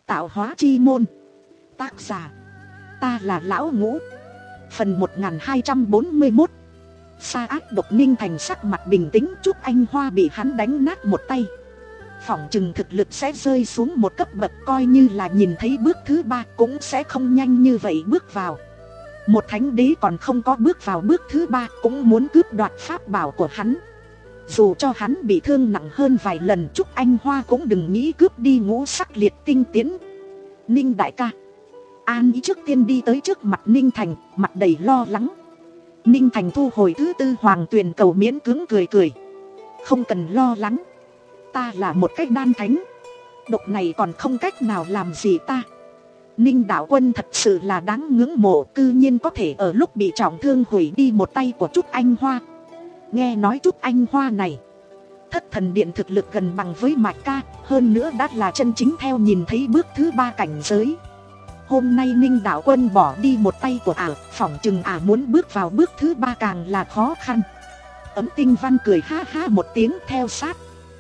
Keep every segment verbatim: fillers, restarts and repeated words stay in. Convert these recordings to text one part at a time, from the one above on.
Tạo hóa chi môn. Tác giả: ta là Lão Ngũ. Phần một nghìn hai trăm bốn mươi mốt. Sa ác độc. Ninh Thành sắc mặt bình tĩnh. Trúc Anh Hoa bị hắn đánh nát một tay, phỏng chừng thực lực sẽ rơi xuống một cấp bậc. Coi như là nhìn thấy bước thứ ba cũng sẽ không nhanh như vậy bước vào. Một thánh đế còn không có bước vào bước thứ ba cũng muốn cướp đoạt pháp bảo của hắn. Dù cho hắn bị thương nặng hơn vài lần, Trúc Anh Hoa cũng đừng nghĩ cướp đi ngũ sắc liệt tinh tiến. Ninh đại ca. An Ý trước tiên đi tới trước mặt Ninh Thành, mặt đầy lo lắng. Ninh Thành thu hồi thứ tư hoàng tuyền cầu, miễn cưỡng cười cười. Không cần lo lắng, ta là một cách đan thánh, độc này còn không cách nào làm gì ta. Ninh đạo quân thật sự là đáng ngưỡng mộ, cư nhiên có thể ở lúc bị trọng thương hủy đi một tay của Trúc Anh Hoa. Nghe nói Trúc Anh Hoa này, Thất Thần Điện thực lực gần bằng với Mạch Ca, hơn nữa đã là chân chính theo nhìn thấy bước thứ ba cảnh giới. Hôm nay Ninh đạo quân bỏ đi một tay của ả, phỏng chừng ả muốn bước vào bước thứ ba càng là khó khăn. Ấm Tinh Văn cười ha ha một tiếng theo sát.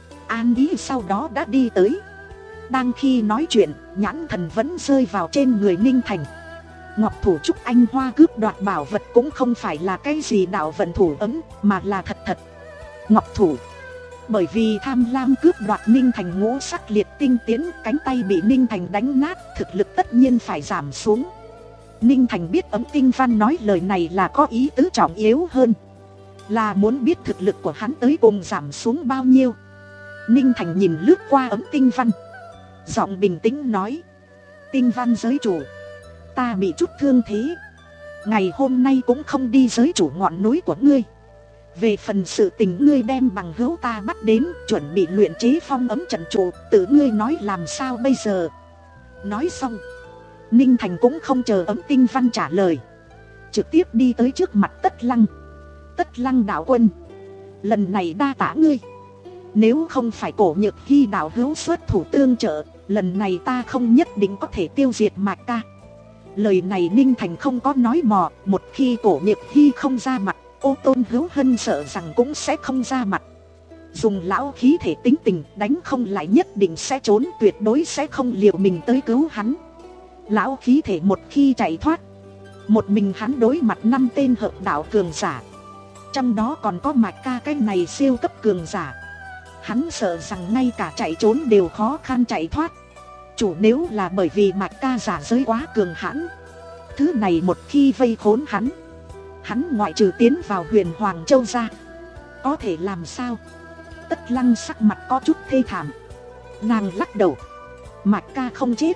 An Ý sau đó đã đi tới. Đang khi nói chuyện, nhãn thần vẫn rơi vào trên người Ninh Thành. Ngọc thủ Trúc Anh Hoa cướp đoạt bảo vật cũng không phải là cái gì đạo vận thủ ấm, mà là thật thật ngọc thủ. Bởi vì tham lam cướp đoạt Ninh Thành ngũ sắc liệt tinh tiến, cánh tay bị Ninh Thành đánh nát, thực lực tất nhiên phải giảm xuống. Ninh Thành biết Ấm Tinh Văn nói lời này là có ý tứ trọng yếu hơn, là muốn biết thực lực của hắn tới cùng giảm xuống bao nhiêu. Ninh Thành nhìn lướt qua Ấm Tinh Văn, giọng bình tĩnh nói: Tinh Văn giới chủ, ta bị chút thương thế, ngày hôm nay cũng không đi giới chủ ngọn núi của ngươi. Về phần sự tình ngươi đem bằng hữu ta bắt đến, chuẩn bị luyện chế phong ấm trận trụ, tự ngươi nói làm sao bây giờ. Nói xong, Ninh Thành cũng không chờ Ấm Tinh Văn trả lời, trực tiếp đi tới trước mặt Tất Lăng. Tất Lăng đạo quân, lần này đa tả ngươi. Nếu không phải Cổ Nhược Hy đạo hữu xuất thủ tương trợ, lần này ta không nhất định có thể tiêu diệt Mạch Ca. Lời này Ninh Thành không có nói mò, một khi Cổ Nhược Hy không ra mặt, Ô Tôn Hữu Hân sợ rằng cũng sẽ không ra mặt. Dùng lão khí thể tính tình, đánh không lại nhất định sẽ trốn, tuyệt đối sẽ không liều mình tới cứu hắn. Lão khí thể một khi chạy thoát, một mình hắn đối mặt năm tên hợp đạo cường giả, trong đó còn có Mạch Ca cái này siêu cấp cường giả. Hắn sợ rằng ngay cả chạy trốn đều khó khăn chạy thoát. Chủ nếu là bởi vì Mạch Ca giả giới quá cường hãn, thứ này một khi vây khốn hắn, hắn ngoại trừ tiến vào Huyền Hoàng Châu ra, có thể làm sao? Tất Lăng sắc mặt có chút thê thảm, nàng lắc đầu: Mạch Ca không chết,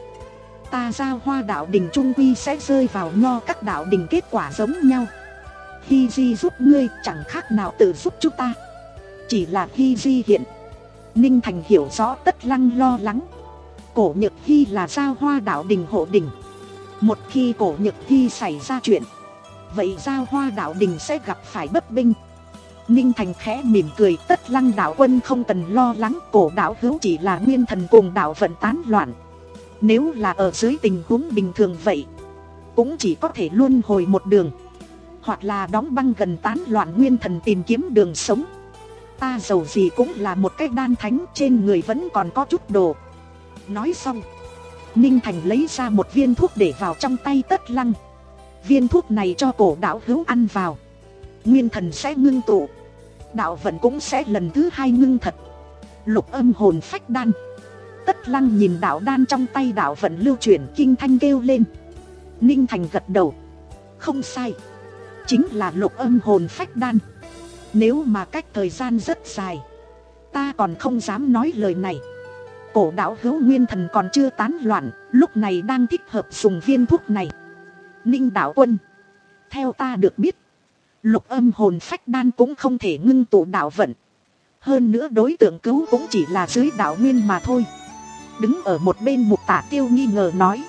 ta Giao Hoa đạo đình trung quy sẽ rơi vào Nho các đạo đình kết quả giống nhau. Hy Di giúp ngươi chẳng khác nào tự giúp chúng ta. Chỉ là Hy Di hiện. Ninh Thành hiểu rõ Tất Lăng lo lắng. Cổ Nhược Hy là Giao Hoa đạo đình hộ đình, một khi Cổ Nhược Hy xảy ra chuyện, vậy Giao Hoa đạo đình sẽ gặp phải bấp bênh. Ninh Thành khẽ mỉm cười: Tất Lăng đạo quân không cần lo lắng, Cổ đạo hữu chỉ là nguyên thần cùng đạo vận tán loạn. Nếu là ở dưới tình huống bình thường vậy, cũng chỉ có thể luân hồi một đường, hoặc là đóng băng gần tán loạn nguyên thần tìm kiếm đường sống. Ta dầu gì cũng là một cái đan thánh, trên người vẫn còn có chút đồ. Nói xong, Ninh Thành lấy ra một viên thuốc để vào trong tay Tất Lăng. Viên thuốc này cho Cổ đạo hữu ăn vào, nguyên thần sẽ ngưng tụ, đạo vận cũng sẽ lần thứ hai ngưng thật. Lục âm hồn phách đan. Tất Lăng nhìn đạo đan trong tay, đạo vận lưu chuyển, kinh thanh kêu lên. Ninh Thành gật đầu: không sai, chính là lục âm hồn phách đan. Nếu mà cách thời gian rất dài, ta còn không dám nói lời này. Cổ đạo hữu nguyên thần còn chưa tán loạn, lúc này đang thích hợp dùng viên thuốc này. Ninh đạo quân, theo ta được biết, lục âm hồn phách đan cũng không thể ngưng tụ đạo vận, hơn nữa đối tượng cứu cũng chỉ là dưới đạo nguyên mà thôi. Đứng ở một bên Mục Tả Tiêu nghi ngờ nói: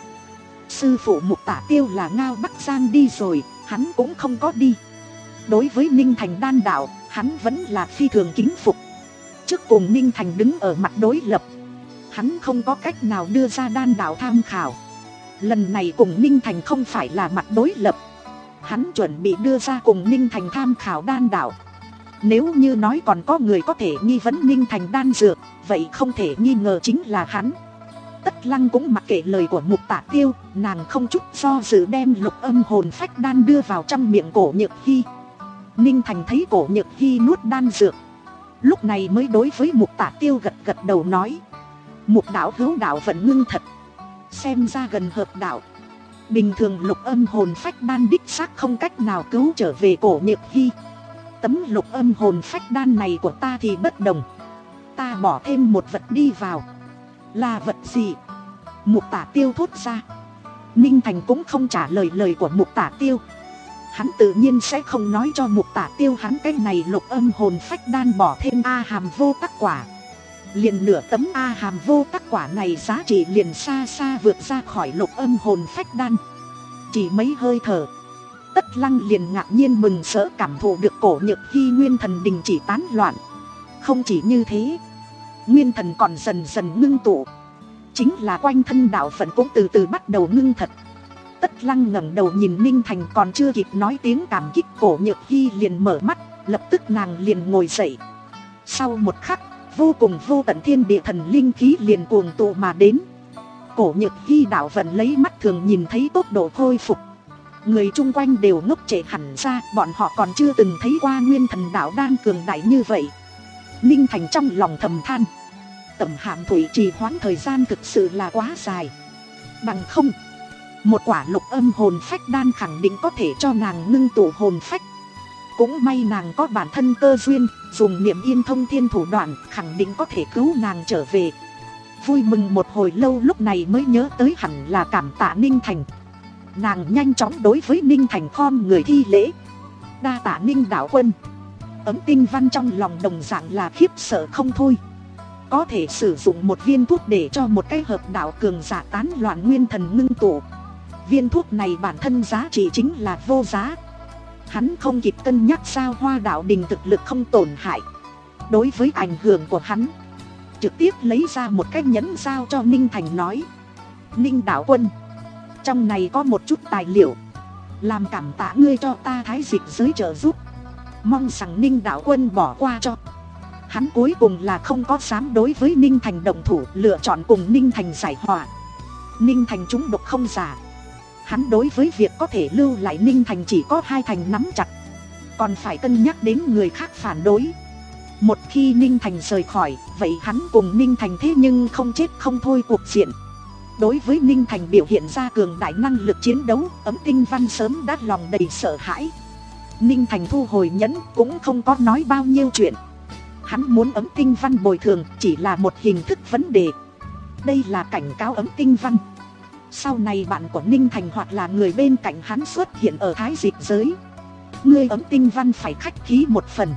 sư phụ Mục Tả Tiêu là Ngao Bắc Giang đi rồi, hắn cũng không có đi. Đối với Ninh Thành đan đạo, hắn vẫn là phi thường kính phục. Trước cùng Ninh Thành đứng ở mặt đối lập, hắn không có cách nào đưa ra đan đạo tham khảo. Lần này cùng Ninh Thành không phải là mặt đối lập, hắn chuẩn bị đưa ra cùng Ninh Thành tham khảo đan đạo. Nếu như nói còn có người có thể nghi vấn Ninh Thành đan dược, vậy không thể nghi ngờ chính là hắn. Tất Lăng cũng mặc kệ lời của Mục Tạ Tiêu, nàng không chút do dự đem lục âm hồn phách đan đưa vào trong miệng Cổ Nhược Hy. Ninh Thành thấy Cổ Nhược Hy nuốt đan dược, lúc này mới đối với Mục Tạ Tiêu gật gật đầu nói: Mục đạo hữu đạo vận ngưng thật, xem ra gần hợp đạo. Bình thường lục âm hồn phách đan đích xác không cách nào cứu trở về Cổ Nhược Hy. Tấm lục âm hồn phách đan này của ta thì bất đồng, ta bỏ thêm một vật đi vào. Là vật gì? Mục Tạ Tiêu thốt ra. Ninh Thành cũng không trả lời lời của Mục Tạ Tiêu. Hắn tự nhiên sẽ không nói cho Mục Tạ Tiêu hắn cái này lục âm hồn phách đan bỏ thêm A Hàm Vô Tắc Quả. Liền nửa tấm A Hàm Vô Tắc Quả này giá trị liền xa xa vượt ra khỏi lục âm hồn phách đan. Chỉ mấy hơi thở, Tất Lăng liền ngạc nhiên mừng rỡ cảm thụ được Cổ Nhược Hy nguyên thần đình chỉ tán loạn. Không chỉ như thế, nguyên thần còn dần dần ngưng tụ, chính là quanh thân đạo phận cũng từ từ bắt đầu ngưng thật. Tất Lăng ngẩng đầu nhìn Ninh Thành, còn chưa kịp nói tiếng cảm kích, Cổ Nhược Hy liền mở mắt, lập tức nàng liền ngồi dậy. Sau một khắc, vô cùng vô tận thiên địa thần linh khí liền cuồng tụ mà đến. Cổ Nhược Hy đạo vận lấy mắt thường nhìn thấy tốc độ khôi phục, người chung quanh đều ngốc trệ hẳn ra, bọn họ còn chưa từng thấy qua nguyên thần đạo đan cường đại như vậy. Ninh Thành trong lòng thầm than, Tẩm Hàm Thủy trì hoãn thời gian thực sự là quá dài. Bằng không, một quả lục âm hồn phách đan khẳng định có thể cho nàng ngưng tụ hồn phách. Cũng may nàng có bản thân cơ duyên, dùng niệm yên thông thiên thủ đoạn khẳng định có thể cứu nàng trở về. Vui mừng một hồi lâu, lúc này mới nhớ tới hẳn là cảm tạ Ninh Thành. Nàng nhanh chóng đối với Ninh Thành khom người thi lễ: đa tạ Ninh đạo quân. Ấm Tinh Văn trong lòng đồng dạng là khiếp sợ không thôi. Có thể sử dụng một viên thuốc để cho một cái hợp đạo cường giả tán loạn nguyên thần ngưng tụ, viên thuốc này bản thân giá trị chính là vô giá. Hắn không kịp cân nhắc sao Hoa đạo đình thực lực không tổn hại đối với ảnh hưởng của hắn, trực tiếp lấy ra một cái nhẫn giao cho Ninh Thành nói: Ninh đạo quân, trong này có một chút tài liệu, làm cảm tạ ngươi cho ta Thái Dịch giới trợ giúp, mong rằng Ninh đạo quân bỏ qua cho. Hắn cuối cùng là không có dám đối với Ninh Thành động thủ, lựa chọn cùng Ninh Thành giải hòa. Ninh Thành trúng độc không giả, hắn đối với việc có thể lưu lại Ninh Thành chỉ có hai thành nắm chặt, còn phải cân nhắc đến người khác phản đối. Một khi Ninh Thành rời khỏi, vậy hắn cùng Ninh Thành thế nhưng không chết không thôi cuộc diện. Đối với Ninh Thành biểu hiện ra cường đại năng lực chiến đấu, Ấm Tinh Văn sớm đã lòng đầy sợ hãi. Ninh Thành thu hồi nhẫn cũng không có nói bao nhiêu chuyện. Hắn muốn Ấm Tinh Văn bồi thường chỉ là một hình thức vấn đề. Đây là cảnh cáo Ấm Tinh Văn, sau này bạn của Ninh Thành hoặc là người bên cạnh hắn xuất hiện ở Thái Dịch giới, ngươi Ấm Tinh Văn phải khách khí một phần.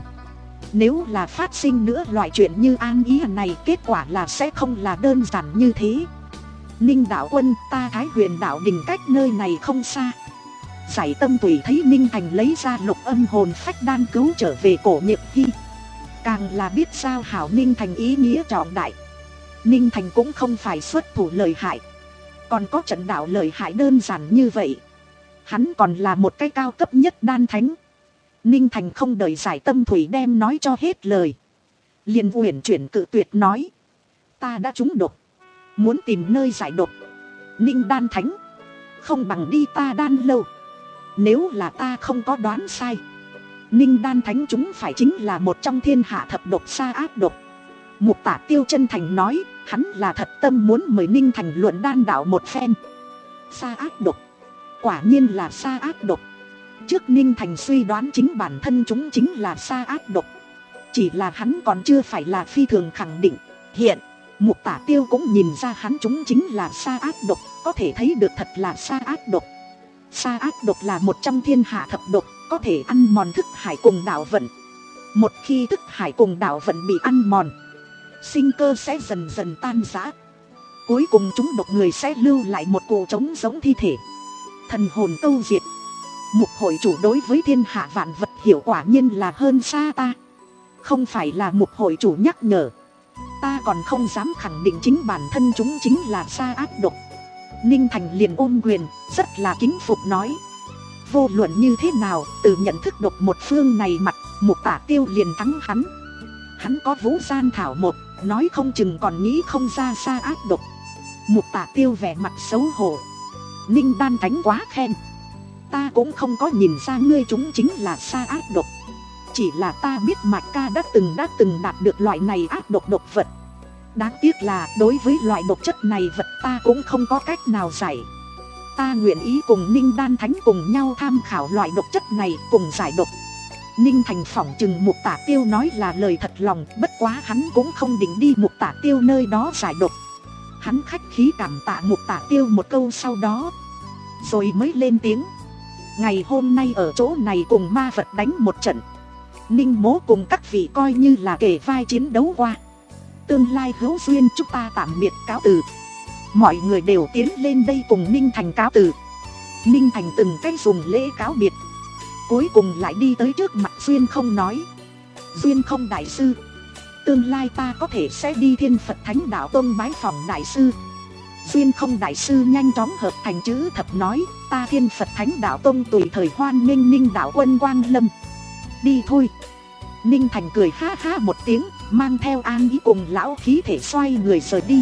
Nếu là phát sinh nữa loại chuyện như An Ý này, kết quả là sẽ không là đơn giản như thế. Ninh đạo quân, ta Thái Huyền đạo đình cách nơi này không xa. Giải Tâm Tùy thấy Ninh Thành lấy ra lục âm hồn phách đan cứu trở về Cổ Nhược Hy, càng là biết sao hảo Ninh Thành ý nghĩa trọng đại. Ninh Thành cũng không phải xuất thủ lợi hại, còn có trận đạo lợi hại đơn giản như vậy. Hắn còn là một cái cao cấp nhất đan thánh. Ninh Thành không đợi Giải Tâm Thủy đem nói cho hết lời, liền uyển chuyển cự tuyệt nói: ta đã trúng độc, muốn tìm nơi giải độc. Ninh đan thánh, không bằng đi ta đan lâu. Nếu là ta không có đoán sai, Ninh đan thánh chúng phải chính là một trong thiên hạ thập độc sa ác độc. Mục Tả Tiêu chân thành nói, hắn là thật tâm muốn mời Ninh Thành luận đan đạo một phen. Sa ác độc, quả nhiên là sa ác độc. Trước Ninh Thành suy đoán chính bản thân chúng chính là sa ác độc, chỉ là hắn còn chưa phải là phi thường khẳng định. Hiện Mục Tả Tiêu cũng nhìn ra hắn chúng chính là sa ác độc, có thể thấy được thật là sa ác độc. Sa ác độc là một trong thiên hạ thập độc, có thể ăn mòn thức hải cùng đạo vận. Một khi thức hải cùng đạo vận bị ăn mòn, sinh cơ sẽ dần dần tan rã. Cuối cùng chúng độc người sẽ lưu lại một cụ trống giống thi thể, thần hồn câu diệt. Mục hội chủ đối với thiên hạ vạn vật hiểu quả nhiên là hơn xa ta. Không phải là mục hội chủ nhắc nhở, ta còn không dám khẳng định chính bản thân chúng chính là sa ác độc. Ninh Thành liền ôm quyền, rất là kính phục nói: vô luận như thế nào, từ nhận thức độc một phương này mặt, Mục Tả Tiêu liền thắng hắn. Hắn có Vũ Gian Thảo một, nói không chừng còn nghĩ không ra sa ác độc. Mục Tạ Tiêu vẻ mặt xấu hổ. Ninh Đan Thánh quá khen. Ta cũng không có nhìn ra ngươi chúng chính là sa ác độc. Chỉ là ta biết Mạch ca đã từng đã từng đạt được loại này ác độc độc vật. Đáng tiếc là đối với loại độc chất này vật ta cũng không có cách nào giải. Ta nguyện ý cùng Ninh Đan Thánh cùng nhau tham khảo loại độc chất này cùng giải độc. Ninh Thành phỏng chừng Mục Tạ Tiêu nói là lời thật lòng, bất quá hắn cũng không định đi Mục Tạ Tiêu nơi đó giải độc. Hắn khách khí cảm tạ Mục Tạ Tiêu một câu sau đó, rồi mới lên tiếng. Ngày hôm nay ở chỗ này cùng ma vật đánh một trận. Ninh mỗ cùng các vị coi như là kể vai chiến đấu qua. Tương lai hữu duyên, chúng ta tạm biệt cáo từ. Mọi người đều tiến lên đây cùng Ninh Thành cáo từ. Ninh Thành từng cách dùng lễ cáo biệt, cuối cùng lại đi tới trước mặt Duyên Không nói. Duyên Không đại sư, tương lai ta có thể sẽ đi Thiên Phật Thánh Đạo Tông bái phỏng đại sư. Duyên Không đại sư nhanh chóng hợp thành chữ thập nói. Ta Thiên Phật Thánh Đạo Tông tùy thời hoan nghênh Ninh đạo quân quang lâm. Đi thôi. Ninh Thành cười ha ha một tiếng, mang theo an ý cùng lão khí thể xoay người rời đi.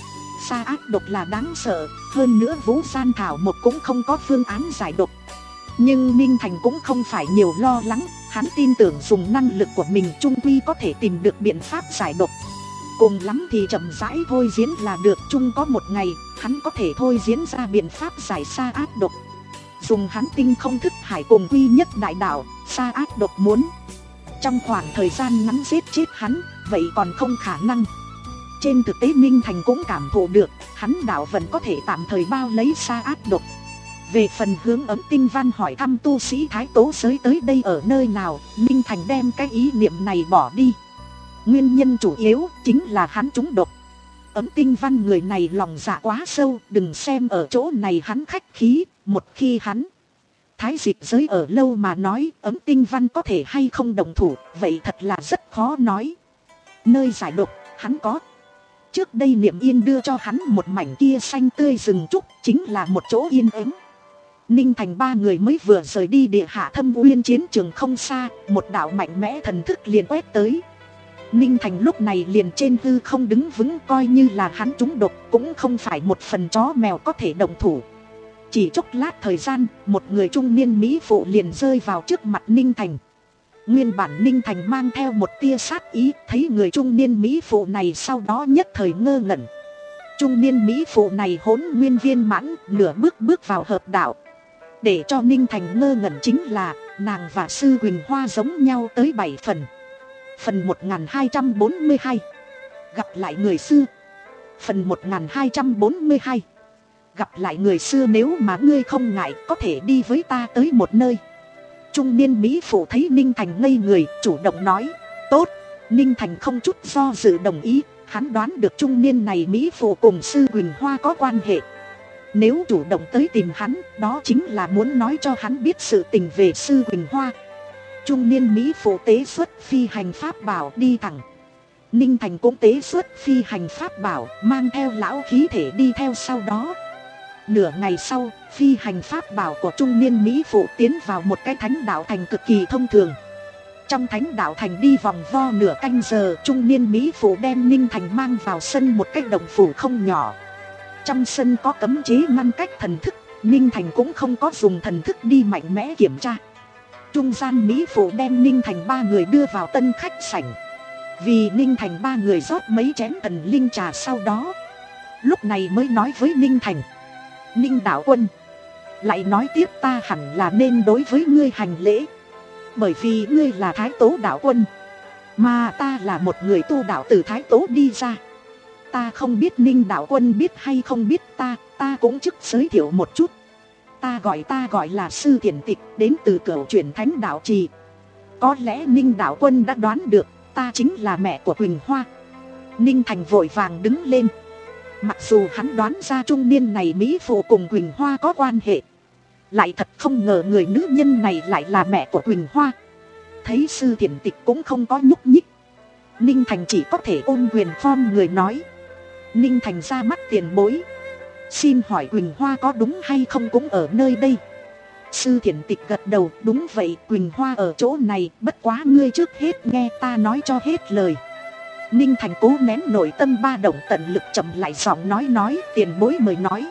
Sa ác độc là đáng sợ, hơn nữa Vũ San Thảo Mộc cũng không có phương án giải độc. Nhưng Ninh Thành cũng không phải nhiều lo lắng, hắn tin tưởng dùng năng lực của mình trung quy có thể tìm được biện pháp giải độc. Cùng lắm thì chậm rãi thôi diễn là được, chung có một ngày, hắn có thể thôi diễn ra biện pháp giải sa ác độc. Dùng hắn tinh không thức hải cùng quy nhất đại đạo, sa ác độc muốn trong khoảng thời gian ngắn giết chết hắn, vậy còn không khả năng. Trên thực tế Ninh Thành cũng cảm thụ được, hắn đạo vẫn có thể tạm thời bao lấy sa ác độc. Về phần hướng Ấm Tinh Văn hỏi thăm tu sĩ Thái Tố giới tới đây ở nơi nào, Ninh Thành đem cái ý niệm này bỏ đi. Nguyên nhân chủ yếu chính là hắn trúng độc. Ấm Tinh Văn người này lòng dạ quá sâu, đừng xem ở chỗ này hắn khách khí, một khi hắn Thái Dịch giới ở lâu mà nói, Ấm Tinh Văn có thể hay không đồng thủ, vậy thật là rất khó nói. Nơi giải độc, hắn có. Trước đây Niệm Yên đưa cho hắn một mảnh kia xanh tươi rừng trúc, chính là một chỗ yên ắng. Ninh Thành ba người mới vừa rời đi địa hạ Thâm Uyên chiến trường không xa, một đạo mạnh mẽ thần thức liền quét tới. Ninh Thành lúc này liền trên hư không đứng vững, coi như là hắn trúng độc cũng không phải một phần chó mèo có thể đồng thủ. Chỉ chốc lát thời gian, một người trung niên mỹ phụ liền rơi vào trước mặt Ninh Thành. Nguyên bản Ninh Thành mang theo một tia sát ý, thấy người trung niên mỹ phụ này sau đó nhất thời ngơ ngẩn. Trung niên mỹ phụ này hỗn nguyên viên mãn, nửa bước bước vào hợp đạo. Để cho Ninh Thành ngơ ngẩn chính là, nàng và Sư Quỳnh Hoa giống nhau tới bảy phần. Phần một nghìn hai trăm bốn mươi hai, gặp lại người xưa. Phần một nghìn hai trăm bốn mươi hai, gặp lại người xưa, nếu mà ngươi không ngại có thể đi với ta tới một nơi. Trung niên mỹ phụ thấy Ninh Thành ngây người, chủ động nói, tốt. Ninh Thành không chút do dự đồng ý, hắn đoán được trung niên này mỹ phụ cùng Sư Quỳnh Hoa có quan hệ. Nếu chủ động tới tìm hắn, đó chính là muốn nói cho hắn biết sự tình về Sư Quỳnh Hoa. Trung niên mỹ phụ tế xuất phi hành pháp bảo đi thẳng. Ninh Thành cũng tế xuất phi hành pháp bảo, mang theo lão khí thể đi theo sau đó. Nửa ngày sau, phi hành pháp bảo của trung niên mỹ phụ tiến vào một cái thánh đạo thành cực kỳ thông thường. Trong thánh đạo thành đi vòng vo nửa canh giờ, trung niên mỹ phụ đem Ninh Thành mang vào sân một cái động phủ không nhỏ. Trong sân có cấm chế ngăn cách thần thức, Ninh Thành cũng không có dùng thần thức đi mạnh mẽ kiểm tra. Trung gian mỹ phụ đem Ninh Thành ba người đưa vào tân khách sảnh. Vì Ninh Thành ba người rót mấy chén thần linh trà sau đó, lúc này mới nói với Ninh Thành, Ninh đạo quân, lại nói tiếp ta hẳn là nên đối với ngươi hành lễ. Bởi vì ngươi là Thái Tố đạo quân, mà ta là một người tu đạo từ Thái Tố đi ra. Ta không biết Ninh đạo quân biết hay không biết ta, ta cũng chức giới thiệu một chút. Ta gọi ta gọi là Sư Thiển Tịch, đến từ Cửu Chuyển Thánh Đạo Trì. Có lẽ Ninh đạo quân đã đoán được, ta chính là mẹ của Quỳnh Hoa. Ninh Thành vội vàng đứng lên. Mặc dù hắn đoán ra trung niên này mỹ phụ cùng Quỳnh Hoa có quan hệ, lại thật không ngờ người nữ nhân này lại là mẹ của Quỳnh Hoa. Thấy Sư Thiển Tịch cũng không có nhúc nhích, Ninh Thành chỉ có thể ôm quyền khom người nói, Ninh Thành ra mắt tiền bối, xin hỏi Quỳnh Hoa có đúng hay không cũng ở nơi đây. Sư Thiển Tịch gật đầu, đúng vậy, Quỳnh Hoa ở chỗ này, bất quá ngươi trước hết nghe ta nói cho hết lời. Ninh Thành cố nén nội tâm ba động, tận lực chậm lại giọng nói nói tiền bối mời nói.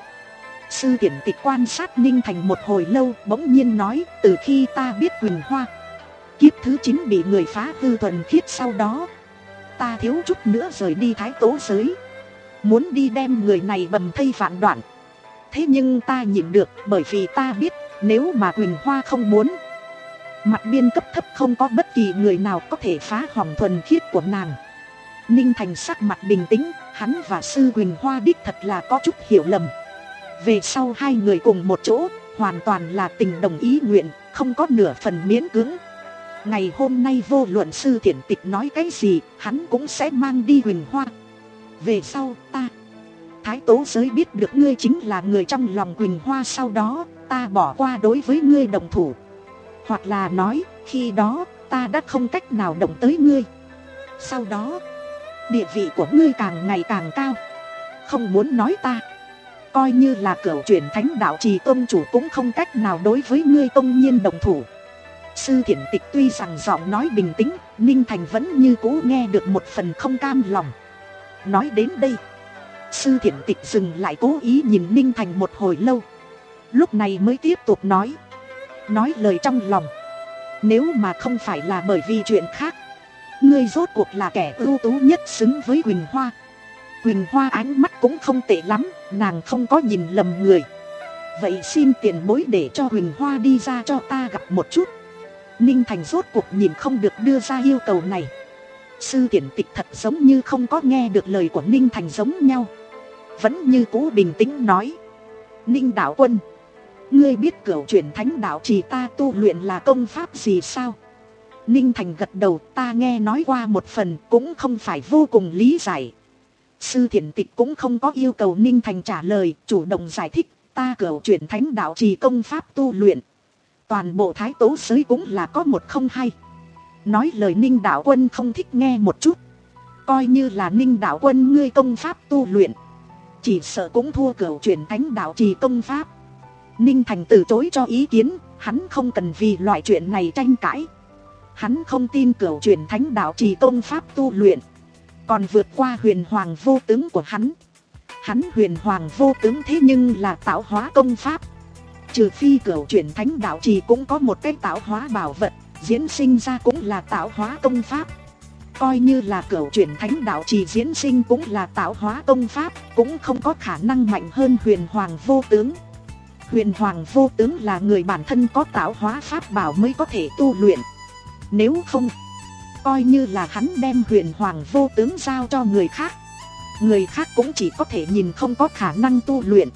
Sư Thiển Tịch quan sát Ninh Thành một hồi lâu, bỗng nhiên nói từ khi ta biết Quỳnh Hoa kiếp thứ chín bị người phá hư thuần khiết, sau đó ta thiếu chút nữa rời đi Thái Tố giới, muốn đi đem người này bầm thây vạn đoạn. Thế nhưng ta nhịn được, bởi vì ta biết nếu mà Quỳnh Hoa không muốn, mặt biên cấp thấp không có bất kỳ người nào có thể phá hỏng thuần khiết của nàng. Ninh Thành sắc mặt bình tĩnh, hắn và sư Quỳnh Hoa đích thật là có chút hiểu lầm. Về sau hai người cùng một chỗ, hoàn toàn là tình đồng ý nguyện, không có nửa phần miễn cưỡng. Ngày hôm nay vô luận sư Thiển Tịch nói cái gì, hắn cũng sẽ mang đi Quỳnh Hoa. Về sau ta Thái Tố giới biết được ngươi chính là người trong lòng Quỳnh Hoa, sau đó ta bỏ qua đối với ngươi đồng thủ. Hoặc là nói, khi đó ta đã không cách nào động tới ngươi. Sau đó địa vị của ngươi càng ngày càng cao, không muốn nói ta coi như là cửu chuyển thánh đạo trì tôn chủ cũng không cách nào đối với ngươi công nhiên đồng thủ. Sư Thiển Tịch tuy rằng giọng nói bình tĩnh, Ninh Thành vẫn như cũ nghe được một phần không cam lòng. Nói đến đây, sư Thiển Tịch dừng lại, cố ý nhìn Ninh Thành một hồi lâu, lúc này mới tiếp tục nói nói lời trong lòng. Nếu mà không phải là bởi vì chuyện khác, ngươi rốt cuộc là kẻ ưu tú nhất xứng với Quỳnh Hoa. Quỳnh Hoa ánh mắt cũng không tệ lắm, nàng không có nhìn lầm người. Vậy xin tiền bối để cho Quỳnh Hoa đi ra cho ta gặp một chút. Ninh Thành rốt cuộc nhìn không được đưa ra yêu cầu này. Sư Thiển Tịch thật giống như không có nghe được lời của Ninh Thành giống nhau, vẫn như cũ bình tĩnh nói. Ninh đạo quân, ngươi biết cửu chuyển thánh đạo trì ta tu luyện là công pháp gì sao? Ninh Thành gật đầu, ta nghe nói qua một phần, cũng không phải vô cùng lý giải. Sư Thiển Tịch cũng không có yêu cầu Ninh Thành trả lời, chủ động giải thích, ta cửu chuyển thánh đạo trì công pháp tu luyện toàn bộ Thái Tố giới cũng là có một không hai. Nói lời Ninh đạo quân không thích nghe một chút, coi như là Ninh đạo quân ngươi công pháp tu luyện, chỉ sợ cũng thua cửu chuyển thánh đạo trì công pháp. Ninh Thành từ chối cho ý kiến, hắn không cần vì loại chuyện này tranh cãi. Hắn không tin cửu chuyển thánh đạo trì công pháp tu luyện còn vượt qua huyền hoàng vô tướng của hắn. Hắn huyền hoàng vô tướng thế nhưng là tạo hóa công pháp. Trừ phi cửu chuyển thánh đạo trì cũng có một cái tạo hóa bảo vật, diễn sinh ra cũng là tạo hóa công pháp. Coi như là cửu chuyển thánh đạo trì diễn sinh cũng là tạo hóa công pháp, cũng không có khả năng mạnh hơn huyền hoàng vô tướng. Huyền hoàng vô tướng là người bản thân có tạo hóa pháp bảo mới có thể tu luyện. Nếu không, coi như là hắn đem huyền hoàng vô tướng giao cho người khác, người khác cũng chỉ có thể nhìn không có khả năng tu luyện.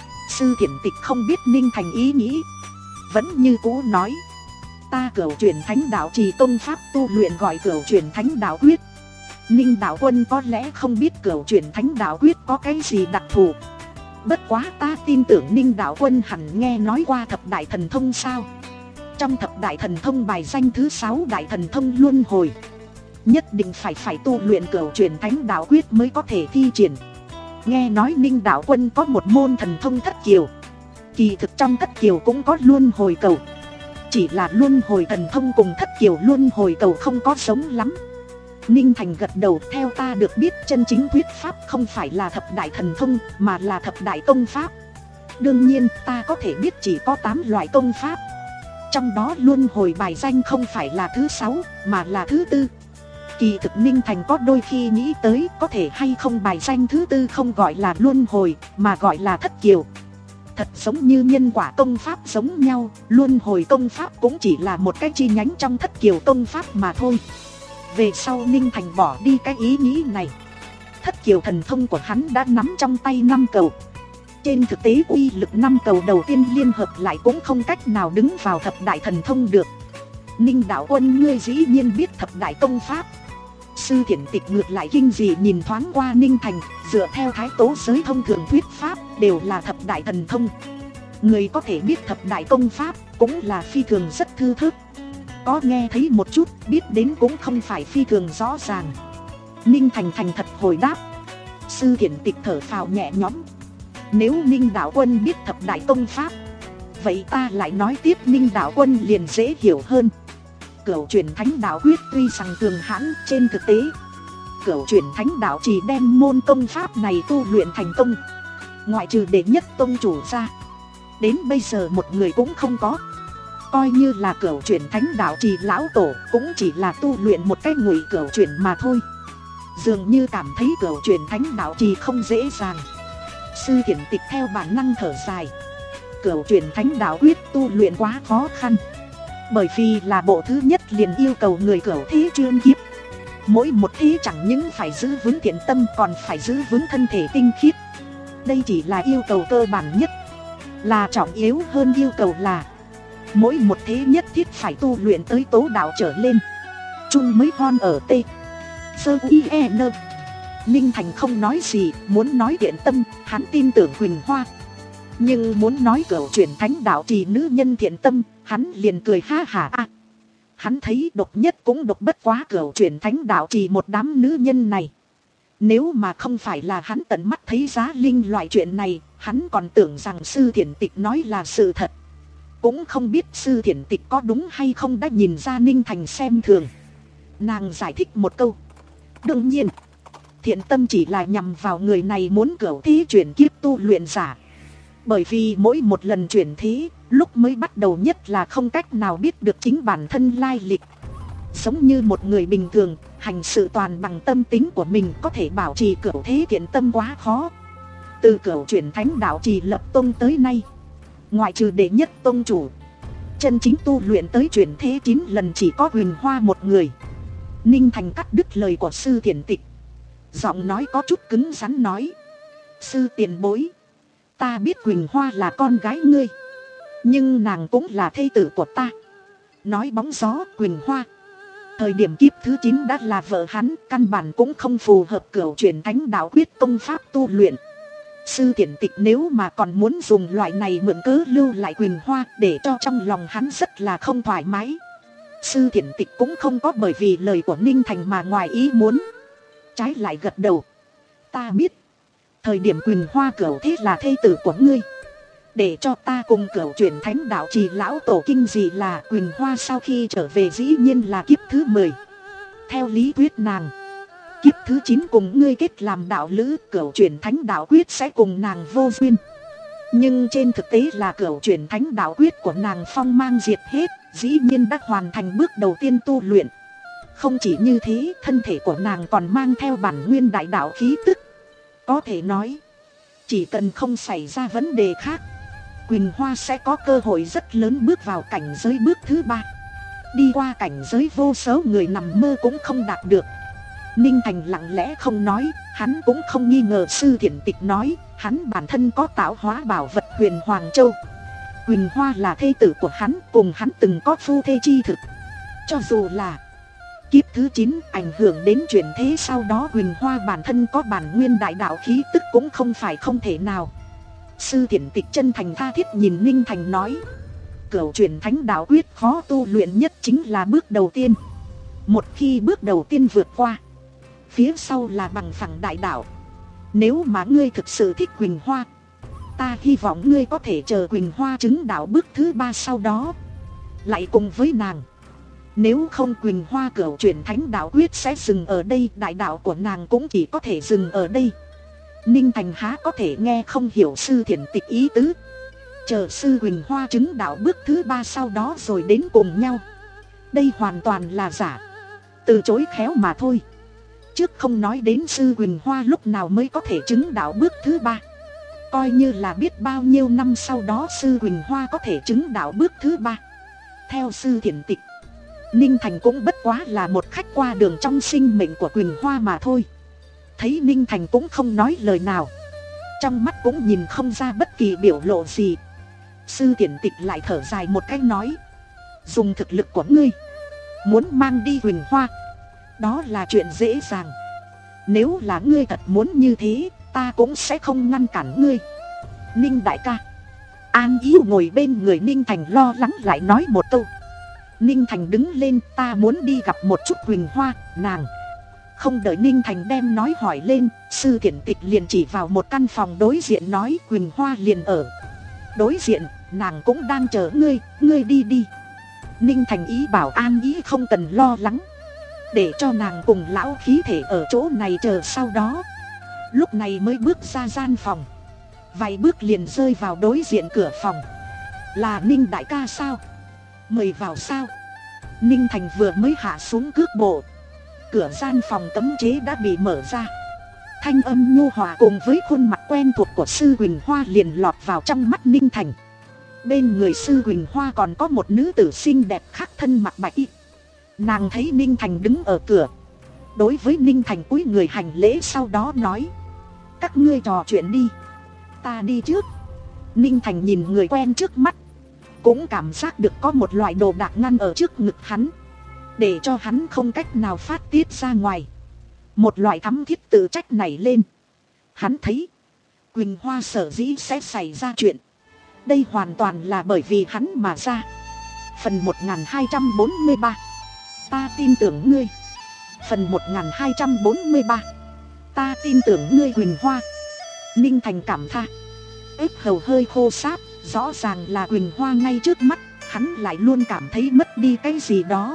Sư Thiển Tịch không biết Ninh Thành ý nghĩ, vẫn như cũ nói, ta cửu chuyển thánh đạo trì công pháp tu luyện gọi cửu chuyển thánh đạo quyết. Ninh đạo quân có lẽ không biết cửu chuyển thánh đạo quyết có cái gì đặc thù, bất quá ta tin tưởng Ninh đạo quân hẳn nghe nói qua thập đại thần thông sao. Trong thập đại thần thông bài danh thứ sáu đại thần thông luân hồi, nhất định phải phải tu luyện cửu chuyển thánh đạo quyết mới có thể thi triển. Nghe nói Ninh đạo quân có một môn thần thông thất kiều, kỳ thực trong thất kiều cũng có luân hồi cầu, chỉ là luân hồi thần thông cùng thất kiều luân hồi cầu không có giống lắm. Ninh Thành gật đầu, theo ta được biết chân chính thuyết pháp không phải là thập đại thần thông mà là thập đại công pháp. Đương nhiên ta có thể biết chỉ có tám loại công pháp, trong đó luân hồi bài danh không phải là thứ sáu mà là thứ tư. Kỳ thực Ninh Thành có đôi khi nghĩ tới có thể hay không bài danh thứ tư không gọi là luân hồi mà gọi là thất kiều. Thật giống như nhân quả công pháp giống nhau, luân hồi công pháp cũng chỉ là một cái chi nhánh trong thất kiều công pháp mà thôi. Về sau Ninh Thành bỏ đi cái ý nghĩ này. Thất kiều thần thông của hắn đã nắm trong tay năm cầu. Trên thực tế uy lực năm cầu đầu tiên liên hợp lại cũng không cách nào đứng vào thập đại thần thông được. Ninh đạo quân ngươi dĩ nhiên biết thập đại công pháp. Sư Thiển Tịch ngược lại kinh dị nhìn thoáng qua Ninh Thành, dựa theo Thái Tố giới thông thường thuyết pháp đều là thập đại thần thông. Người có thể biết thập đại công pháp cũng là phi thường rất thư thức. Có nghe thấy một chút, biết đến cũng không phải phi thường rõ ràng. Ninh Thành thành thật hồi đáp. Sư Thiển Tịch thở phào nhẹ nhõm. Nếu Ninh đạo quân biết thập đại công pháp, vậy ta lại nói tiếp Ninh đạo quân liền dễ hiểu hơn. Cửu chuyển thánh đạo quyết tuy rằng cường hãn, trên thực tế Cửu Chuyển Thánh Đạo Trì đem môn công pháp này tu luyện thành công, ngoại trừ đệ nhất tông chủ ra, đến bây giờ một người cũng không có. Coi như là Cửu Chuyển Thánh Đạo Trì lão tổ cũng chỉ là tu luyện một cái ngụy cửu chuyển mà thôi. Dường như cảm thấy Cửu Chuyển Thánh Đạo Trì không dễ dàng, Sư Thiển Tịch theo bản năng thở dài. Cửu Chuyển Thánh Đạo Quyết tu luyện quá khó khăn, bởi vì là bộ thứ nhất liền yêu cầu người cửu thế chuyên kiếp. Mỗi một thế chẳng những phải giữ vững thiện tâm, còn phải giữ vững thân thể tinh khiết. Đây chỉ là yêu cầu cơ bản nhất. Là trọng yếu hơn yêu cầu là mỗi một thế nhất thiết phải tu luyện tới tố đạo trở lên. Chung mới hon ở T Sơ I E N. Ninh Thành không nói gì, muốn nói thiện tâm, hắn tin tưởng Quỳnh Hoa. Nhưng muốn nói Cửu Chuyển Thánh Đạo Trì nữ nhân thiện tâm, hắn liền cười ha hả a. Hắn thấy độc nhất cũng độc bất quá Cửu Chuyển Thánh Đạo Trì một đám nữ nhân này. Nếu mà không phải là hắn tận mắt thấy giá linh loại chuyện này, hắn còn tưởng rằng Sư Thiển Tịch nói là sự thật. Cũng không biết Sư Thiển Tịch có đúng hay không đã nhìn ra Ninh Thành xem thường. Nàng giải thích một câu. Đương nhiên, thiện tâm chỉ là nhằm vào người này muốn cửu thế chuyển kiếp tu luyện giả. Bởi vì mỗi một lần chuyển thế, lúc mới bắt đầu nhất là không cách nào biết được chính bản thân lai lịch. Giống như một người bình thường, hành sự toàn bằng tâm tính của mình, có thể bảo trì cửu thế thiện tâm quá khó. Từ Cửu Chuyển Thánh Đạo Trì lập tông tới nay, ngoại trừ đệ nhất tông chủ, chân chính tu luyện tới chuyển thế chín lần chỉ có Quỳnh Hoa một người. Ninh Thành cắt đứt lời của Sư Thiển Tịch, giọng nói có chút cứng rắn nói. Sư tiền bối, ta biết Quỳnh Hoa là con gái ngươi, nhưng nàng cũng là thê tử của ta. Nói bóng gió, Quỳnh Hoa thời điểm kiếp thứ chín đã là vợ hắn, căn bản cũng không phù hợp Cửu Chuyển Thánh Đạo Quyết công pháp tu luyện. Sư Thiển Tịch nếu mà còn muốn dùng loại này mượn cớ lưu lại Quỳnh Hoa, để cho trong lòng hắn rất là không thoải mái. Sư Thiển Tịch cũng không có bởi vì lời của Ninh Thành mà ngoài ý muốn, trái lại gật đầu. Ta biết, thời điểm Quỳnh Hoa cửu thế là thê tử của ngươi. Để cho ta cùng Cửu Chuyển Thánh Đạo Trì lão tổ kinh dị là Quỳnh Hoa sau khi trở về dĩ nhiên là kiếp thứ mười. Theo lý thuyết nàng, kiếp thứ chín cùng ngươi kết làm đạo lữ, Cửu Chuyển Thánh Đạo Quyết sẽ cùng nàng vô duyên. Nhưng trên thực tế là Cửu Chuyển Thánh Đạo Quyết của nàng phong mang diệt hết, dĩ nhiên đã hoàn thành bước đầu tiên tu luyện. Không chỉ như thế, thân thể của nàng còn mang theo bản nguyên đại đạo khí tức. Có thể nói, chỉ cần không xảy ra vấn đề khác, Quỳnh Hoa sẽ có cơ hội rất lớn bước vào cảnh giới bước thứ ba. Đi qua cảnh giới vô số người nằm mơ cũng không đạt được. Ninh Thành lặng lẽ không nói, hắn cũng không nghi ngờ Sư Thiển Tịch nói, hắn bản thân có tạo hóa bảo vật Huyền Hoàng Châu. Quỳnh Hoa là thê tử của hắn, cùng hắn từng có phu thê chi thực. Cho dù là kiếp thứ chín ảnh hưởng đến chuyển thế sau đó, Quỳnh Hoa bản thân có bản nguyên đại đạo khí tức cũng không phải không thể nào. Sư Thiển Tịch chân thành tha thiết nhìn Ninh Thành nói, Cửu Chuyển Thánh Đạo Quyết khó tu luyện nhất chính là bước đầu tiên. Một khi bước đầu tiên vượt qua, phía sau là bằng phẳng đại đạo. Nếu mà ngươi thực sự thích Quỳnh Hoa, ta hy vọng ngươi có thể chờ Quỳnh Hoa chứng đạo bước thứ ba sau đó lại cùng với nàng. Nếu không, Quỳnh Hoa Cửu Chuyển Thánh Đạo Quyết sẽ dừng ở đây, đại đạo của nàng cũng chỉ có thể dừng ở đây. Ninh Thành há có thể nghe không hiểu Sư Thiển Tịch ý tứ. Chờ Sư Quỳnh Hoa chứng đạo bước thứ ba sau đó rồi đến cùng nhau, đây hoàn toàn là giả, từ chối khéo mà thôi. Trước không nói đến Sư Quỳnh Hoa lúc nào mới có thể chứng đạo bước thứ ba, coi như là biết bao nhiêu năm sau đó Sư Quỳnh Hoa có thể chứng đạo bước thứ ba. Theo Sư Thiển Tịch, Ninh Thành cũng bất quá là một khách qua đường trong sinh mệnh của Quỳnh Hoa mà thôi. Thấy Ninh Thành cũng không nói lời nào, trong mắt cũng nhìn không ra bất kỳ biểu lộ gì, Sư Thiển Tịch lại thở dài một cái nói, dùng thực lực của ngươi muốn mang đi Quỳnh Hoa, đó là chuyện dễ dàng. Nếu là ngươi thật muốn như thế, ta cũng sẽ không ngăn cản ngươi. Ninh đại ca. An Ý ngồi bên người Ninh Thành lo lắng lại nói một câu. Ninh Thành đứng lên, ta muốn đi gặp một chút Quỳnh Hoa, nàng. Không đợi Ninh Thành đem nói hỏi lên, Sư Thiển Tịch liền chỉ vào một căn phòng đối diện nói, Quỳnh Hoa liền ở đối diện, nàng cũng đang chờ ngươi, ngươi đi đi. Ninh Thành ý bảo An Ý không cần lo lắng. để cho nàng cùng lão khí thể ở chỗ này chờ sau đó. Lúc này mới bước ra gian phòng, vài bước liền rơi vào đối diện cửa phòng. Là Ninh đại ca sao? Mời vào sao? Ninh Thành vừa mới hạ xuống cước bộ, cửa gian phòng cấm chế đã bị mở ra. Thanh âm nhu hòa cùng với khuôn mặt quen thuộc của Sư Quỳnh Hoa liền lọt vào trong mắt Ninh Thành. Bên người Sư Quỳnh Hoa còn có một nữ tử xinh đẹp khác thân mặc bạch y. Nàng thấy Ninh Thành đứng ở cửa, đối với Ninh Thành cúi người hành lễ, sau đó nói: các ngươi trò chuyện đi, ta đi trước. Ninh Thành nhìn người quen trước mắt, cũng cảm giác được có một loại đồ đạc ngăn ở trước ngực hắn, để cho hắn không cách nào phát tiết ra ngoài. Một loại thắm thiết tự trách nảy lên. Hắn thấy Quỳnh Hoa sở dĩ sẽ xảy ra chuyện, đây hoàn toàn là bởi vì hắn mà ra. Phần một nghìn hai trăm bốn mươi ba. Ta tin tưởng ngươi. Phần một nghìn hai trăm bốn mươi ba. Ta tin tưởng ngươi Quỳnh Hoa. Ninh Thành cảm tha, ếch hầu hơi khô sáp. Rõ ràng là Quỳnh Hoa ngay trước mắt, hắn lại luôn cảm thấy mất đi cái gì đó.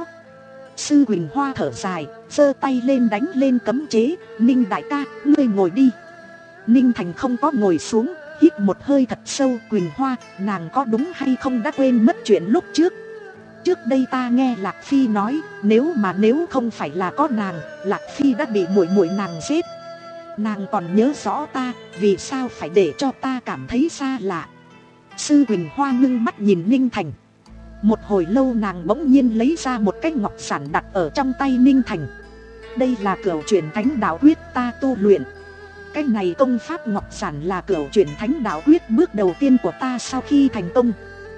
Sư Quỳnh Hoa thở dài, giơ tay lên đánh lên cấm chế. Ninh đại ca, ngươi ngồi đi. Ninh Thành không có ngồi xuống, hít một hơi thật sâu. Quỳnh Hoa, nàng có đúng hay không đã quên mất chuyện lúc trước? Trước đây ta nghe Lạc Phi nói, nếu mà nếu không phải là có nàng, Lạc Phi đã bị muội muội nàng giết. Nàng còn nhớ rõ ta, vì sao phải để cho ta cảm thấy xa lạ? Sư Quỳnh Hoa ngưng mắt nhìn Ninh Thành. Một hồi lâu nàng bỗng nhiên lấy ra một cái ngọc sản đặt ở trong tay Ninh Thành. Đây là cửu chuyển thánh đạo quyết ta tu luyện. Cái này công pháp ngọc sản là cửu chuyển thánh đạo quyết bước đầu tiên của ta sau khi thành công.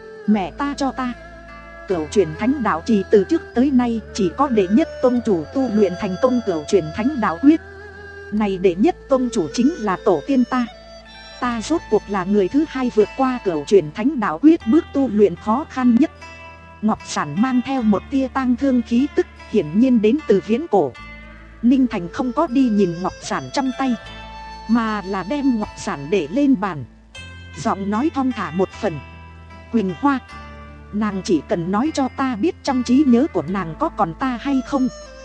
Mẹ ta cho ta. Cửu chuyển thánh đạo trì từ trước tới nay chỉ có đệ nhất tông chủ tu luyện thành công cửu chuyển thánh đạo quyết. Này đệ nhất tông chủ chính là tổ tiên ta. Ta rốt cuộc là người thứ hai vượt qua cửu chuyển thánh đạo quyết bước tu luyện khó khăn nhất. Ngọc sản mang theo một tia tang thương khí tức, hiển nhiên đến từ viễn cổ. Ninh Thành không có đi nhìn ngọc sản trong tay, mà là đem ngọc sản để lên bàn, giọng nói thong thả một phần. Quỳnh Hoa, nàng chỉ cần nói cho ta biết trong trí nhớ của nàng có còn ta hay không.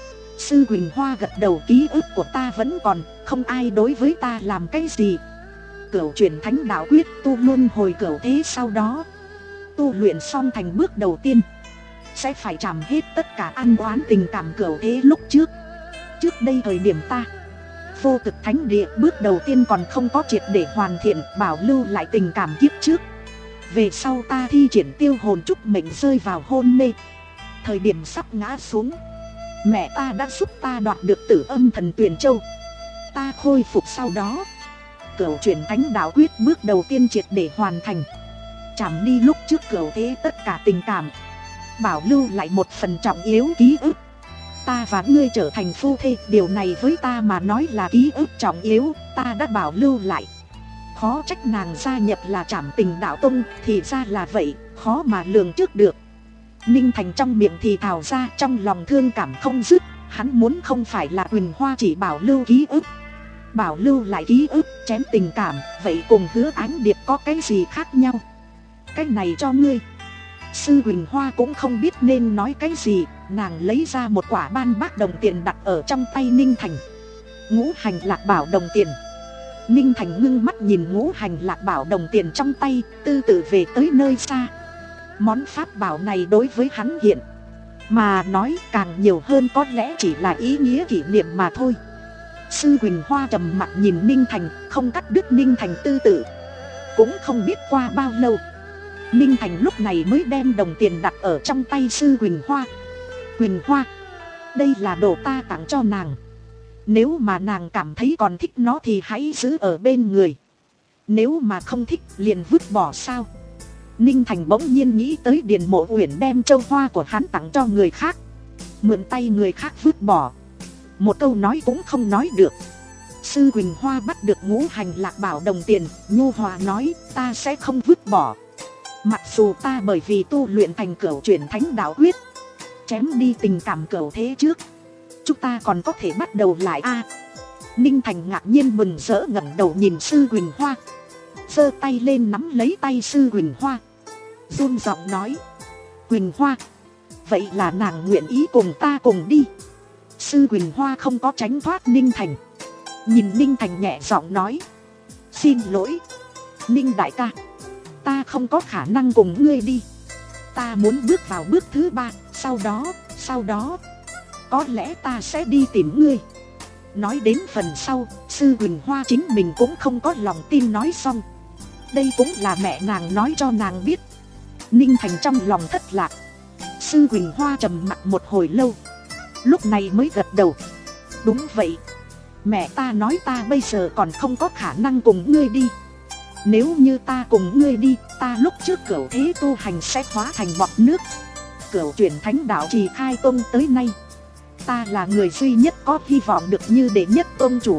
Sư Quỳnh Hoa gật đầu, ký ức của ta vẫn còn, không ai đối với ta làm cái gì. Cửu chuyển thánh đạo quyết tu luôn hồi cửu thế, sau đó tu luyện xong thành bước đầu tiên, sẽ phải trảm hết tất cả ăn oán tình cảm cửu thế lúc trước. Trước đây thời điểm ta vô cực thánh địa bước đầu tiên còn không có triệt để hoàn thiện, bảo lưu lại tình cảm kiếp trước. Về sau ta thi triển tiêu hồn trúc mệnh rơi vào hôn mê. Thời điểm sắp ngã xuống, mẹ ta đã giúp ta đoạt được Tử Âm Thần Tuyền Châu. Ta khôi phục sau đó, cửu chuyển thánh đạo quyết bước đầu tiên triệt để hoàn thành, chảm đi lúc trước cửu thế tất cả tình cảm, bảo lưu lại một phần trọng yếu ký ức. Ta và ngươi trở thành phu thê, điều này với ta mà nói là ký ức trọng yếu, ta đã bảo lưu lại. Khó trách nàng gia nhập là Trảm Tình Đạo Tông, thì ra là vậy, khó mà lường trước được. Ninh Thành trong miệng thì thào ra, trong lòng thương cảm không dứt. Hắn muốn không phải là Quỳnh Hoa chỉ bảo lưu ký ức, bảo lưu lại ký ức chém tình cảm, vậy cùng Hứa Ánh Điệp có cái gì khác nhau? Cái này cho ngươi. Sư Quỳnh Hoa cũng không biết nên nói cái gì, nàng lấy ra một quả ban bác đồng tiền đặt ở trong tay Ninh Thành. Ngũ hành lạc bảo đồng tiền. Ninh Thành ngưng mắt nhìn ngũ hành lạc bảo đồng tiền trong tay, tư tự về tới nơi xa. Món pháp bảo này đối với hắn hiện mà nói càng nhiều hơn có lẽ chỉ là ý nghĩa kỷ niệm mà thôi. Sư Quỳnh Hoa trầm mặt nhìn Ninh Thành, không cắt đứt Ninh Thành tư tự. Cũng không biết qua bao lâu, Ninh Thành lúc này mới đem đồng tiền đặt ở trong tay Sư Quỳnh Hoa. Quỳnh Hoa, đây là đồ ta tặng cho nàng. Nếu mà nàng cảm thấy còn thích nó thì hãy giữ ở bên người. Nếu mà không thích liền vứt bỏ sao? Ninh Thành bỗng nhiên nghĩ tới Điền Mộ Uyển đem châu hoa của hắn tặng cho người khác, mượn tay người khác vứt bỏ. Một câu nói cũng không nói được. Sư Quỳnh Hoa bắt được ngũ hành lạc bảo đồng tiền, nhu hòa nói, ta sẽ không vứt bỏ. Mặc dù ta bởi vì tu luyện thành cửu chuyển thánh đạo quyết, chém đi tình cảm cửu thế trước, chúng ta còn có thể bắt đầu lại a. À, Ninh Thành ngạc nhiên mừng rỡ ngẩng đầu nhìn Sư Quỳnh Hoa, giơ tay lên nắm lấy tay Sư Quỳnh Hoa, run giọng nói, Quỳnh Hoa, vậy là nàng nguyện ý cùng ta cùng đi. Sư Quỳnh Hoa không có tránh thoát Ninh Thành. Nhìn Ninh Thành nhẹ giọng nói, xin lỗi Ninh đại ca, ta không có khả năng cùng ngươi đi. Ta muốn bước vào bước thứ ba. Sau đó, sau đó có lẽ ta sẽ đi tìm ngươi. Nói đến phần sau, Sư Quỳnh Hoa chính mình cũng không có lòng tin nói xong. Đây cũng là mẹ nàng nói cho nàng biết. Ninh Thành trong lòng thất lạc. Sư Quỳnh Hoa trầm mặc một hồi lâu, lúc này mới gật đầu. Đúng vậy, mẹ ta nói ta bây giờ còn không có khả năng cùng ngươi đi. Nếu như ta cùng ngươi đi, ta lúc trước cửu thế tu hành sẽ hóa thành bọt nước. Cửu chuyển thánh đạo trì khai tông tới nay, ta là người duy nhất có hy vọng được như đệ nhất tông chủ.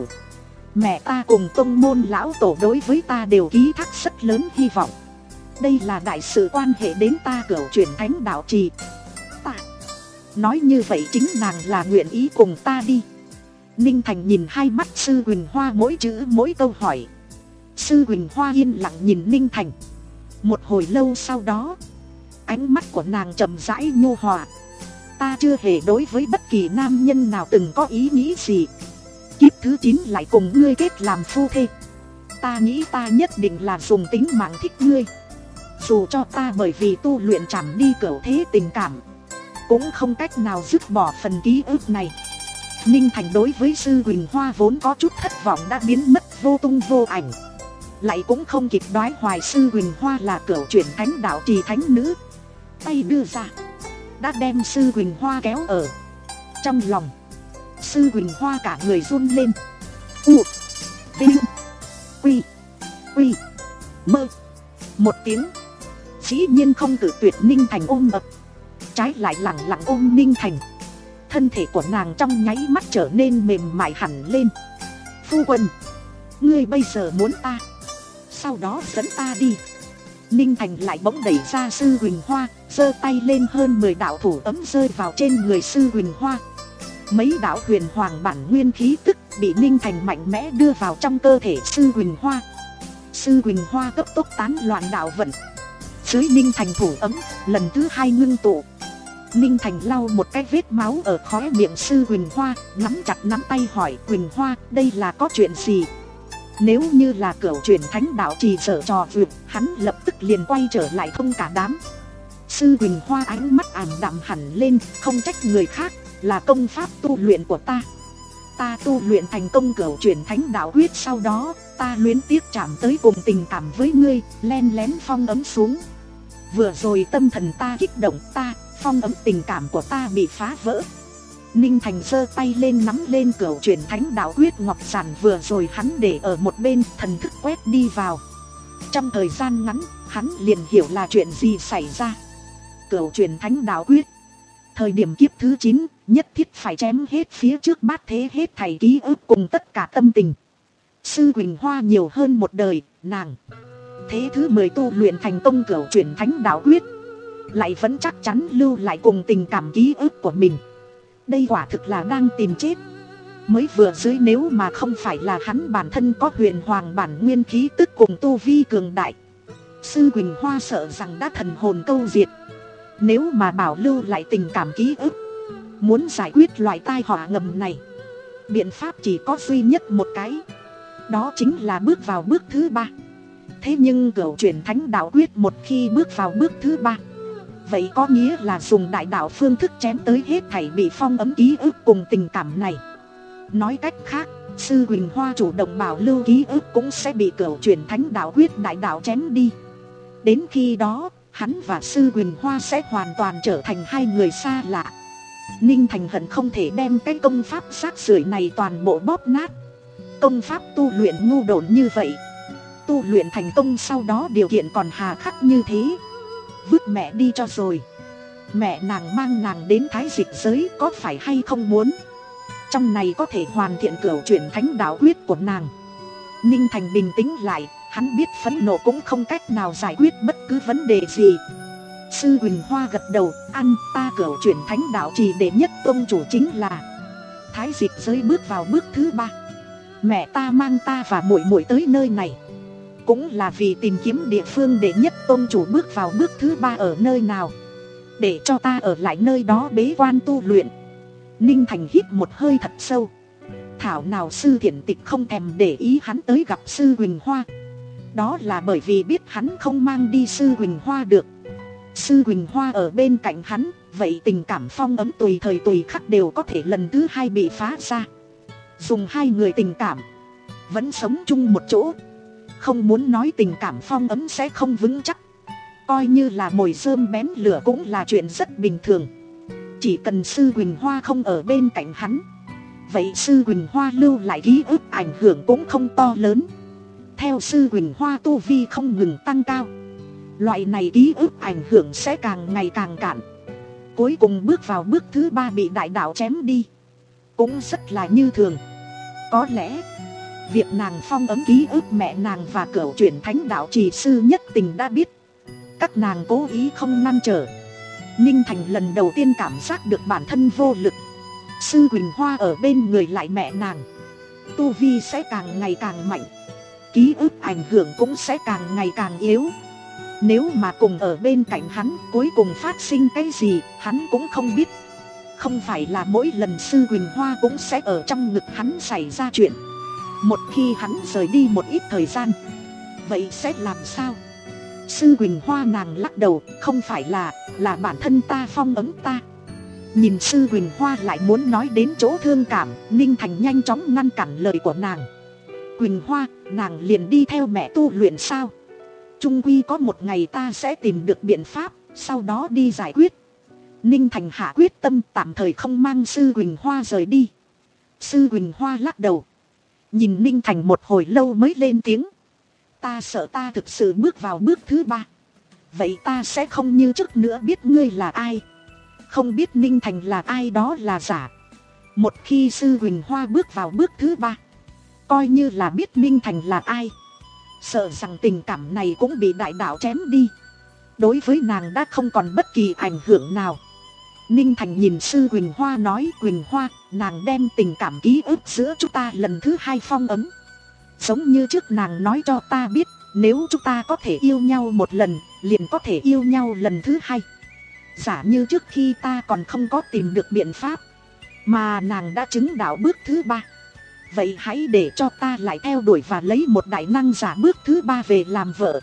Mẹ ta cùng tông môn lão tổ đối với ta đều ký thác rất lớn hy vọng. Đây là đại sự quan hệ đến ta cửu chuyển thánh đạo trì. Ta nói như vậy chính nàng là nguyện ý cùng ta đi. Ninh Thành nhìn hai mắt Sư Quỳnh Hoa, mỗi chữ mỗi câu hỏi. Sư Quỳnh Hoa yên lặng nhìn Ninh Thành. Một hồi lâu sau đó, ánh mắt của nàng chậm rãi nhu hòa. Ta chưa hề đối với bất kỳ nam nhân nào từng có ý nghĩ gì. Kiếp thứ chín lại cùng ngươi kết làm phu thê. Ta nghĩ ta nhất định là dùng tính mạng thích ngươi. Dù cho ta bởi vì tu luyện chảm đi cửu thế tình cảm, cũng không cách nào dứt bỏ phần ký ức này. Ninh Thành đối với Sư Quỳnh Hoa vốn có chút thất vọng đã biến mất vô tung vô ảnh. Lại cũng không kịp đoái hoài Sư Quỳnh Hoa là cửu chuyển thánh đạo trì thánh nữ. Tay đưa ra, đã đem Sư Quỳnh Hoa kéo ở trong lòng. Sư Quỳnh Hoa cả người run lên. U Vinh Quy Quy Mơ một tiếng, dĩ nhiên không cự tuyệt Ninh Thành ôm ập, trái lại lặng lặng ôm Ninh Thành. Thân thể của nàng trong nháy mắt trở nên mềm mại hẳn lên. Phu quân, ngươi bây giờ muốn ta, sau đó dẫn ta đi. Ninh Thành lại bỗng đẩy ra Sư Quỳnh Hoa, giơ tay lên, hơn mười đạo thủ ấm rơi vào trên người Sư Quỳnh Hoa. Mấy đạo huyền hoàng bản nguyên khí tức bị Ninh Thành mạnh mẽ đưa vào trong cơ thể Sư Quỳnh Hoa. Sư Quỳnh Hoa cấp tốc tán loạn đạo vận. Dưới Ninh Thành thủ ấm, lần thứ hai ngưng tụ. Ninh Thành lau một cái vết máu ở khóe miệng Sư Quỳnh Hoa, nắm chặt nắm tay hỏi, Quỳnh Hoa, đây là có chuyện gì? Nếu như là cửu chuyển thánh đạo trì giở trò vượt, hắn lập tức liền quay trở lại thông cả đám. Sư Quỳnh Hoa ánh mắt ảm đạm hẳn lên, không trách người khác, là công pháp tu luyện của ta. Ta tu luyện thành công cửu chuyển thánh đạo quyết, sau đó ta luyến tiếc chạm tới cùng tình cảm với ngươi, len lén phong ấm xuống. Vừa rồi tâm thần ta kích động, ta phong ấm tình cảm của ta bị phá vỡ. Ninh Thành giơ tay lên nắm lên cửu chuyển thánh đạo quyết ngọc giản vừa rồi hắn để ở một bên, thần thức quét đi vào. Trong thời gian ngắn, hắn liền hiểu là chuyện gì xảy ra. Cửu chuyển thánh đạo quyết, thời điểm kiếp thứ chín, nhất thiết phải chém hết phía trước bát thế hết thảy ký ức cùng tất cả tâm tình. Sư Quỳnh Hoa nhiều hơn một đời, nàng thế thứ mười tu luyện thành công cửu chuyển thánh đạo quyết, lại vẫn chắc chắn lưu lại cùng tình cảm ký ức của mình. Đây quả thực là đang tìm chết. Mới vừa dưới, nếu mà không phải là hắn bản thân có huyền hoàng bản nguyên khí tức cùng tu vi cường đại, Sư Quỳnh Hoa sợ rằng đã thần hồn câu diệt. Nếu mà bảo lưu lại tình cảm ký ức, muốn giải quyết loại tai họa ngầm này, biện pháp chỉ có duy nhất một cái, đó chính là bước vào bước thứ ba. Thế nhưng cửu chuyển thánh đạo quyết một khi bước vào bước thứ ba, vậy có nghĩa là dùng đại đạo phương thức chém tới hết thảy bị phong ấm ký ức cùng tình cảm này. Nói cách khác, Sư Quỳnh Hoa chủ động bảo lưu ký ức cũng sẽ bị cửu chuyển thánh đạo quyết đại đạo chém đi. Đến khi đó, hắn và Sư Quỳnh Hoa sẽ hoàn toàn trở thành hai người xa lạ. Ninh Thành hận không thể đem cái công pháp rác rưởi này toàn bộ bóp nát. Công pháp tu luyện ngu độn như vậy, tu luyện thành công sau đó điều kiện còn hà khắc như thế, vứt mẹ đi cho rồi. Mẹ nàng mang nàng đến Thái Dịch giới có phải hay không muốn trong này có thể hoàn thiện cửu chuyển thánh đạo quyết của nàng. Ninh Thành bình tĩnh lại, hắn biết phẫn nộ cũng không cách nào giải quyết bất cứ vấn đề gì. Sư Quỳnh Hoa gật đầu, ăn, ta cửu chuyển thánh đạo trì đệ nhất tông chủ chính là Thái Dịch giới bước vào bước thứ ba. Mẹ ta mang ta và muội muội tới nơi này cũng là vì tìm kiếm địa phương đệ nhất tông chủ bước vào bước thứ ba ở nơi nào, để cho ta ở lại nơi đó bế quan tu luyện. Ninh Thành hít một hơi thật sâu. Thảo nào Sư Thiển Tịch không thèm để ý hắn tới gặp Sư Huỳnh Hoa. Đó là bởi vì biết hắn không mang đi Sư Huỳnh Hoa được. Sư Huỳnh Hoa ở bên cạnh hắn, vậy tình cảm phong ấm tùy thời tùy khắc đều có thể lần thứ hai bị phá ra. Dùng hai người tình cảm vẫn sống chung một chỗ, không muốn nói tình cảm phong ấm sẽ không vững chắc. Coi như là mồi rơm bén lửa cũng là chuyện rất bình thường. Chỉ cần Sư Huỳnh Hoa không ở bên cạnh hắn, vậy Sư Huỳnh Hoa lưu lại ký ức ảnh hưởng cũng không to lớn. Theo Sư Huỳnh Hoa tu vi không ngừng tăng cao, loại này ký ức ảnh hưởng sẽ càng ngày càng cạn. Cuối cùng bước vào bước thứ ba bị đại đạo chém đi, cũng rất là như thường. Có lẽ việc nàng phong ấm ký ức mẹ nàng và cửu chuyển thánh đạo trì sư nhất tình đã biết. Các nàng cố ý không ngăn trở. Ninh Thành lần đầu tiên cảm giác được bản thân vô lực. Sư Huỳnh Hoa ở bên người lại mẹ nàng, tu vi sẽ càng ngày càng mạnh, ký ức ảnh hưởng cũng sẽ càng ngày càng yếu. Nếu mà cùng ở bên cạnh hắn, cuối cùng phát sinh cái gì hắn cũng không biết. Không phải là mỗi lần Sư Huỳnh Hoa cũng sẽ ở trong ngực hắn xảy ra chuyện. Một khi hắn rời đi một ít thời gian, vậy sẽ làm sao? Sư Huỳnh Hoa nàng lắc đầu, không phải là, là bản thân ta phong ấm ta. Nhìn Sư Huỳnh Hoa lại muốn nói đến chỗ thương cảm, Ninh Thành nhanh chóng ngăn cản lời của nàng. Huỳnh Hoa, nàng liền đi theo mẹ tu luyện sao? Trung quy có một ngày ta sẽ tìm được biện pháp, sau đó đi giải quyết. Ninh Thành hạ quyết tâm tạm thời không mang Sư Huỳnh Hoa rời đi. Sư Huỳnh Hoa lắc đầu, nhìn Ninh Thành một hồi lâu mới lên tiếng. Ta sợ ta thực sự bước vào bước thứ ba, vậy ta sẽ không như trước nữa biết ngươi là ai. Không biết Ninh Thành là ai đó là giả. Một khi Sư Huỳnh Hoa bước vào bước thứ ba, coi như là biết Ninh Thành là ai, sợ rằng tình cảm này cũng bị đại đạo chém đi. Đối với nàng đã không còn bất kỳ ảnh hưởng nào. Ninh Thành nhìn Sư Huỳnh Hoa nói, Huỳnh Hoa, nàng đem tình cảm ký ức giữa chúng ta lần thứ hai phong ấm. Giống như trước nàng nói cho ta biết, nếu chúng ta có thể yêu nhau một lần, liền có thể yêu nhau lần thứ hai. Giả như trước khi ta còn không có tìm được biện pháp, mà nàng đã chứng đạo bước thứ ba, vậy hãy để cho ta lại theo đuổi và lấy một đại năng giả bước thứ ba về làm vợ.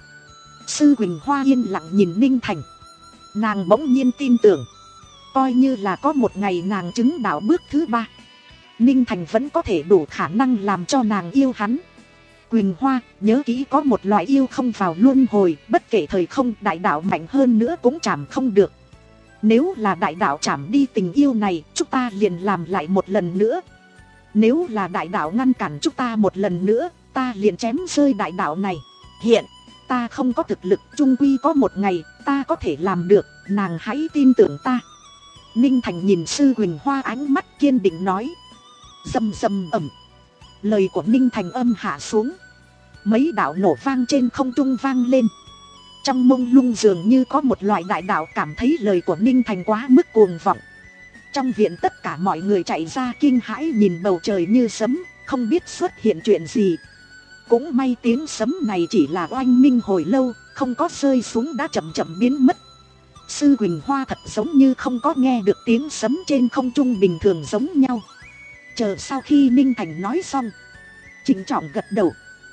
Sư Huỳnh Hoa yên lặng nhìn Ninh Thành. Nàng bỗng nhiên tin tưởng, coi như là có một ngày nàng chứng đạo bước thứ ba, Ninh Thành vẫn có thể đủ khả năng làm cho nàng yêu hắn. Huỳnh Hoa, nhớ kỹ có một loại yêu không vào luân hồi, bất kể thời không đại đạo mạnh hơn nữa cũng chạm không được. Nếu là đại đạo chạm đi tình yêu này, chúng ta liền làm lại một lần nữa. Nếu là đại đạo ngăn cản chúng ta một lần nữa, ta liền chém rơi đại đạo này. Hiện, ta không có thực lực, chung quy có một ngày, ta có thể làm được, nàng hãy tin tưởng ta. Ninh Thành nhìn Sư Huỳnh Hoa ánh mắt kiên định nói. Rầm rầm ầm. Lời của Ninh Thành âm hạ xuống. Mấy đạo nổ vang trên không trung vang lên. Trong mông lung dường như có một loại đại đạo cảm thấy lời của Ninh Thành quá mức cuồng vọng. Trong viện tất cả mọi người chạy ra kinh hãi nhìn bầu trời như sấm, không biết xuất hiện chuyện gì. Cũng may tiếng sấm này chỉ là oanh minh hồi lâu, không có rơi xuống đã chậm chậm biến mất. Sư Huỳnh Hoa thật giống như không có nghe được tiếng sấm trên không trung bình thường giống nhau. Chờ sau khi Ninh Thành nói xong, trịnh trọng gật đầu.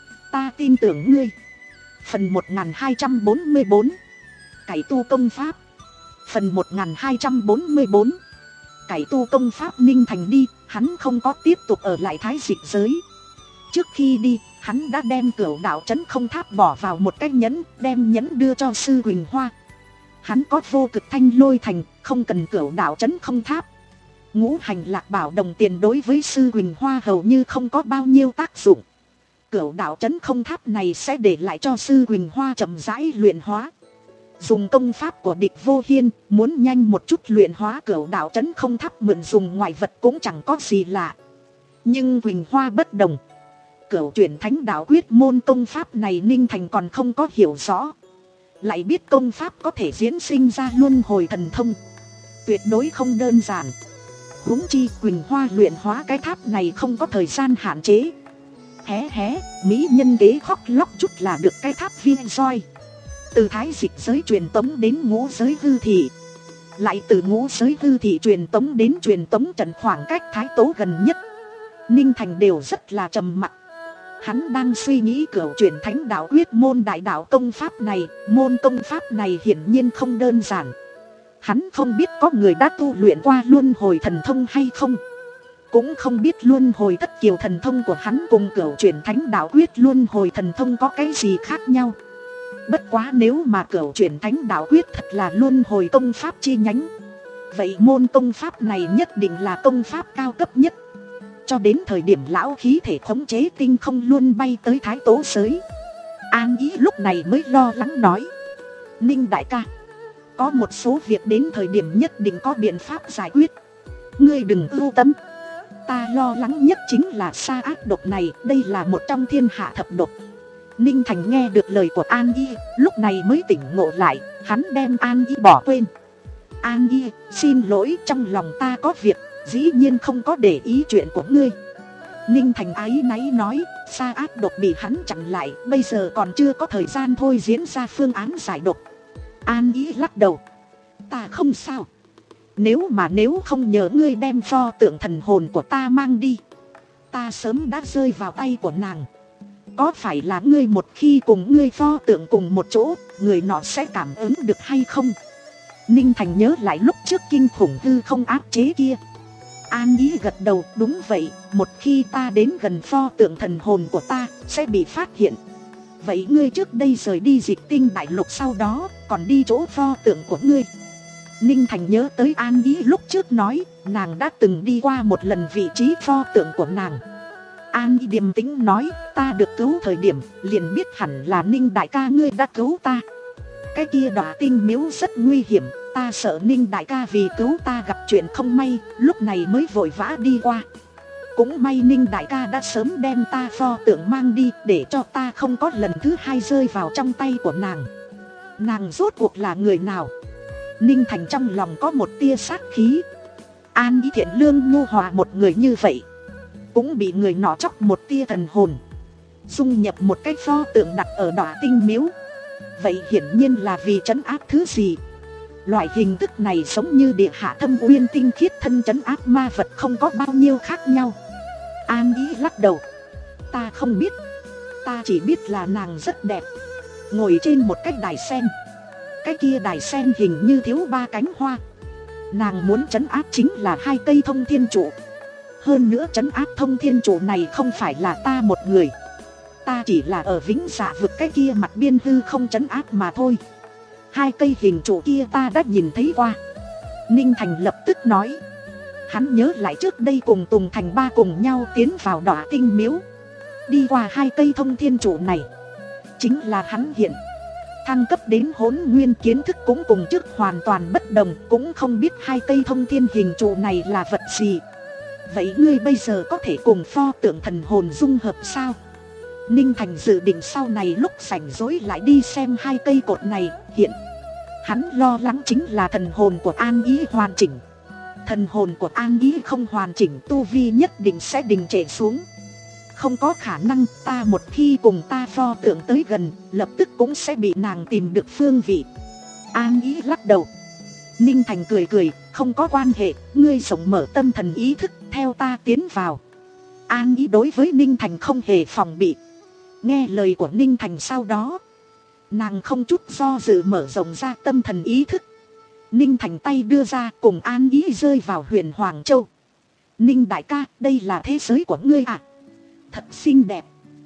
Ta tin tưởng ngươi. Phần một nghìn hai trăm bốn mươi bốn. Cải tu công pháp. Phần một nghìn hai trăm bốn mươi bốn. Cải tu công pháp. Ninh Thành đi, hắn không có tiếp tục ở lại Thái Dịch giới. Trước khi đi, hắn đã đem cửu đạo trấn không tháp bỏ vào một cái nhẫn, đem nhẫn đưa cho Sư Huỳnh Hoa. Hắn có vô cực thanh lôi thành, không cần cửu đạo trấn không tháp. Ngũ hành lạc bảo đồng tiền đối với Sư Huỳnh Hoa hầu như không có bao nhiêu tác dụng. Cửu đạo trấn không tháp này sẽ để lại cho Sư Huỳnh Hoa chậm rãi luyện hóa. Dùng công pháp của Địch Vô Hiên, muốn nhanh một chút luyện hóa cửu đạo trấn không tháp mượn dùng ngoại vật cũng chẳng có gì lạ. Nhưng Huỳnh Hoa bất đồng. Cửu chuyển thánh đạo quyết môn công pháp này Ninh Thành còn không có hiểu rõ. Lại biết công pháp có thể diễn sinh ra luân hồi thần thông, tuyệt đối không đơn giản. Huống chi Huỳnh Hoa luyện hóa cái tháp này không có thời gian hạn chế. Hé hé, mỹ nhân kế khóc lóc chút là được cái tháp viên roi. Từ Thái Dịch giới truyền tống đến ngũ giới hư thị, lại từ ngũ giới hư thị truyền tống đến truyền tống trận khoảng cách Thái Tố gần nhất. Ninh Thành đều rất là trầm mặc. Hắn đang suy nghĩ cửu chuyển thánh đạo quyết môn đại đạo công pháp này. Môn công pháp này hiển nhiên không đơn giản. Hắn không biết có người đã tu luyện qua luân hồi thần thông hay không. Cũng không biết luân hồi thất kiều thần thông của hắn cùng cửu chuyển thánh đạo quyết luân hồi thần thông có cái gì khác nhau. Bất quá nếu mà cửu chuyển thánh đạo quyết thật là luân hồi công pháp chi nhánh, vậy môn công pháp này nhất định là công pháp cao cấp nhất. Cho đến thời điểm lão khí thể khống chế tinh không luôn bay tới Thái Tố giới, An Ý lúc này mới lo lắng nói: Ninh đại ca, có một số việc đến thời điểm nhất định có biện pháp giải quyết. Ngươi đừng ưu tâm. Ta lo lắng nhất chính là sa ác độc này. Đây là một trong thiên hạ thập độc. Ninh Thành nghe được lời của An Y, lúc này mới tỉnh ngộ lại. Hắn đem An Y bỏ quên. An Y, xin lỗi, trong lòng ta có việc, dĩ nhiên không có để ý chuyện của ngươi. Ninh Thành áy náy nói: sa ác độc bị hắn chặn lại, bây giờ còn chưa có thời gian thôi diễn ra phương án giải độc. An Y lắc đầu: ta không sao. Nếu mà nếu không nhờ ngươi đem pho tượng thần hồn của ta mang đi, ta sớm đã rơi vào tay của nàng. Có phải là ngươi một khi cùng ngươi pho tượng cùng một chỗ, người nọ sẽ cảm ứng được hay không? Ninh Thành nhớ lại lúc trước kinh khủng hư không áp chế kia. An Ý gật đầu: đúng vậy, một khi ta đến gần pho tượng thần hồn của ta, sẽ bị phát hiện. Vậy ngươi trước đây rời đi Dịch Tinh đại lục, sau đó còn đi chỗ pho tượng của ngươi. Ninh Thành nhớ tới An Ý lúc trước nói, nàng đã từng đi qua một lần vị trí pho tượng của nàng. An Ý điềm tĩnh nói: ta được cứu thời điểm, liền biết hẳn là Ninh đại ca ngươi đã cứu ta. Cái kia Đọa Tinh miếu rất nguy hiểm, ta sợ Ninh đại ca vì cứu ta gặp chuyện không may, lúc này mới vội vã đi qua. Cũng may Ninh đại ca đã sớm đem ta pho tượng mang đi, để cho ta không có lần thứ hai rơi vào trong tay của nàng. Nàng rốt cuộc là người nào? Ninh Thành trong lòng có một tia sát khí. An Ý thiện lương nhu hòa một người như vậy, cũng bị người nọ chóc một tia thần hồn, dung nhập một cái pho tượng đặt ở Đọa Tinh miếu. Vậy hiển nhiên là vì trấn áp thứ gì? Loại hình thức này giống như địa hạ thâm uyên tinh khiết thân trấn áp ma vật, không có bao nhiêu khác nhau. An Ý lắc đầu: ta không biết. Ta chỉ biết là nàng rất đẹp, ngồi trên một cái đài sen. Cái kia đài sen hình như thiếu ba cánh hoa. Nàng muốn trấn áp chính là hai cây thông thiên trụ. Hơn nữa trấn áp thông thiên trụ này không phải là ta một người. Ta chỉ là ở Vĩnh Dạ vực cái kia mặt biên hư không trấn áp mà thôi. Hai cây hình trụ kia ta đã nhìn thấy qua. Ninh Thành lập tức nói. Hắn nhớ lại trước đây cùng Tùng Thành Ba cùng nhau tiến vào Đọa Tinh miếu, đi qua hai cây thông thiên trụ này. Chính là hắn hiện thăng cấp đến hỗn nguyên kiến thức cũng cùng trước hoàn toàn bất đồng, cũng không biết hai cây thông thiên hình trụ này là vật gì. Vậy ngươi bây giờ có thể cùng pho tượng thần hồn dung hợp sao? Ninh Thành dự định sau này lúc rảnh rỗi lại đi xem hai cây cột này. Hiện hắn lo lắng chính là thần hồn của An Ý hoàn chỉnh. Thần hồn của An Ý không hoàn chỉnh, tu vi nhất định sẽ đình trệ xuống. Không có khả năng, ta một khi cùng ta pho tượng tới gần, lập tức cũng sẽ bị nàng tìm được phương vị. An Ý lắc đầu. Ninh Thành cười cười: không có quan hệ, ngươi rộng mở tâm thần ý thức, theo ta tiến vào. An Ý đối với Ninh Thành không hề phòng bị. Nghe lời của Ninh Thành sau đó, nàng không chút do dự mở rộng ra tâm thần ý thức. Ninh Thành tay đưa ra, cùng An Ý rơi vào Huyền Hoàng Châu. Ninh đại ca, đây là thế giới của ngươi à? Thật xinh đẹp.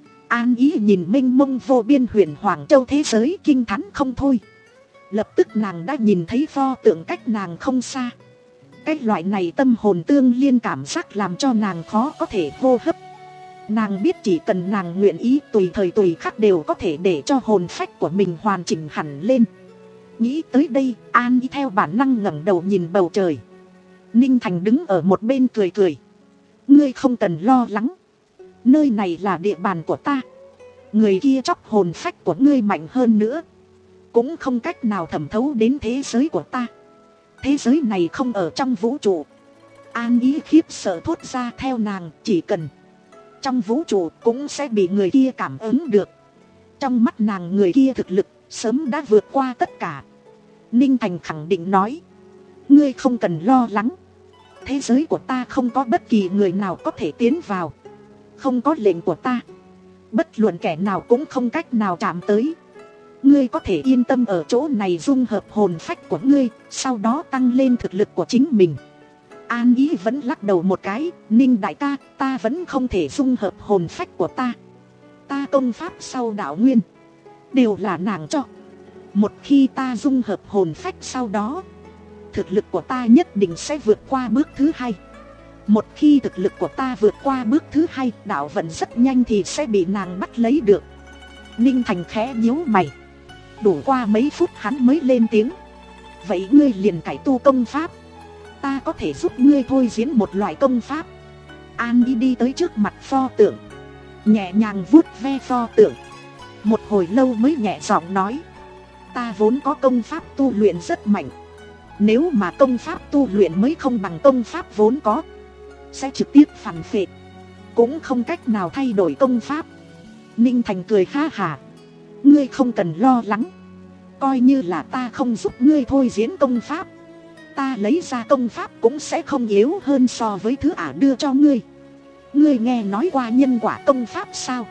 An Ý nhìn mênh mông vô biên Huyền Hoàng Châu thế giới, kinh thán không thôi. Lập tức nàng đã nhìn thấy pho tượng cách nàng không xa. Cái loại này tâm hồn tương liên cảm giác làm cho nàng khó có thể hô hấp. Nàng biết chỉ cần nàng nguyện ý, tùy thời tùy khắc đều có thể để cho hồn phách của mình hoàn chỉnh hẳn lên. Nghĩ tới đây, An Ý theo bản năng ngẩng đầu nhìn bầu trời. Ninh Thành đứng ở một bên cười cười. Ngươi không cần lo lắng, nơi này là địa bàn của ta. Người kia chóc hồn phách của ngươi mạnh hơn nữa, cũng không cách nào thẩm thấu đến thế giới của ta. Thế giới này không ở trong vũ trụ. An Ý khiếp sợ thốt ra, theo nàng, chỉ cần trong vũ trụ cũng sẽ bị người kia cảm ứng được. Trong mắt nàng người kia thực lực sớm đã vượt qua tất cả. Ninh Thành khẳng định nói. Ngươi không cần lo lắng. Thế giới của ta không có bất kỳ người nào có thể tiến vào. Không có lệnh của ta, bất luận kẻ nào cũng không cách nào chạm tới. Ngươi có thể yên tâm ở chỗ này dung hợp hồn phách của ngươi, sau đó tăng lên thực lực của chính mình. An Ý vẫn lắc đầu một cái. Ninh đại ca, ta vẫn không thể dung hợp hồn phách của ta. Ta công pháp sau đạo nguyên đều là nàng cho. Một khi ta dung hợp hồn phách sau đó, thực lực của ta nhất định sẽ vượt qua bước thứ hai. Một khi thực lực của ta vượt qua bước thứ hai, đạo vận rất nhanh thì sẽ bị nàng bắt lấy được. Ninh Thành khẽ nhíu mày. Đủ qua mấy phút hắn mới lên tiếng. Vậy ngươi liền cải tu công pháp. Ta có thể giúp ngươi thôi diễn một loại công pháp. An Ý đi tới trước mặt pho tượng, nhẹ nhàng vuốt ve pho tượng. Một hồi lâu mới nhẹ giọng nói. Ta vốn có công pháp tu luyện rất mạnh. Nếu mà công pháp tu luyện mới không bằng công pháp vốn có, sẽ trực tiếp phản phệ, cũng không cách nào thay đổi công pháp. Ninh Thành cười ha hả. Ngươi không cần lo lắng. Coi như là ta không giúp ngươi thôi diễn công pháp, ta lấy ra công pháp cũng sẽ không yếu hơn so với thứ ả đưa cho ngươi. Ngươi nghe nói qua nhân quả công pháp sao?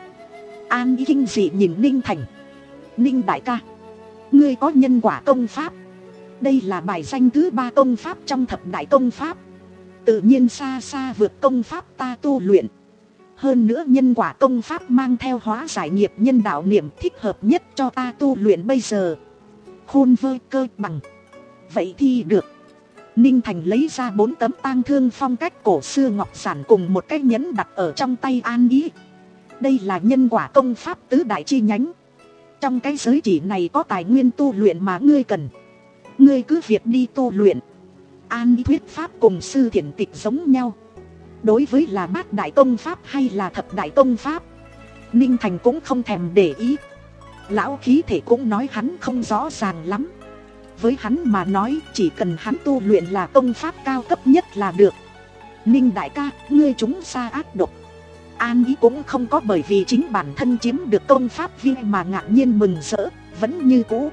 An Ý kinh dị nhìn Ninh Thành. Ninh đại ca, ngươi có nhân quả công pháp? Đây là bài danh thứ ba công pháp trong thập đại công pháp, tự nhiên xa xa vượt công pháp ta tu luyện. Hơn nữa nhân quả công pháp mang theo hóa giải nghiệp nhân đạo niệm, thích hợp nhất cho ta tu luyện bây giờ. Khôn vơ cơ bằng. Vậy thì được. Ninh Thành lấy ra bốn tấm tang thương phong cách cổ xưa ngọc giản cùng một cái nhẫn đặt ở trong tay An Ý. Đây là nhân quả công pháp tứ đại chi nhánh. Trong cái giới chỉ này có tài nguyên tu luyện mà ngươi cần. Ngươi cứ việc đi tu luyện. An Ý thuyết pháp cùng sư thiển tịch giống nhau. Đối với là bát đại công pháp hay là thập đại công pháp, Ninh Thành cũng không thèm để ý. Lão khí thể cũng nói hắn không rõ ràng lắm. Với hắn mà nói, chỉ cần hắn tu luyện là công pháp cao cấp nhất là được. Ninh đại ca, ngươi chúng xa ác độc. An Ý cũng không có bởi vì chính bản thân chiếm được công pháp vi mà ngạc nhiên mừng rỡ, vẫn như cũ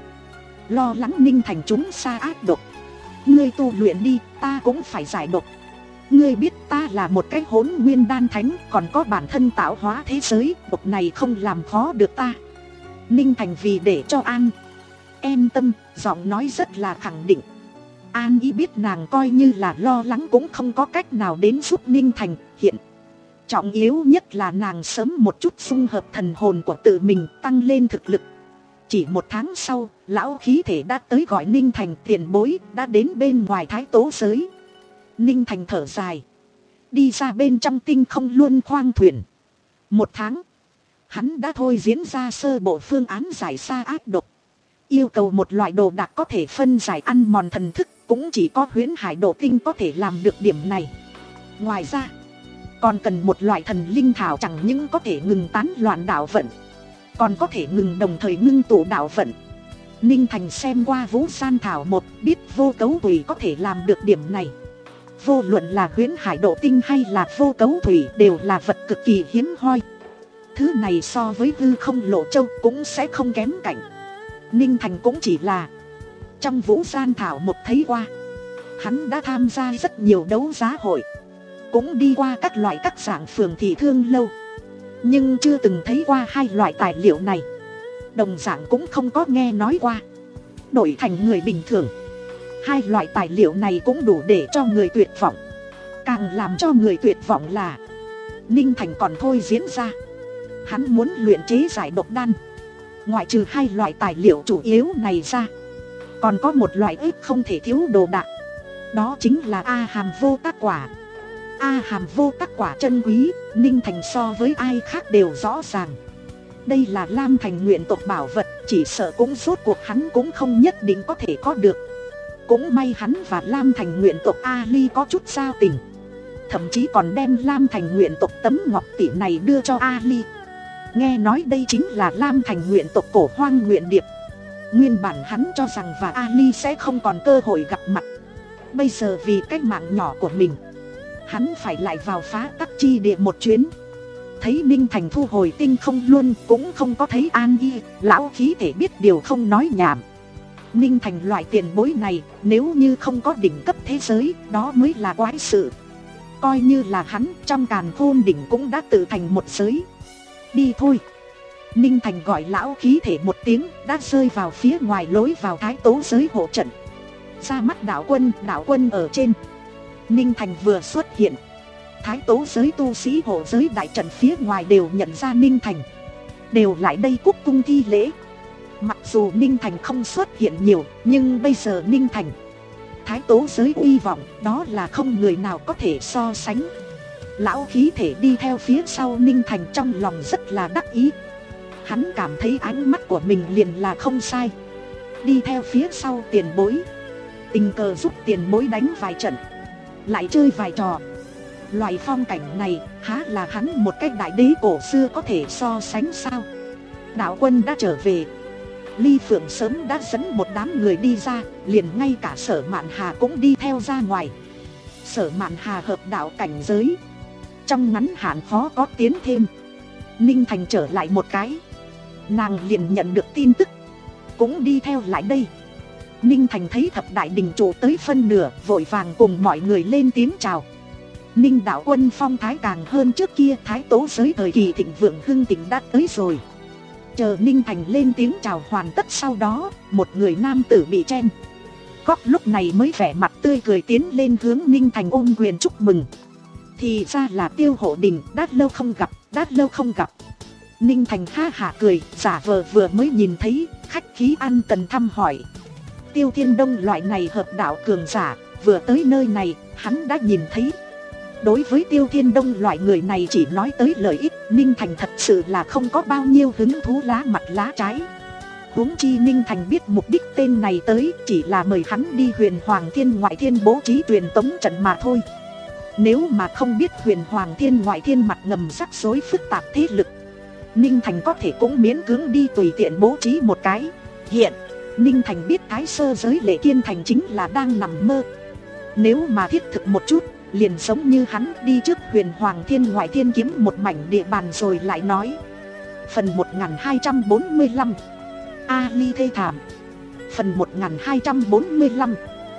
lo lắng Ninh Thành chúng xa ác độc. Ngươi tu luyện đi, ta cũng phải giải độc. Ngươi biết ta là một cái hỗn nguyên đan thánh, còn có bản thân tạo hóa thế giới, độc này không làm khó được ta. Ninh Thành vì để cho An yên tâm, giọng nói rất là khẳng định. An Ý biết nàng coi như là lo lắng cũng không có cách nào đến giúp Ninh Thành. Hiện trọng yếu nhất là nàng sớm một chút dung hợp thần hồn của tự mình, tăng lên thực lực. Chỉ một tháng sau, lão khí thể đã tới gọi Ninh Thành. Tiền bối đã đến bên ngoài thái tố giới. Ninh Thành thở dài, đi ra bên trong tinh không luân khoang thuyền. Một tháng, hắn đã thôi diễn ra sơ bộ phương án giải xa ác độc. Yêu cầu một loại đồ đạc có thể phân giải ăn mòn thần thức, cũng chỉ có huyễn hải độ tinh có thể làm được điểm này. Ngoài ra, còn cần một loại thần linh thảo chẳng những có thể ngừng tán loạn đạo vận, còn có thể ngừng đồng thời ngưng tụ đạo vận. Ninh Thành xem qua Vũ San Thảo một, biết vô cấu thủy có thể làm được điểm này. Vô luận là huyễn hải độ tinh hay là vô cấu thủy đều là vật cực kỳ hiếm hoi. Thứ này so với hư không lộ châu cũng sẽ không kém cạnh. Ninh Thành cũng chỉ là trong Vũ Gian Thảo một thấy qua. Hắn đã tham gia rất nhiều đấu giá hội, cũng đi qua các loại các dạng phường thị thương lâu, nhưng chưa từng thấy qua hai loại tài liệu này. Đồng dạng cũng không có nghe nói qua. Đổi thành người bình thường, hai loại tài liệu này cũng đủ để cho người tuyệt vọng. Càng làm cho người tuyệt vọng là Ninh Thành còn thôi diễn ra hắn muốn luyện chế giải độc đan. Ngoại trừ hai loại tài liệu chủ yếu này ra, còn có một loại ít không thể thiếu đồ đạc. Đó chính là A Hàm Vô Tác Quả. A Hàm Vô Tác Quả chân quý, Ninh Thành so với ai khác đều rõ ràng. Đây là Lam Thành nguyện tộc bảo vật, chỉ sợ cũng rốt cuộc hắn cũng không nhất định có thể có được. Cũng may hắn và Lam Thành nguyện tộc A Ly có chút giao tình, thậm chí còn đem Lam Thành nguyện tộc tấm ngọc tỷ này đưa cho A Ly. Nghe nói đây chính là Lam Thành nguyện tộc cổ hoang nguyện điệp. Nguyên bản hắn cho rằng và A Ly sẽ không còn cơ hội gặp mặt. Bây giờ vì cái mạng nhỏ của mình, hắn phải lại vào phá tắc chi địa một chuyến. Thấy Ninh Thành thu hồi tinh không luôn, cũng không có thấy An Y. Lão khí thể biết điều không nói nhảm, Ninh Thành loại tiền bối này, nếu như không có đỉnh cấp thế giới, đó mới là quái sự. Coi như là hắn trong càn khôn đỉnh cũng đã tự thành một giới. Đi thôi. Ninh Thành gọi lão khí thể một tiếng, đã rơi vào phía ngoài lối vào thái tố giới hộ trận. Ra mắt đạo quân, đạo quân ở trên. Ninh Thành vừa xuất hiện, thái tố giới tu sĩ hộ giới đại trận phía ngoài đều nhận ra Ninh Thành, đều lại đây cúc cung thi lễ. Mặc dù Ninh Thành không xuất hiện nhiều, nhưng bây giờ Ninh Thành, thái tố giới uy vọng, đó là không người nào có thể so sánh. Lão khí thể đi theo phía sau Ninh Thành trong lòng rất là đắc ý. Hắn cảm thấy ánh mắt của mình liền là không sai. Đi theo phía sau tiền bối, tình cờ giúp tiền bối đánh vài trận, lại chơi vài trò. Loại phong cảnh này há là hắn một cái đại đế cổ xưa có thể so sánh sao? Đạo quân đã trở về. Ly Phượng sớm đã dẫn một đám người đi ra, liền ngay cả Sở Mạn Hà cũng đi theo ra ngoài. Sở Mạn Hà hợp đạo cảnh giới, trong ngắn hạn khó có tiến thêm. Ninh Thành trở lại một cái, nàng liền nhận được tin tức, cũng đi theo lại đây. Ninh Thành thấy thập đại đình chủ tới phân nửa, vội vàng cùng mọi người lên tiếng chào. Ninh đạo quân phong thái càng hơn trước kia, thái tố giới thời kỳ thịnh vượng hưng thịnh đã tới rồi. Chờ Ninh Thành lên tiếng chào hoàn tất, sau đó một người nam tử bị chen góc lúc này mới vẻ mặt tươi cười tiến lên hướng Ninh Thành ôm quyền chúc mừng. Thì ra là Tiêu Hộ Đình, đã lâu không gặp, đã lâu không gặp. Ninh Thành ha hả cười, giả vờ vừa mới nhìn thấy, khách khí ăn cần thăm hỏi. Tiêu Thiên Đông loại này hợp đạo cường giả, vừa tới nơi này, hắn đã nhìn thấy. Đối với Tiêu Thiên Đông loại người này chỉ nói tới lợi ích, Ninh Thành thật sự là không có bao nhiêu hứng thú lá mặt lá trái. Huống chi Ninh Thành biết mục đích tên này tới chỉ là mời hắn đi Huyền Hoàng Thiên Ngoại Thiên bố trí truyền tống trận mà thôi. Nếu mà không biết Huyền Hoàng Thiên Ngoại Thiên mặt ngầm rắc rối phức tạp thế lực, Ninh Thành có thể cũng miễn cưỡng đi tùy tiện bố trí một cái. Hiện Ninh Thành biết Thái Sơ giới Lệ Kiên Thành chính là đang nằm mơ. Nếu mà thiết thực một chút, liền giống như hắn đi trước Huyền Hoàng Thiên Ngoại Thiên kiếm một mảnh địa bàn rồi lại nói. Phần một nghìn hai trăm bốn mươi lăm A Ly thê thảm. Phần một nghìn hai trăm bốn mươi lăm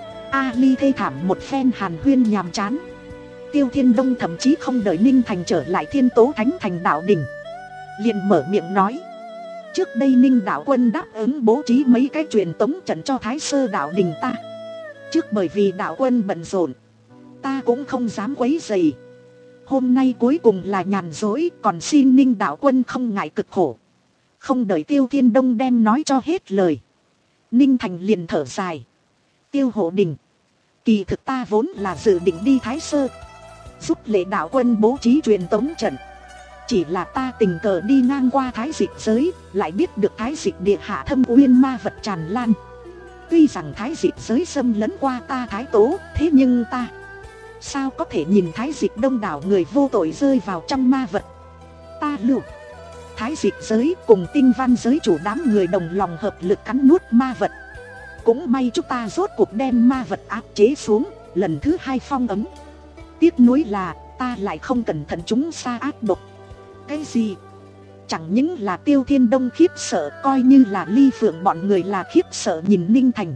A Ly thê thảm. Một phen hàn huyên nhàm chán, Tiêu Thiên Đông thậm chí không đợi Ninh Thành trở lại Thiên Tố Thánh Thành đạo đình, liền mở miệng nói. Trước đây Ninh đạo quân đáp ứng bố trí mấy cái truyền tống trận cho Thái Sơ đạo đình ta. Trước bởi vì đạo quân bận rộn, ta cũng không dám quấy rầy. Hôm nay cuối cùng là nhàn rỗi, còn xin Ninh đạo quân không ngại cực khổ. Không đợi Tiêu Thiên Đông đem nói cho hết lời, Ninh Thành liền thở dài. Tiêu Hộ Đình, kỳ thực ta vốn là dự định đi Thái Sơ, giúp Lệ đạo quân bố trí truyền tống trận. Chỉ là ta tình cờ đi ngang qua Thái Dịch giới, lại biết được Thái Dịch địa hạ thâm uyên ma vật tràn lan. Tuy rằng Thái Dịch giới xâm lấn qua ta Thái Tố, thế nhưng ta sao có thể nhìn Thái Dịch đông đảo người vô tội rơi vào trong ma vật. Ta lưu Thái Dịch giới cùng Tinh Văn giới chủ đám người đồng lòng hợp lực cắn nuốt ma vật. Cũng may chúng ta rốt cuộc đem ma vật áp chế xuống, lần thứ hai phong ấm. Tiếc nuối là ta lại không cẩn thận chúng sa ác độc. Cái gì? Chẳng những là Tiêu Thiên Đông khiếp sợ, coi như là Ly Phượng bọn người là khiếp sợ nhìn Ninh Thành.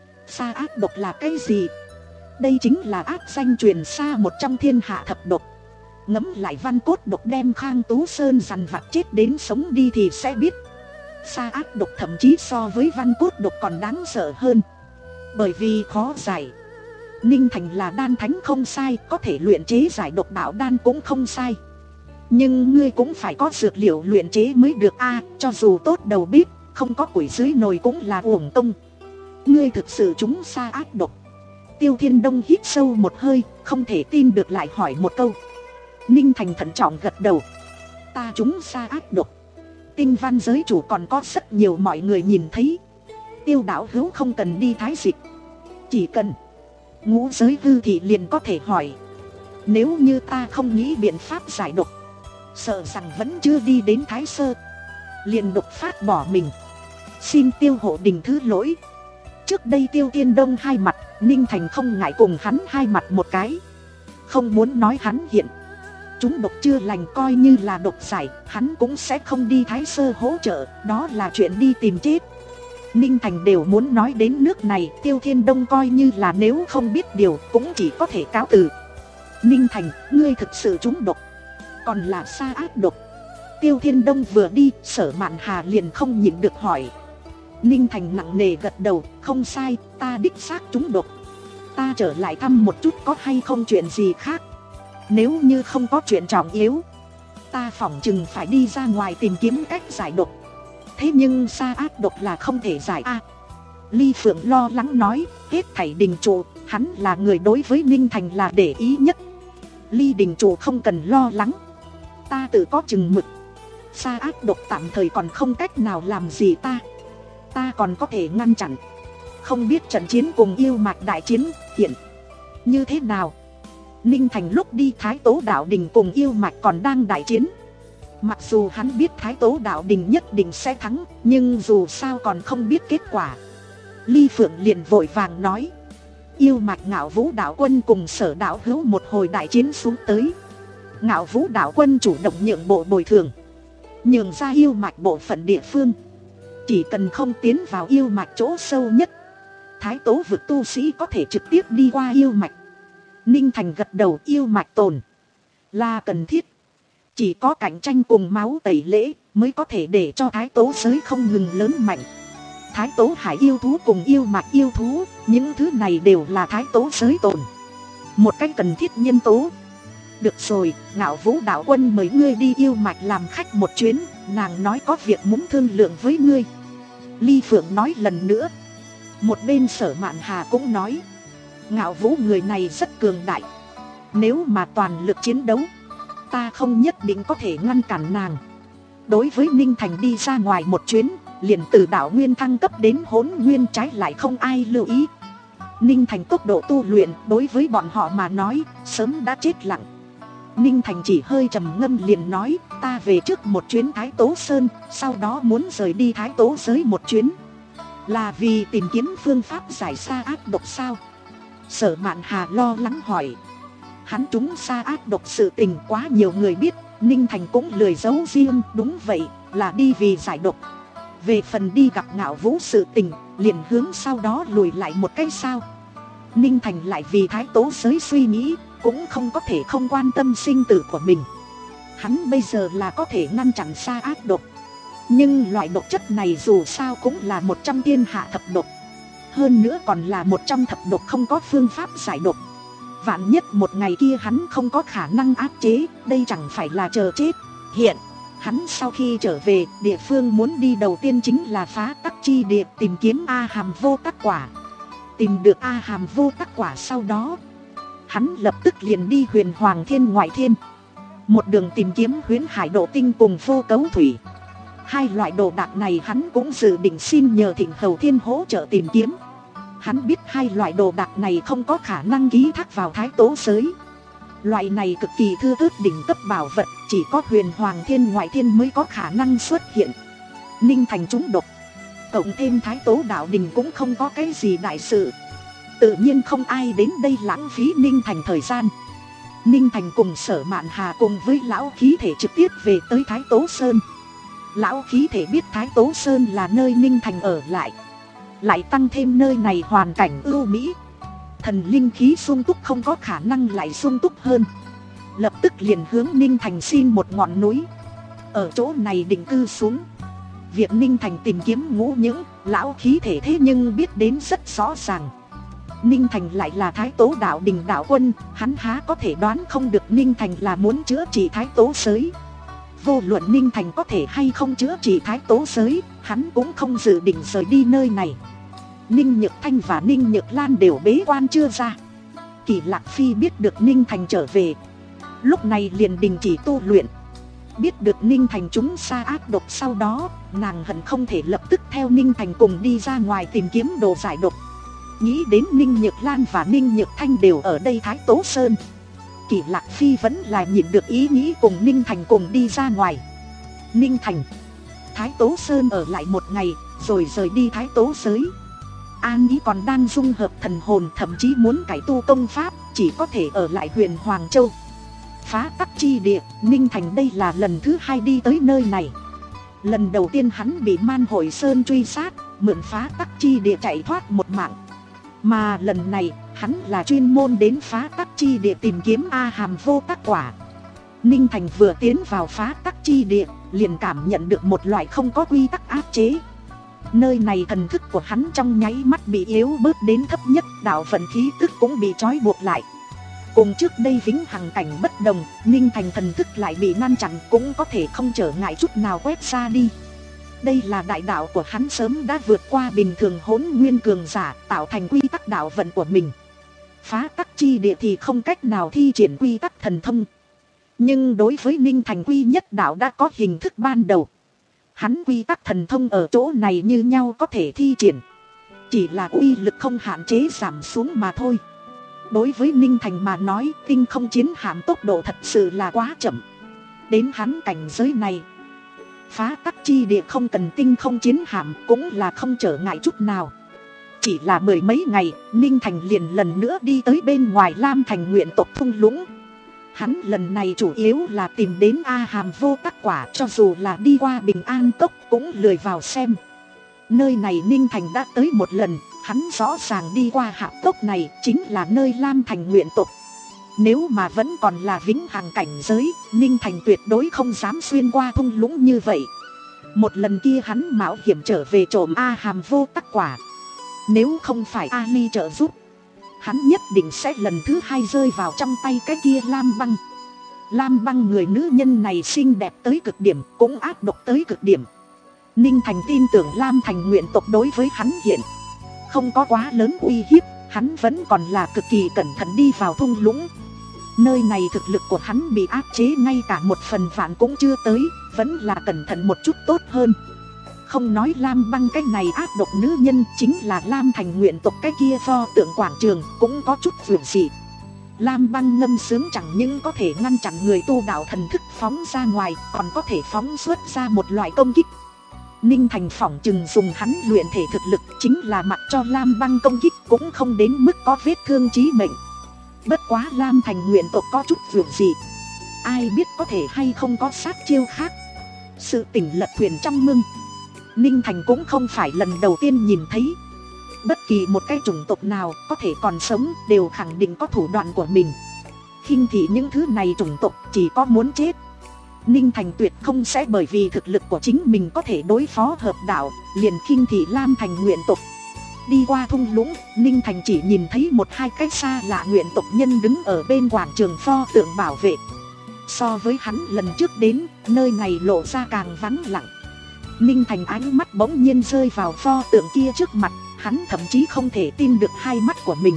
Sa ác độc là cái gì? Đây chính là ác danh truyền xa một trong thiên hạ thập độc. Ngẫm lại văn cốt độc đem Khang Tú Sơn dằn vặt chết đến sống đi thì sẽ biết. Sa ác độc thậm chí so với văn cốt độc còn đáng sợ hơn. Bởi vì khó giải. Ninh Thành là đan thánh không sai, có thể luyện chế giải độc đạo đan cũng không sai. Nhưng ngươi cũng phải có dược liệu luyện chế mới được a, à, cho dù tốt đầu bếp, không có củi dưới nồi cũng là uổng công. Ngươi thực sự trúng sa ác độc. Tiêu Thiên Đông hít sâu một hơi, không thể tin được lại hỏi một câu. Ninh Thành thận trọng gật đầu. Ta trúng sa ác độc. Tinh Văn giới chủ còn có rất nhiều mọi người nhìn thấy. Tiêu đạo hữu không cần đi Thái Dịch, chỉ cần Ngũ giới hư thì liền có thể hỏi. Nếu như ta không nghĩ biện pháp giải độc, sợ rằng vẫn chưa đi đến Thái Sơ, liền độc phát bỏ mình. Xin Tiêu Hộ Đình thứ lỗi. Trước đây Tiêu Thiên Đông hai mặt, Ninh Thành không ngại cùng hắn hai mặt một cái. Không muốn nói hắn hiện chúng độc chưa lành, coi như là độc giải, hắn cũng sẽ không đi Thái Sơ hỗ trợ, đó là chuyện đi tìm chết. Ninh Thành đều muốn nói đến nước này, Tiêu Thiên Đông coi như là nếu không biết điều cũng chỉ có thể cáo từ. Ninh Thành, ngươi thực sự trúng độc, còn là sa ác độc. Tiêu Thiên Đông vừa đi, Sở Mạn Hà liền không nhịn được hỏi. Ninh Thành nặng nề gật đầu, không sai, ta đích xác trúng độc. Ta trở lại thăm một chút có hay không chuyện gì khác. Nếu như không có chuyện trọng yếu, ta phỏng chừng phải đi ra ngoài tìm kiếm cách giải độc. Thế nhưng sa ác độc là không thể giải a. À, Ly Phượng lo lắng nói, hết thảy Đình Chủ, hắn là người đối với Ninh Thành là để ý nhất. Ly Đình Chủ không cần lo lắng, ta tự có chừng mực. Sa ác độc tạm thời còn không cách nào làm gì ta, ta còn có thể ngăn chặn. Không biết trận chiến cùng yêu mạch đại chiến hiện như thế nào. Ninh Thành lúc đi Thái Tố Đạo Đình cùng yêu mạch còn đang đại chiến. Mặc dù hắn biết Thái Tố Đạo Đình nhất định sẽ thắng, nhưng dù sao còn không biết kết quả. Ly Phượng liền vội vàng nói, yêu mạch Ngạo Vũ Đạo Quân cùng Sở Đạo Hữu một hồi đại chiến xuống tới. Ngạo Vũ Đạo Quân chủ động nhượng bộ bồi thường, nhường ra yêu mạch bộ phận địa phương, chỉ cần không tiến vào yêu mạch chỗ sâu nhất, Thái Tố vực tu sĩ có thể trực tiếp đi qua yêu mạch. Ninh Thành gật đầu, yêu mạch tồn là cần thiết, chỉ có cạnh tranh cùng máu tẩy lễ mới có thể để cho Thái Tố giới không ngừng lớn mạnh. Thái Tố hải yêu thú cùng yêu mạch yêu thú, những thứ này đều là Thái Tố giới tồn một cách cần thiết nhân tố. Được rồi, Ngạo Vũ Đạo Quân mời ngươi đi yêu mạch làm khách một chuyến, nàng nói có việc muốn thương lượng với ngươi. Ly Phượng nói lần nữa. Một bên Sở Mạn Hà cũng nói, Ngạo Vũ người này rất cường đại, nếu mà toàn lực chiến đấu, ta không nhất định có thể ngăn cản nàng. Đối với Ninh Thành đi ra ngoài một chuyến, liền từ đạo nguyên thăng cấp đến hỗn nguyên trái lại không ai lưu ý. Ninh Thành tốc độ tu luyện đối với bọn họ mà nói sớm đã chết lặng. Ninh Thành chỉ hơi trầm ngâm liền nói, ta về trước một chuyến Thái Tố Sơn, sau đó muốn rời đi Thái Tố giới một chuyến. Là vì tìm kiếm phương pháp giải sa ác độc sao? Sở Mạn Hà lo lắng hỏi. Hắn trúng sa ác độc sự tình quá nhiều người biết, Ninh Thành cũng lười giấu riêng. Đúng vậy, là đi vì giải độc. Về phần đi gặp Ngạo Vũ sự tình, liền hướng sau đó lùi lại một cái sao. Ninh Thành lại vì Thái Tố giới suy nghĩ, cũng không có thể không quan tâm sinh tử của mình. Hắn bây giờ là có thể ngăn chặn sa ác độc, nhưng loại độc chất này dù sao cũng là một trăm thiên hạ thập độc, hơn nữa còn là một trong thập độc không có phương pháp giải độc. Vạn nhất một ngày kia hắn không có khả năng áp chế, đây chẳng phải là chờ chết. Hiện hắn sau khi trở về, địa phương muốn đi đầu tiên chính là Phá Tắc Chi Địa tìm kiếm A Hàm Vô Tắc Quả. Tìm được A Hàm Vô Tắc Quả sau đó, hắn lập tức liền đi Huyền Hoàng Thiên Ngoại Thiên, một đường tìm kiếm Huyễn Hải Độ Tinh cùng Vô Cấu Thủy. Hai loại đồ đạc này hắn cũng dự định xin nhờ Thịnh Hầu Thiên hỗ trợ tìm kiếm. Hắn biết hai loại đồ đạc này không có khả năng ký thác vào Thái Tố giới. Loại này cực kỳ thưa thớt đỉnh cấp bảo vật, chỉ có Huyền Hoàng Thiên Ngoại Thiên mới có khả năng xuất hiện. Ninh Thành trúng độc, cộng thêm Thái Tố Đạo Đình cũng không có cái gì đại sự, tự nhiên không ai đến đây lãng phí Ninh Thành thời gian. Ninh Thành cùng Sở Mạn Hà cùng với lão khí thể trực tiếp về tới Thái Tố Sơn. Lão khí thể biết Thái Tố Sơn là nơi Ninh Thành ở lại, lại tăng thêm nơi này hoàn cảnh ưu mỹ, thần linh khí sung túc không có khả năng lại sung túc hơn. Lập tức liền hướng Ninh Thành xin một ngọn núi, ở chỗ này định cư xuống. Việc Ninh Thành tìm kiếm ngũ những, lão khí thể thế nhưng biết đến rất rõ ràng. Ninh Thành lại là Thái Tố Đạo Đình đạo quân, hắn há có thể đoán không được Ninh Thành là muốn chữa trị Thái Tố giới. Vô luận Ninh Thành có thể hay không chữa trị Thái Tố giới, hắn cũng không dự định rời đi nơi này. Ninh Nhược Thanh và Ninh Nhược Lan đều bế quan chưa ra. Kỳ Lạc Phi biết được Ninh Thành trở về, lúc này liền đình chỉ tu luyện. Biết được Ninh Thành trúng sa ác độc sau đó, nàng hận không thể lập tức theo Ninh Thành cùng đi ra ngoài tìm kiếm đồ giải độc. Nghĩ đến Ninh Nhược Lan và Ninh Nhược Thanh đều ở đây Thái Tố Sơn, Kỳ Lạc Phi vẫn là nhịn được ý nghĩ cùng Ninh Thành cùng đi ra ngoài. Ninh Thành, Thái Tố Sơn ở lại một ngày, rồi rời đi Thái Tố giới. An Ý còn đang dung hợp thần hồn, thậm chí muốn cải tu công pháp, chỉ có thể ở lại huyện Hoàng Châu. Phá Tắc Chi Địa, Ninh Thành đây là lần thứ hai đi tới nơi này. Lần đầu tiên hắn bị Man Hội Sơn truy sát, mượn phá tắc chi địa chạy thoát một mạng. Mà lần này hắn là chuyên môn đến phá tắc chi địa tìm kiếm A Hàm Vô Tắc Quả. Ninh Thành vừa tiến vào phá tắc chi địa liền cảm nhận được một loại không có quy tắc áp chế. Nơi này thần thức của hắn trong nháy mắt bị yếu bớt đến thấp nhất, đạo vận khí tức cũng bị trói buộc lại. Cùng trước đây vĩnh hằng cảnh bất đồng, Ninh Thành thần thức lại bị ngăn chặn, cũng có thể không trở ngại chút nào quét ra đi. Đây là đại đạo của hắn sớm đã vượt qua bình thường hỗn nguyên cường giả, tạo thành quy tắc đạo vận của mình. Phá tắc chi địa thì không cách nào thi triển quy tắc thần thông. Nhưng đối với Ninh Thành quy nhất đạo đã có hình thức ban đầu. Hắn quy tắc thần thông ở chỗ này như nhau có thể thi triển. Chỉ là uy lực không hạn chế giảm xuống mà thôi. Đối với Ninh Thành mà nói, tinh không chiến hạm tốc độ thật sự là quá chậm. Đến hắn cảnh giới này, phá tắc chi địa không cần tinh không chiến hạm cũng là không trở ngại chút nào. Chỉ là mười mấy ngày, Ninh Thành liền lần nữa đi tới bên ngoài Lam Thành nguyện tộc thung lũng. Hắn lần này chủ yếu là tìm đến A Hàm Vô Tắc Quả, cho dù là đi qua Bình An Cốc cũng lười vào xem. Nơi này Ninh Thành đã tới một lần, hắn rõ ràng đi qua hạp cốc này chính là nơi Lam Thành nguyện tộc. Nếu mà vẫn còn là vĩnh hằng cảnh giới, Ninh Thành tuyệt đối không dám xuyên qua thung lũng như vậy. Một lần kia hắn mạo hiểm trở về trộm A Hàm Vô Tắc Quả. Nếu không phải Ali trợ giúp, hắn nhất định sẽ lần thứ hai rơi vào trong tay cái kia Lam Băng. Lam Băng người nữ nhân này xinh đẹp tới cực điểm, cũng ác độc tới cực điểm. Ninh Thành tin tưởng Lam Thành nguyện tộc đối với hắn hiện không có quá lớn uy hiếp, hắn vẫn còn là cực kỳ cẩn thận đi vào thung lũng. Nơi này thực lực của hắn bị áp chế ngay cả một phần vạn cũng chưa tới, vẫn là cẩn thận một chút tốt hơn. Không nói Lam Băng cái này ác độc nữ nhân, chính là Lam Thành nguyện tộc cái kia pho tượng quảng trường cũng có chút vượt dị. Lam Băng ngâm sướng chẳng những có thể ngăn chặn người tu đạo thần thức phóng ra ngoài, còn có thể phóng xuất ra một loại công kích. Ninh Thành phỏng chừng dùng hắn luyện thể thực lực chính là mặc cho Lam Băng công kích cũng không đến mức có vết thương chí mệnh. Bất quá Lam Thành nguyện tộc có chút vượt dị, ai biết có thể hay không có sát chiêu khác. Sự tỉnh lật thuyền trong mưng, Ninh Thành cũng không phải lần đầu tiên nhìn thấy. Bất kỳ một cái chủng tộc nào có thể còn sống đều khẳng định có thủ đoạn của mình. Khinh thị những thứ này chủng tộc chỉ có muốn chết. Ninh Thành tuyệt không sẽ bởi vì thực lực của chính mình có thể đối phó hợp đạo liền khinh thị Lam Thành nguyện tộc. Đi qua thung lũng, Ninh Thành chỉ nhìn thấy một hai cái xa lạ nguyện tộc nhân đứng ở bên quảng trường pho tượng bảo vệ. So với hắn lần trước đến, nơi này lộ ra càng vắng lặng. Ninh Thành ánh mắt bỗng nhiên rơi vào pho tượng kia trước mặt, hắn thậm chí không thể tin được hai mắt của mình.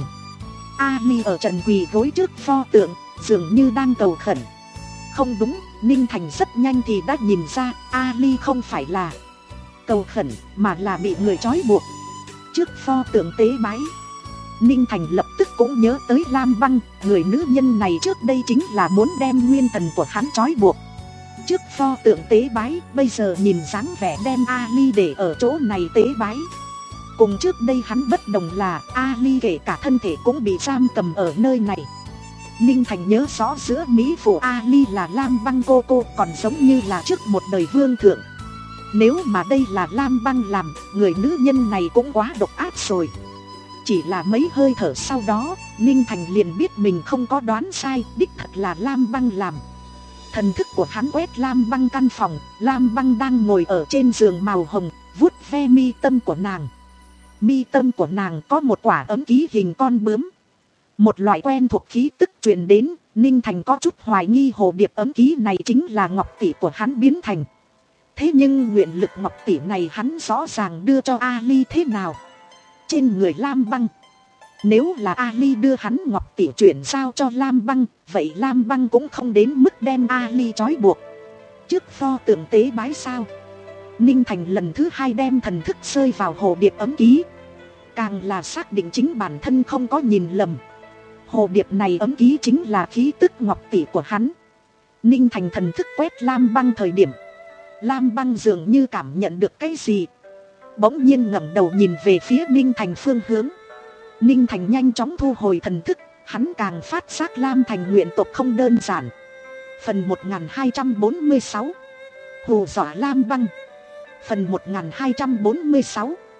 Ali ở trần quỳ gối trước pho tượng, dường như đang cầu khẩn. Không đúng, Ninh Thành rất nhanh thì đã nhìn ra, Ali không phải là cầu khẩn, mà là bị người trói buộc. Trước pho tượng tế bái, Ninh Thành lập tức cũng nhớ tới Lam Băng, người nữ nhân này trước đây chính là muốn đem nguyên thần của hắn trói buộc. Trước pho tượng tế bái, bây giờ nhìn dáng vẻ đem Ali để ở chỗ này tế bái. Cùng trước đây hắn bất đồng là Ali kể cả thân thể cũng bị giam cầm ở nơi này. Ninh Thành nhớ rõ giữa Mỹ phụ Ali là Lam Băng cô cô, còn giống như là trước một đời vương thượng. Nếu mà đây là Lam Băng làm, người nữ nhân này cũng quá độc ác rồi. Chỉ là mấy hơi thở sau đó, Ninh Thành liền biết mình không có đoán sai, đích thật là Lam Băng làm. Thần thức của hắn quét Lam Băng căn phòng, Lam Băng đang ngồi ở trên giường màu hồng, vuốt ve mi tâm của nàng. Mi tâm của nàng có một quả ấm ký hình con bướm. Một loại quen thuộc khí tức truyền đến, Ninh Thành có chút hoài nghi hồ điệp ấm ký này chính là ngọc tỷ của hắn biến thành. Thế nhưng nguyện lực ngọc tỷ này hắn rõ ràng đưa cho Ali thế nào? Trên người Lam Băng. Nếu là Ali đưa hắn ngọc tỷ chuyển giao cho Lam Băng, vậy Lam Băng cũng không đến mức đem Ali trói buộc. Trước pho tượng tế bái sao? Ninh Thành lần thứ hai đem thần thức rơi vào hồ điệp ấm ký. Càng là xác định chính bản thân không có nhìn lầm. Hồ điệp này ấm ký chính là khí tức ngọc tỷ của hắn. Ninh Thành thần thức quét Lam Băng thời điểm, Lam Băng dường như cảm nhận được cái gì, bỗng nhiên ngẩng đầu nhìn về phía Ninh Thành phương hướng. Ninh Thành nhanh chóng thu hồi thần thức, hắn càng phát giác Lam Thành nguyện tộc không đơn giản. Phần một nghìn hai trăm bốn mươi sáu, hù dọa Lam Băng. Phần một nghìn hai trăm bốn mươi sáu,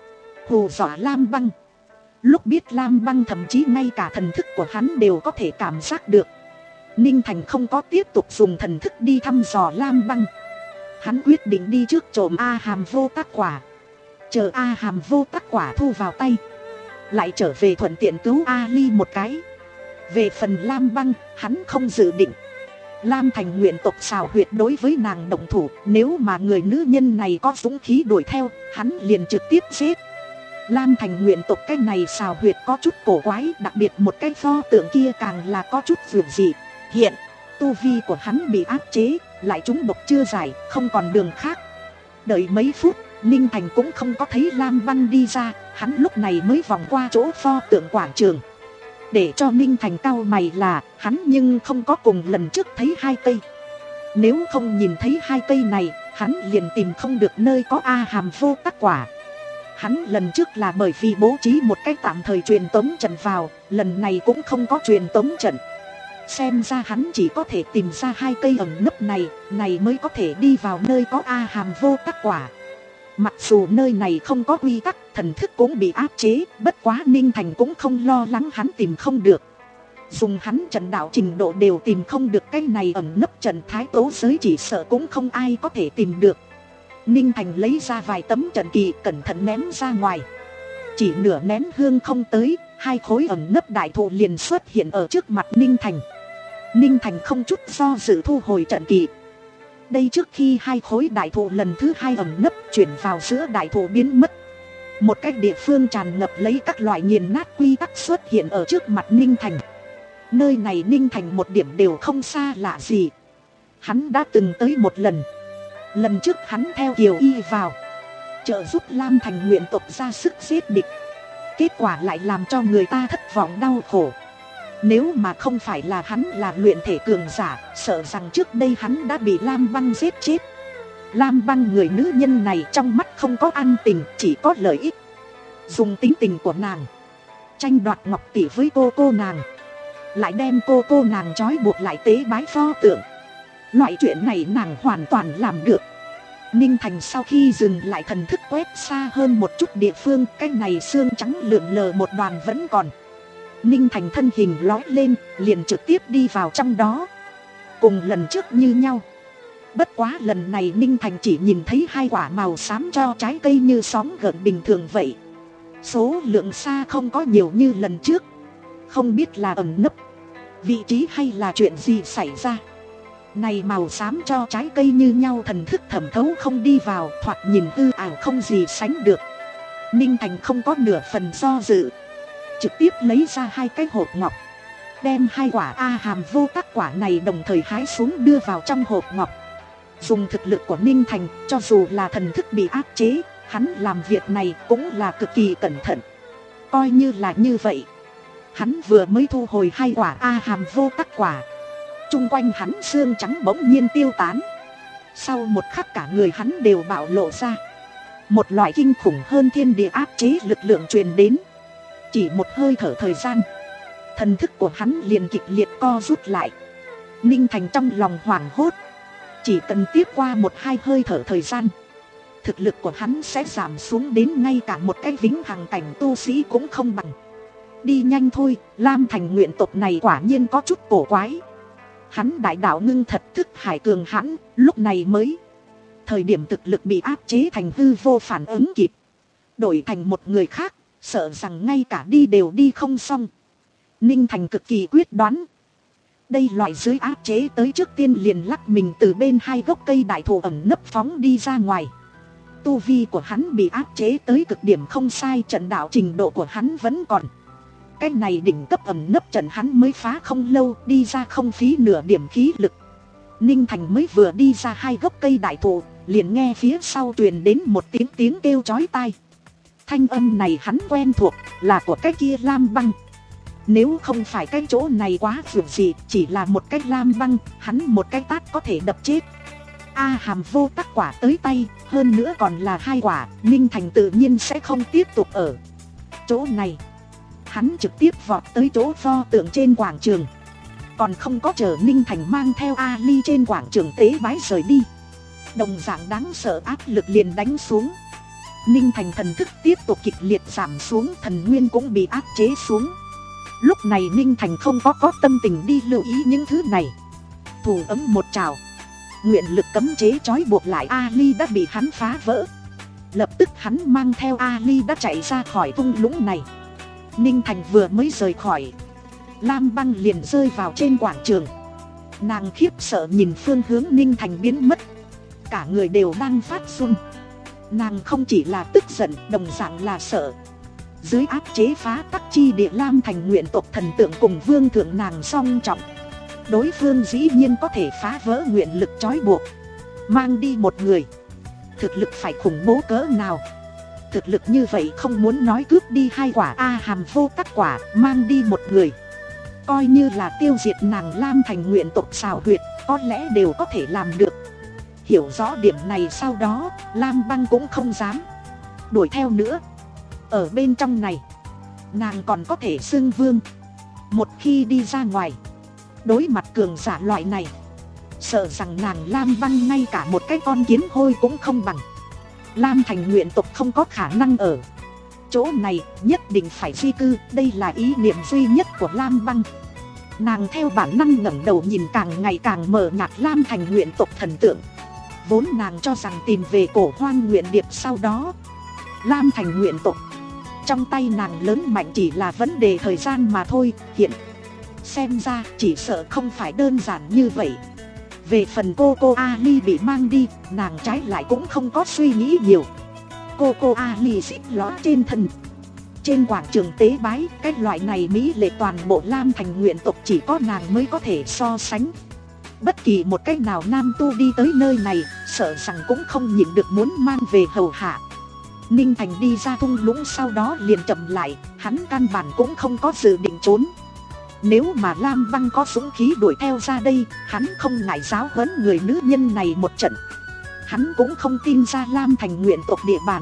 hù dọa Lam Băng. Lúc biết Lam Băng thậm chí ngay cả thần thức của hắn đều có thể cảm giác được, Ninh Thành không có tiếp tục dùng thần thức đi thăm dò Lam Băng. Hắn quyết định đi trước trộm A Hàm Vô Tác Quả, chờ A Hàm Vô Tác Quả thu vào tay, lại trở về thuận tiện cứu A Ly một cái. Về phần Lam Băng, hắn không dự định. Lam Thành nguyện tộc xào huyệt đối với nàng động thủ, nếu mà người nữ nhân này có dũng khí đuổi theo, hắn liền trực tiếp giết. Lam Thành nguyện tộc cái này xào huyệt có chút cổ quái, đặc biệt một cái pho tượng kia càng là có chút vượt dị. Hiện tu vi của hắn bị áp chế, lại trúng độc chưa giải, không còn đường khác. Đợi mấy phút, Ninh Thành cũng không có thấy Lam Băng đi ra, hắn lúc này mới vòng qua chỗ pho tượng quảng trường. Để cho Ninh Thành cau mày là, hắn nhưng không có cùng lần trước thấy hai cây. Nếu không nhìn thấy hai cây này, hắn liền tìm không được nơi có A Hàm Vô Tác Quả. Hắn lần trước là bởi vì bố trí một cái tạm thời truyền tống trận vào, lần này cũng không có truyền tống trận. Xem ra hắn chỉ có thể tìm ra hai cây ẩn nấp này, này mới có thể đi vào nơi có A Hàm Vô Tác Quả. Mặc dù nơi này không có quy tắc, thần thức cũng bị áp chế, bất quá Ninh Thành cũng không lo lắng hắn tìm không được. Dùng hắn trận đạo trình độ đều tìm không được cái này ẩn nấp trận thái tố giới, chỉ sợ cũng không ai có thể tìm được. Ninh Thành lấy ra vài tấm trận kỳ cẩn thận ném ra ngoài. Chỉ nửa nén hương không tới, hai khối ẩn nấp đại thụ liền xuất hiện ở trước mặt Ninh Thành. Ninh Thành không chút do dự thu hồi trận kỳ. Đây trước khi hai khối đại thụ lần thứ hai ẩn nấp chuyển vào giữa đại thụ biến mất. Một cái địa phương tràn ngập lấy các loại nghiền nát quy tắc xuất hiện ở trước mặt Ninh Thành. Nơi này Ninh Thành một điểm đều không xa lạ gì. Hắn đã từng tới một lần. Lần trước hắn theo Kiều Y vào, trợ giúp Lam Thành nguyện tộc ra sức giết địch. Kết quả lại làm cho người ta thất vọng đau khổ. Nếu mà không phải là hắn là luyện thể cường giả, sợ rằng trước đây hắn đã bị Lam Băng giết chết. Lam Băng người nữ nhân này trong mắt không có ân tình, chỉ có lợi ích. Dùng tính tình của nàng tranh đoạt ngọc tỷ với cô cô nàng, lại đem cô cô nàng trói buộc lại tế bái pho tượng. Loại chuyện này nàng hoàn toàn làm được. Ninh Thành sau khi dừng lại thần thức quét xa hơn một chút địa phương, cái này xương trắng lượn lờ một đoàn vẫn còn. Ninh Thành thân hình lói lên, liền trực tiếp đi vào trong đó. Cùng lần trước như nhau. Bất quá lần này Ninh Thành chỉ nhìn thấy hai quả màu xám cho trái cây như sóng gợn bình thường vậy. Số lượng xa không có nhiều như lần trước. Không biết là ẩn nấp vị trí hay là chuyện gì xảy ra. Này màu xám cho trái cây như nhau, thần thức thẩm thấu không đi vào, thoạt nhìn hư ảo không gì sánh được. Ninh Thành không có nửa phần do dự, trực tiếp lấy ra hai cái hộp ngọc, đem hai quả A Hàm Vô Tác Quả này đồng thời hái xuống đưa vào trong hộp ngọc. Dùng thực lực của Ninh Thành, cho dù là thần thức bị áp chế, hắn làm việc này cũng là cực kỳ cẩn thận. Coi như là như vậy, hắn vừa mới thu hồi hai quả A Hàm Vô Tác Quả, chung quanh hắn xương trắng bỗng nhiên tiêu tán. Sau một khắc cả người hắn đều bạo lộ ra một loại kinh khủng hơn thiên địa áp chế lực lượng truyền đến. Chỉ một hơi thở thời gian, thần thức của hắn liền kịch liệt co rút lại. Ninh Thành trong lòng hoảng hốt. Chỉ cần tiếp qua một hai hơi thở thời gian, thực lực của hắn sẽ giảm xuống đến ngay cả một cái vĩnh hằng cảnh tu sĩ cũng không bằng. Đi nhanh thôi, Lam Thành nguyện tộc này quả nhiên có chút cổ quái. Hắn đại đạo ngưng thật, thức hải cường hãn, lúc này mới thời điểm thực lực bị áp chế thành hư vô phản ứng kịp. Đổi thành một người khác, sợ rằng ngay cả đi đều đi không xong. Ninh Thành cực kỳ quyết đoán. Đây loại dưới áp chế tới, trước tiên liền lắc mình từ bên hai gốc cây đại thụ ẩn nấp phóng đi ra ngoài. Tu vi của hắn bị áp chế tới cực điểm không sai, trận đạo trình độ của hắn vẫn còn. Cái này đỉnh cấp ẩn nấp trận hắn mới phá không lâu, đi ra không phí nửa điểm khí lực. Ninh Thành mới vừa đi ra hai gốc cây đại thụ, liền nghe phía sau truyền đến một tiếng tiếng kêu chói tai. Thanh âm này hắn quen thuộc, là của cái kia Lam Băng. Nếu không phải cái chỗ này quá vượt gì, chỉ là một cái Lam Băng, hắn một cái tát có thể đập chết. A Hàm Vô Tác Quả tới tay, hơn nữa còn là hai quả, Ninh Thành tự nhiên sẽ không tiếp tục ở chỗ này. Hắn trực tiếp vọt tới chỗ pho tượng trên quảng trường. Còn không có chờ Ninh Thành mang theo A Ly trên quảng trường tế bái rời đi, đồng dạng đáng sợ áp lực liền đánh xuống. Ninh Thành thần thức tiếp tục kịch liệt giảm xuống, thần nguyên cũng bị áp chế xuống. Lúc này Ninh Thành không có có tâm tình đi lưu ý những thứ này. Thủ ấm một trào, nguyện lực cấm chế trói buộc lại Ali đã bị hắn phá vỡ. Lập tức hắn mang theo Ali đã chạy ra khỏi thung lũng này. Ninh Thành vừa mới rời khỏi, Lam Băng liền rơi vào trên quảng trường. Nàng khiếp sợ nhìn phương hướng Ninh Thành biến mất. Cả người đều đang phát run. Nàng không chỉ là tức giận, đồng dạng là sợ. Dưới áp chế phá tắc chi địa, Lam Thành nguyện tộc thần tượng cùng vương thượng nàng song trọng. Đối phương dĩ nhiên có thể phá vỡ nguyện lực trói buộc, mang đi một người. Thực lực phải khủng bố cỡ nào. Thực lực như vậy không muốn nói cướp đi hai quả A hàm vô tắc quả, mang đi một người, coi như là tiêu diệt nàng Lam Thành nguyện tộc xào huyệt, có lẽ đều có thể làm được. Hiểu rõ điểm này sau đó, Lam Băng cũng không dám đuổi theo nữa. Ở bên trong này, nàng còn có thể xưng vương. Một khi đi ra ngoài, đối mặt cường giả loại này, sợ rằng nàng Lam Băng ngay cả một cái con kiến hôi cũng không bằng. Lam Thành nguyện tộc không có khả năng ở chỗ này, nhất định phải di cư. Đây là ý niệm duy nhất của Lam Băng. Nàng theo bản năng ngẩng đầu nhìn càng ngày càng mờ nhạt Lam Thành nguyện tộc thần tượng. Vốn nàng cho rằng tìm về cổ hoang nguyện điệp sau đó, Lam Thành nguyện tộc trong tay nàng lớn mạnh chỉ là vấn đề thời gian mà thôi. Hiện xem ra chỉ sợ không phải đơn giản như vậy. Về phần cô cô Ali bị mang đi, nàng trái lại cũng không có suy nghĩ nhiều. Cô cô Ali xích ló trên thân, trên quảng trường tế bái. Cái loại này mỹ lệ toàn bộ Lam Thành nguyện tộc chỉ có nàng mới có thể so sánh. Bất kỳ một cách nào nam tu đi tới nơi này, sợ rằng cũng không nhịn được muốn mang về hầu hạ. Ninh Thành đi ra thung lũng sau đó liền chậm lại, hắn căn bản cũng không có dự định trốn. Nếu mà Lam Băng có dũng khí đuổi theo ra đây, hắn không ngại giáo huấn người nữ nhân này một trận. Hắn cũng không tin ra Lam Thành nguyện tộc địa bàn,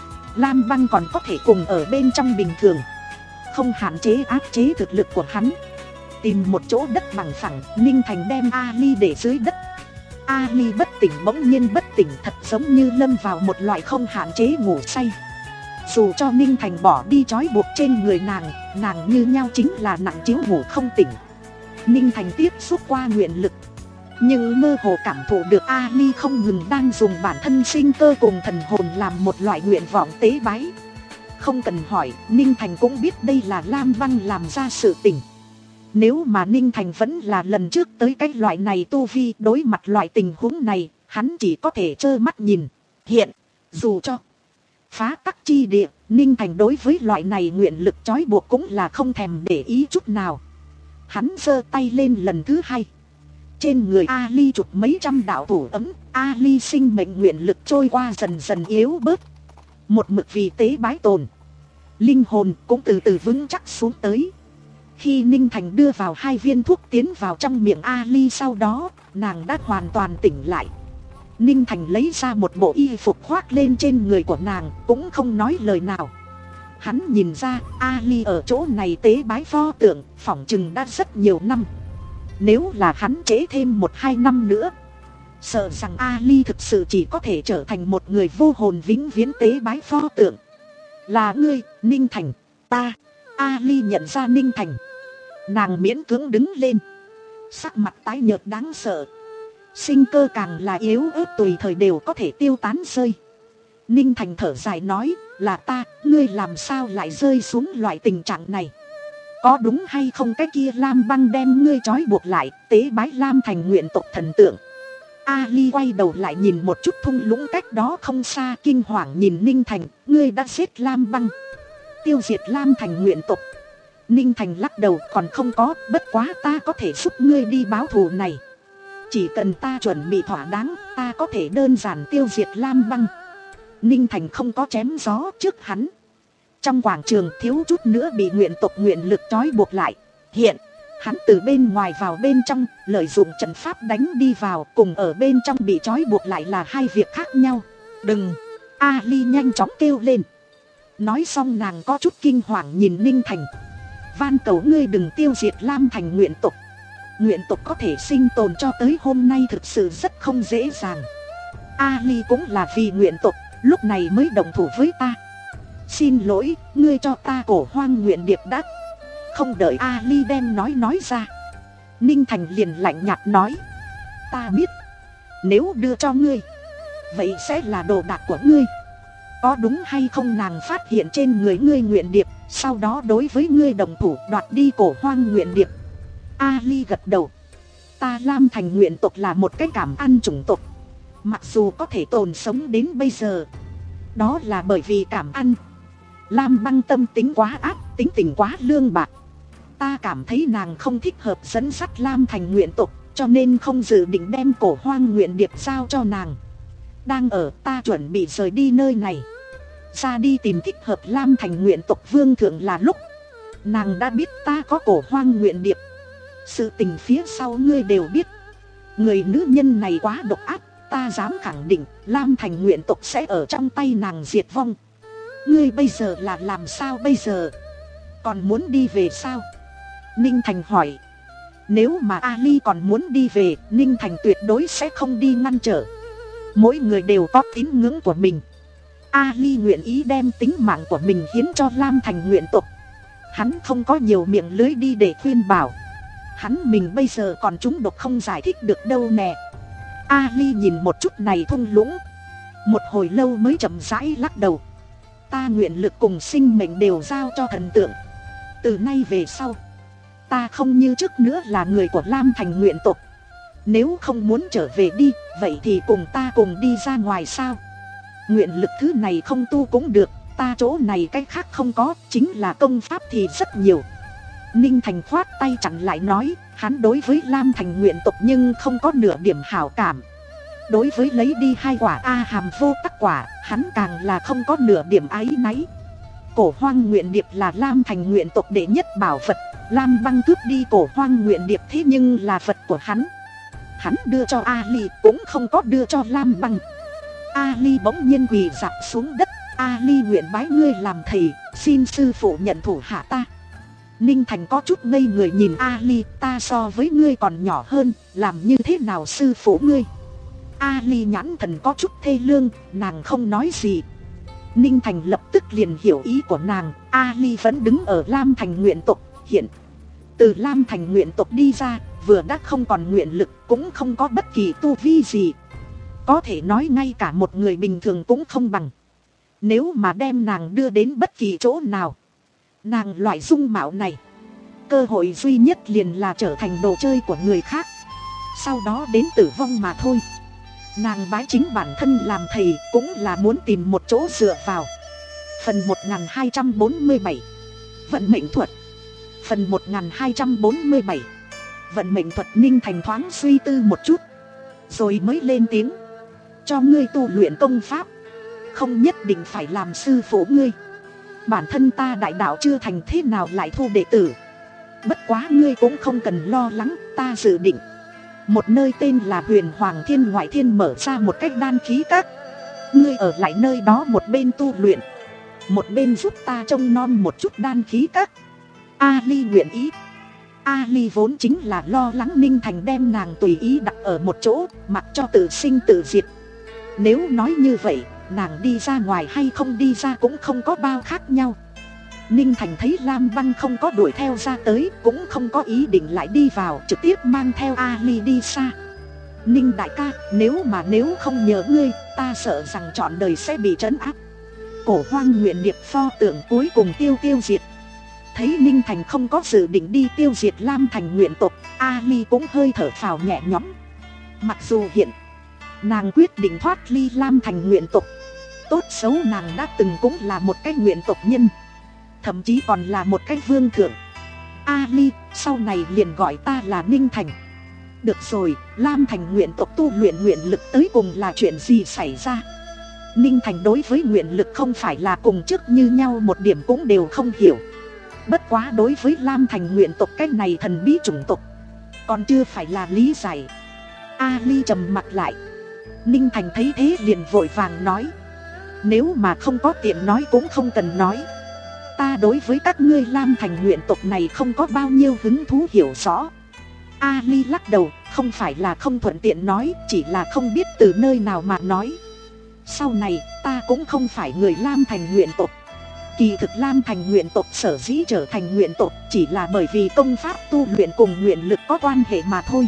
Lam Băng còn có thể cùng ở bên trong bình thường, không hạn chế áp chế thực lực của hắn. Tìm một chỗ đất bằng phẳng, Ninh Thành đem Ali để dưới đất. Ali bất tỉnh bỗng nhiên bất tỉnh, thật giống như lâm vào một loại không hạn chế ngủ say. Dù cho Ninh Thành bỏ đi trói buộc trên người nàng, nàng như nhau chính là nặng chiếu ngủ không tỉnh. Ninh Thành tiếp xúc qua nguyện lực, nhưng mơ hồ cảm thụ được Ali không ngừng đang dùng bản thân sinh cơ cùng thần hồn làm một loại nguyện vọng tế bái. Không cần hỏi, Ninh Thành cũng biết đây là Lam Băng làm ra sự tình. Nếu mà Ninh Thành vẫn là lần trước tới cái loại này tu vi, đối mặt loại tình huống này, hắn chỉ có thể trơ mắt nhìn. Hiện, dù cho phá tắc chi địa, Ninh Thành đối với loại này nguyện lực trói buộc cũng là không thèm để ý chút nào. Hắn giơ tay lên lần thứ hai, trên người Ali chụp mấy trăm đạo thủ ấm. Ali sinh mệnh nguyện lực trôi qua dần dần yếu bớt, một mực vì tế bái tồn, linh hồn cũng từ từ vững chắc xuống tới. Khi Ninh Thành đưa vào hai viên thuốc tiến vào trong miệng Ali sau đó, nàng đã hoàn toàn tỉnh lại. Ninh Thành lấy ra một bộ y phục khoác lên trên người của nàng, cũng không nói lời nào. Hắn nhìn ra Ali ở chỗ này tế bái pho tượng, phỏng chừng đã rất nhiều năm. Nếu là hắn trễ thêm một hai năm nữa, sợ rằng Ali thực sự chỉ có thể trở thành một người vô hồn vĩnh viễn tế bái pho tượng. Là ngươi, Ninh Thành. Ta. Ali nhận ra Ninh Thành. Nàng miễn cưỡng đứng lên, sắc mặt tái nhợt đáng sợ, sinh cơ càng là yếu ớt, tùy thời đều có thể tiêu tán rơi. Ninh Thành thở dài nói, là ta, ngươi làm sao lại rơi xuống loại tình trạng này? Có đúng hay không cái kia Lam Băng đem ngươi trói buộc lại, tế bái Lam Thành nguyện tộc thần tượng? Ali quay đầu lại nhìn một chút thung lũng cách đó không xa, kinh hoàng nhìn Ninh Thành, ngươi đã giết Lam Băng, tiêu diệt Lam Thành nguyện tộc. Ninh Thành lắc đầu, còn không có, bất quá ta có thể giúp ngươi đi báo thù này. Chỉ cần ta chuẩn bị thỏa đáng, ta có thể đơn giản tiêu diệt Lam Băng. Ninh Thành không có chém gió trước hắn. Trong quảng trường thiếu chút nữa bị nguyện tộc nguyện lực trói buộc lại. Hiện, hắn từ bên ngoài vào bên trong, lợi dụng trận pháp đánh đi vào, cùng ở bên trong bị trói buộc lại là hai việc khác nhau. Đừng! Ali nhanh chóng kêu lên. Nói xong nàng có chút kinh hoàng nhìn Ninh Thành. Van cầu ngươi đừng tiêu diệt Lam Thành nguyện tộc. Nguyện tộc có thể sinh tồn cho tới hôm nay thực sự rất không dễ dàng. Ali cũng là vì nguyện tộc, lúc này mới đồng thủ với ta. Xin lỗi, ngươi cho ta cổ hoang nguyện điệp đã. Không đợi Ali đem nói nói ra, Ninh Thành liền lạnh nhạt nói, ta biết, nếu đưa cho ngươi, vậy sẽ là đồ đạc của ngươi. Có đúng hay không nàng phát hiện trên người ngươi nguyện điệp, sau đó đối với ngươi đồng thủ đoạt đi cổ hoang nguyện điệp. Ali gật đầu. Ta Lam Thành nguyện tộc là một cái cảm ăn chủng tộc, mặc dù có thể tồn sống đến bây giờ, đó là bởi vì cảm ăn. Lam Băng tâm tính quá ác, tính tình quá lương bạc. Ta cảm thấy nàng không thích hợp dẫn dắt Lam Thành nguyện tộc, cho nên không dự định đem cổ hoang nguyện điệp giao cho nàng. Đang ở, ta chuẩn bị rời đi nơi này, ra đi tìm thích hợp Lam Thành nguyện tộc vương thượng là lúc nàng đã biết ta có cổ hoang nguyện điệp. Sự tình phía sau ngươi đều biết. Người nữ nhân này quá độc ác, ta dám khẳng định Lam Thành nguyện tộc sẽ ở trong tay nàng diệt vong. Ngươi bây giờ là làm sao bây giờ? Còn muốn đi về sao? Ninh Thành hỏi. Nếu mà Ali còn muốn đi về, Ninh Thành tuyệt đối sẽ không đi ngăn trở. Mỗi người đều có tín ngưỡng của mình. Ali nguyện ý đem tính mạng của mình hiến cho Lam Thành nguyện tộc. Hắn không có nhiều miệng lưới đi để khuyên bảo. Hắn mình bây giờ còn trúng độc không giải thích được đâu nè. Ali nhìn một chút này thung lũng, một hồi lâu mới chậm rãi lắc đầu. Ta nguyện lực cùng sinh mệnh đều giao cho thần tượng. Từ nay về sau, ta không như trước nữa là người của Lam Thành nguyện tộc. Nếu không muốn trở về đi, vậy thì cùng ta cùng đi ra ngoài sao? Nguyện lực thứ này không tu cũng được, ta chỗ này cái khác không có, chính là công pháp thì rất nhiều. Ninh Thành khoát tay chặn lại nói, hắn đối với Lam Thành nguyện tộc nhưng không có nửa điểm hảo cảm. Đối với lấy đi hai quả A hàm vô tắc quả, hắn càng là không có nửa điểm áy náy. Cổ hoang nguyện điệp là Lam Thành nguyện tộc đệ nhất bảo vật. Lam Băng cướp đi cổ hoang nguyện điệp thế nhưng là vật của hắn. Hắn đưa cho Ali cũng không có đưa cho Lam Băng. Ali bỗng nhiên quỳ rạp xuống đất. Ali nguyện bái ngươi làm thầy, xin sư phụ nhận thủ hạ ta. Ninh Thành có chút ngây người nhìn Ali, ta so với ngươi còn nhỏ hơn, làm như thế nào sư phụ ngươi? Ali nhãn thần có chút thê lương, nàng không nói gì. Ninh Thành lập tức liền hiểu ý của nàng. Ali vẫn đứng ở Lam Thành nguyện tộc. Hiện từ Lam Thành nguyện tộc đi ra, vừa đã không còn nguyện lực, cũng không có bất kỳ tu vi gì. Có thể nói ngay cả một người bình thường cũng không bằng. Nếu mà đem nàng đưa đến bất kỳ chỗ nào, nàng loại dung mạo này, cơ hội duy nhất liền là trở thành đồ chơi của người khác, sau đó đến tử vong mà thôi. Nàng bái chính bản thân làm thầy cũng là muốn tìm một chỗ dựa vào. Phần một nghìn hai trăm bốn mươi bảy Vận mệnh thuật. Phần một nghìn hai trăm bốn mươi bảy Vận mệnh thuật. Ninh Thành thoáng suy tư một chút, rồi mới lên tiếng. Cho ngươi tu luyện công pháp, không nhất định phải làm sư phụ ngươi. Bản thân ta đại đạo chưa thành, thế nào lại thu đệ tử. Bất quá ngươi cũng không cần lo lắng, ta dự định một nơi tên là Huyền Hoàng Thiên Ngoại Thiên mở ra một cách đan khí các. Ngươi ở lại nơi đó một bên tu luyện, một bên giúp ta trông nom một chút đan khí các. Ali nguyện ý. Ali vốn chính là lo lắng Ninh Thành đem nàng tùy ý đặt ở một chỗ, mặc cho tự sinh tự diệt. Nếu nói như vậy, nàng đi ra ngoài hay không đi ra cũng không có bao khác nhau. Ninh Thành thấy Lam Băng không có đuổi theo ra tới, cũng không có ý định lại đi vào, trực tiếp mang theo Ali đi xa. Ninh đại ca, nếu mà nếu không nhờ ngươi, ta sợ rằng trọn đời sẽ bị trấn áp. Cổ hoang nguyện điệp pho tượng cuối cùng tiêu tiêu diệt. Thấy Ninh Thành không có dự định đi tiêu diệt Lam Thành nguyện tộc, Ali cũng hơi thở phào nhẹ nhõm. Mặc dù hiện nàng quyết định thoát ly Lam Thành nguyện tộc, tốt xấu nàng đã từng cũng là một cái nguyện tộc nhân, thậm chí còn là một cái vương thượng. Ali, sau này liền gọi ta là Ninh Thành. Được rồi, Lam Thành nguyện tộc tu luyện nguyện lực tới cùng là chuyện gì xảy ra? Ninh Thành đối với nguyện lực không phải là cùng trước như nhau một điểm cũng đều không hiểu. Bất quá đối với Lam Thành nguyện tộc cái này thần bí chủng tộc, còn chưa phải là lý giải. Ali trầm mặt lại. Ninh Thành thấy thế liền vội vàng nói, nếu mà không có tiện nói cũng không cần nói. Ta đối với các ngươi Lam Thành nguyện tộc này không có bao nhiêu hứng thú hiểu rõ. Ali lắc đầu, không phải là không thuận tiện nói, chỉ là không biết từ nơi nào mà nói. Sau này ta cũng không phải người Lam Thành nguyện tộc. Kỳ thực Lam Thành nguyện tộc sở dĩ trở thành nguyện tộc chỉ là bởi vì công pháp tu luyện cùng nguyện lực có quan hệ mà thôi.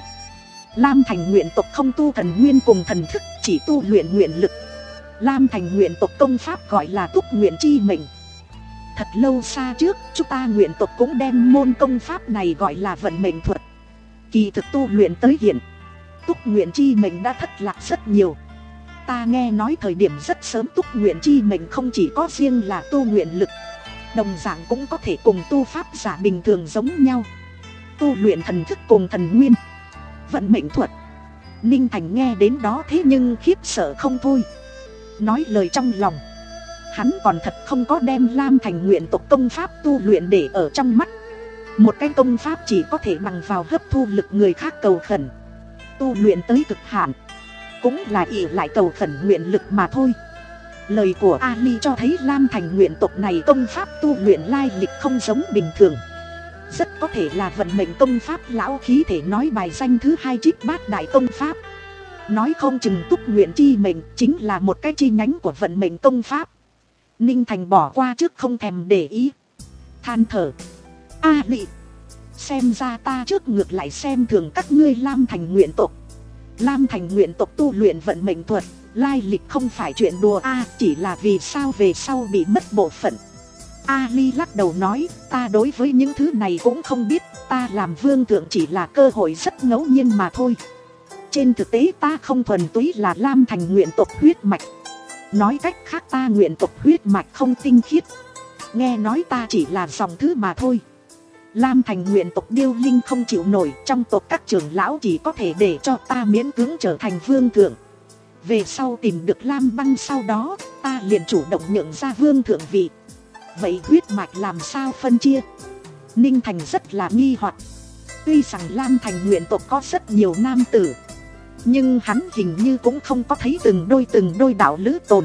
Lam Thành nguyện tộc không tu thần nguyên cùng thần thức, chỉ tu luyện nguyện lực. Lam Thành nguyện tộc công pháp gọi là túc nguyện chi mệnh. Thật lâu xa trước, chúng ta nguyện tộc cũng đem môn công pháp này gọi là vận mệnh thuật. Kỳ thực tu luyện tới hiện, túc nguyện chi mệnh đã thất lạc rất nhiều. Ta nghe nói thời điểm rất sớm túc nguyện chi mệnh không chỉ có riêng là tu nguyện lực, đồng dạng cũng có thể cùng tu pháp giả bình thường giống nhau, tu luyện thần thức cùng thần nguyên. Vận mệnh thuật. Ninh Thành nghe đến đó thế nhưng khiếp sợ không thôi. Nói lời trong lòng, hắn còn thật không có đem Lam Thành nguyện tộc công pháp tu luyện để ở trong mắt. Một cái công pháp chỉ có thể bằng vào hấp thu lực người khác cầu khẩn, tu luyện tới cực hạn, cũng là ỷ lại cầu khẩn nguyện lực mà thôi. Lời của Ali cho thấy Lam Thành nguyện tộc này công pháp tu luyện lai lịch không giống bình thường. Rất có thể là vận mệnh công pháp lão khí thể nói bài danh thứ hai trích bát đại công pháp. Nói không chừng túc nguyện chi mệnh chính là một cái chi nhánh của vận mệnh công pháp. Ninh Thành bỏ qua trước không thèm để ý, than thở: A Lị, xem ra ta trước ngược lại xem thường các ngươi Lam Thành nguyện tộc. Lam Thành nguyện tộc tu luyện vận mệnh thuật, lai lịch không phải chuyện đùa a, à, chỉ là vì sao về sau bị mất bộ phận. Ali lắc đầu nói: ta đối với những thứ này cũng không biết, ta làm vương thượng chỉ là cơ hội rất ngẫu nhiên mà thôi. Trên thực tế ta không thuần túy là Lam Thành nguyện tộc huyết mạch. Nói cách khác ta nguyện tộc huyết mạch không tinh khiết. Nghe nói ta chỉ là dòng thứ mà thôi. Lam Thành nguyện tộc điêu linh không chịu nổi, trong tộc các trưởng lão chỉ có thể để cho ta miễn cưỡng trở thành vương thượng. Về sau tìm được Lam Băng sau đó, ta liền chủ động nhượng ra vương thượng vị. Vậy huyết mạch làm sao phân chia? Ninh Thành rất là nghi hoặc. Tuy rằng Lam Thành nguyện tộc có rất nhiều nam tử, nhưng hắn hình như cũng không có thấy từng đôi từng đôi đạo lữ tồn.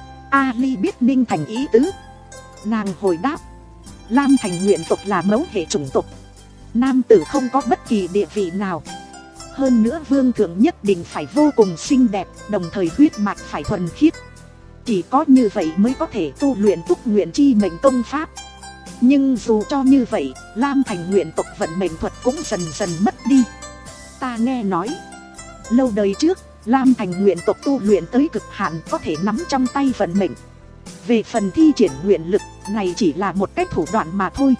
Ali biết Ninh Thành ý tứ, nàng hồi đáp: Lam Thành nguyện tộc là mẫu hệ chủng tộc, nam tử không có bất kỳ địa vị nào. Hơn nữa vương thượng nhất định phải vô cùng xinh đẹp, đồng thời huyết mạch phải thuần khiết. Chỉ có như vậy mới có thể tu luyện túc nguyện chi mệnh công pháp. Nhưng dù cho như vậy, Lam Thành nguyện tộc vận mệnh thuật cũng dần dần mất đi. Ta nghe nói, lâu đời trước, Lam Thành nguyện tộc tu luyện tới cực hạn có thể nắm trong tay vận mệnh. Về phần thi triển nguyện lực, này chỉ là một cái thủ đoạn mà thôi.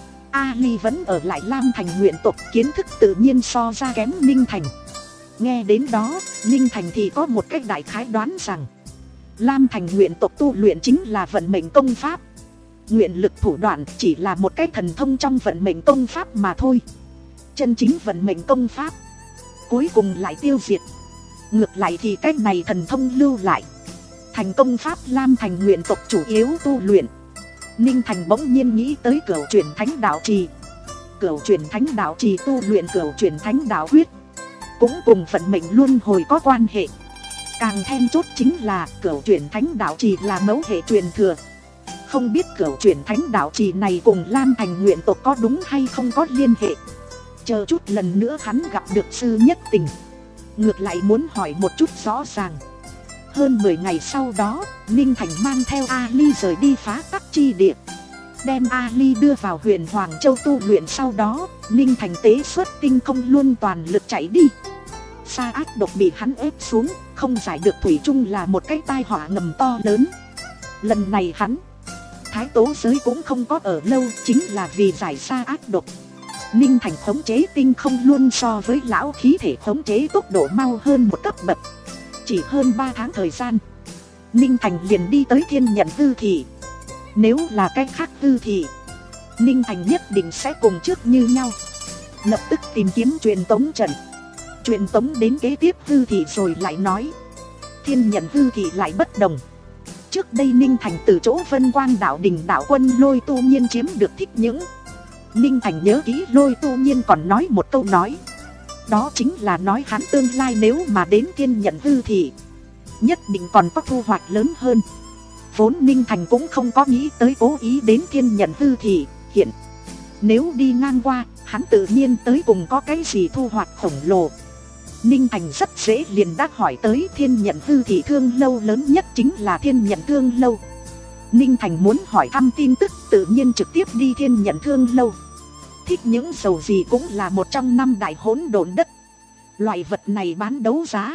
Ali vẫn ở lại Lam Thành nguyện tộc, kiến thức tự nhiên so ra kém Ninh Thành. Nghe đến đó, Ninh Thành thì có một cách đại khái đoán rằng Lam Thành nguyện tộc tu luyện chính là vận mệnh công pháp. Nguyện lực thủ đoạn chỉ là một cái thần thông trong vận mệnh công pháp mà thôi. Chân chính vận mệnh công pháp cuối cùng lại tiêu diệt. Ngược lại thì cái này thần thông lưu lại, thành công pháp Lam Thành nguyện tộc chủ yếu tu luyện. Ninh Thành bỗng nhiên nghĩ tới Cửu Chuyển Thánh Đạo Trì. Cửu Chuyển Thánh Đạo Trì tu luyện Cửu Chuyển Thánh Đạo Quyết, cũng cùng vận mệnh luân hồi có quan hệ. Càng then chốt chính là Cửu Chuyển Thánh Đạo Trì là mẫu hệ truyền thừa. Không biết Cửu Chuyển Thánh Đạo Trì này cùng Lam Thành nguyện tộc có đúng hay không có liên hệ. Chờ chút lần nữa hắn gặp được sư nhất tình, ngược lại muốn hỏi một chút rõ ràng. Hơn mười ngày sau đó, Ninh Thành mang theo Ali rời đi phá tắc chi địa, đem Ali đưa vào huyền Hoàng Châu tu luyện. Sau đó, Ninh Thành tế xuất tinh không luôn toàn lực chạy đi. Sa ác độc bị hắn ép xuống, không giải được thủy chung là một cái tai họa ngầm to lớn. Lần này hắn, Thái Tố giới cũng không có ở lâu, chính là vì giải sa ác độc. Ninh Thành khống chế tinh không luôn so với lão khí thể khống chế tốc độ mau hơn một cấp bậc. Chỉ hơn ba tháng thời gian, Ninh Thành liền đi tới Thiên Nhận Hư Thị. Nếu là cách khác hư thị, Ninh Thành nhất định sẽ cùng trước như nhau, lập tức tìm kiếm truyền tống trận, truyền tống đến kế tiếp hư thị rồi lại nói. Thiên Nhận Hư Thị lại bất đồng. Trước đây Ninh Thành từ chỗ Vân Quang Đạo Đình đạo quân Lôi Tu Nhiên chiếm được thích những. Ninh Thành nhớ kỹ Lôi Tu Nhiên còn nói một câu nói, đó chính là nói hắn tương lai nếu mà đến Thiên Nhận Hư Thị, nhất định còn có thu hoạch lớn hơn. Vốn Ninh Thành cũng không có nghĩ tới cố ý đến Thiên Nhận Hư Thị, hiện nếu đi ngang qua, hắn tự nhiên tới cùng có cái gì thu hoạch khổng lồ. Ninh Thành rất dễ liền đã hỏi tới Thiên Nhận Hư Thị Thương Lâu lớn nhất chính là Thiên Nhận Thương Lâu. Ninh Thành muốn hỏi thăm tin tức tự nhiên trực tiếp đi Thiên Nhận Thương Lâu. Thích những dầu gì cũng là một trong năm đại hỗn độn đất. Loại vật này bán đấu giá,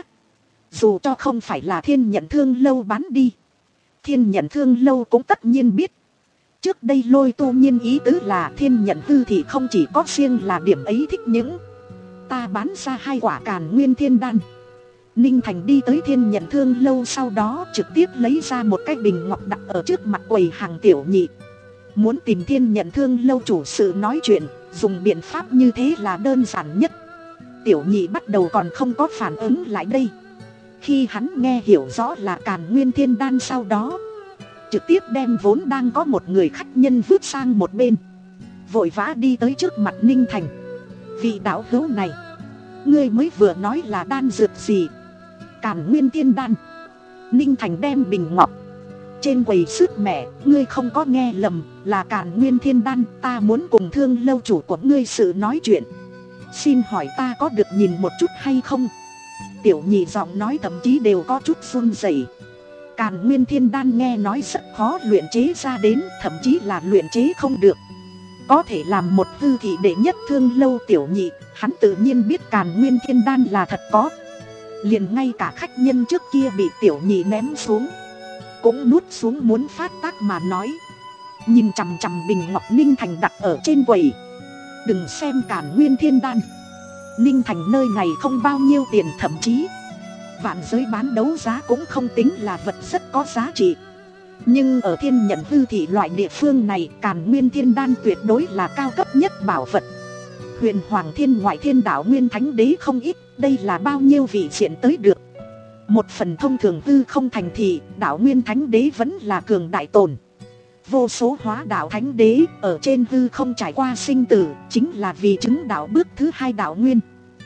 dù cho không phải là Thiên Nhận Thương Lâu bán đi, Thiên Nhận Thương Lâu cũng tất nhiên biết. Trước đây Lôi Tu Nhiên ý tứ là Thiên Nhận Hư Thị không chỉ có riêng là điểm ấy thích những ta bán ra hai quả Càn Nguyên Thiên Đan. Ninh Thành đi tới Thiên Nhận Thương Lâu, sau đó trực tiếp lấy ra một cái bình ngọc đặt ở trước mặt quầy hàng Tiểu Nhị. Muốn tìm Thiên Nhận Thương Lâu chủ sự nói chuyện, dùng biện pháp như thế là đơn giản nhất. Tiểu Nhị bắt đầu còn không có phản ứng lại đây. Khi hắn nghe hiểu rõ là Càn Nguyên Thiên Đan sau đó, trực tiếp đem vốn đang có một người khách nhân vứt sang một bên, vội vã đi tới trước mặt Ninh Thành. Vị đạo hữu này, ngươi mới vừa nói là đan dược gì? Càn Nguyên Thiên Đan. Ninh Thành đem bình ngọc trên quầy sứt mẻ, ngươi không có nghe lầm, là Càn Nguyên Thiên Đan. Ta muốn cùng Thương Lâu chủ của ngươi sự nói chuyện, xin hỏi ta có được nhìn một chút hay không? Tiểu Nhị giọng nói thậm chí đều có chút run rẩy. Càn Nguyên Thiên Đan nghe nói rất khó luyện chế ra đến, thậm chí là luyện chế không được. Có thể làm một hư thị đệ nhất Thương Lâu Tiểu Nhị, hắn tự nhiên biết Càn Nguyên Thiên Đan là thật có. Liền ngay cả khách nhân trước kia bị Tiểu Nhị ném xuống, cũng nuốt xuống muốn phát tác mà nói. Nhìn chằm chằm bình ngọc Ninh Thành đặt ở trên quầy. Đừng xem Càn Nguyên Thiên Đan, Ninh Thành nơi này không bao nhiêu tiền, thậm chí vạn giới bán đấu giá cũng không tính là vật rất có giá trị. Nhưng ở Thiên Nhận Hư Thị loại địa phương này, Càn Nguyên Thiên Đan tuyệt đối là cao cấp nhất bảo vật. Huyền Hoàng Thiên Ngoại Thiên Đạo Nguyên Thánh Đế không ít, đây là bao nhiêu vị diện tới được. Một phần thông thường hư không thành thị, Đạo Nguyên Thánh Đế vẫn là cường đại tồn. Vô số hóa đạo Thánh Đế ở trên hư không trải qua sinh tử, chính là vì chứng đạo bước thứ hai Đạo Nguyên.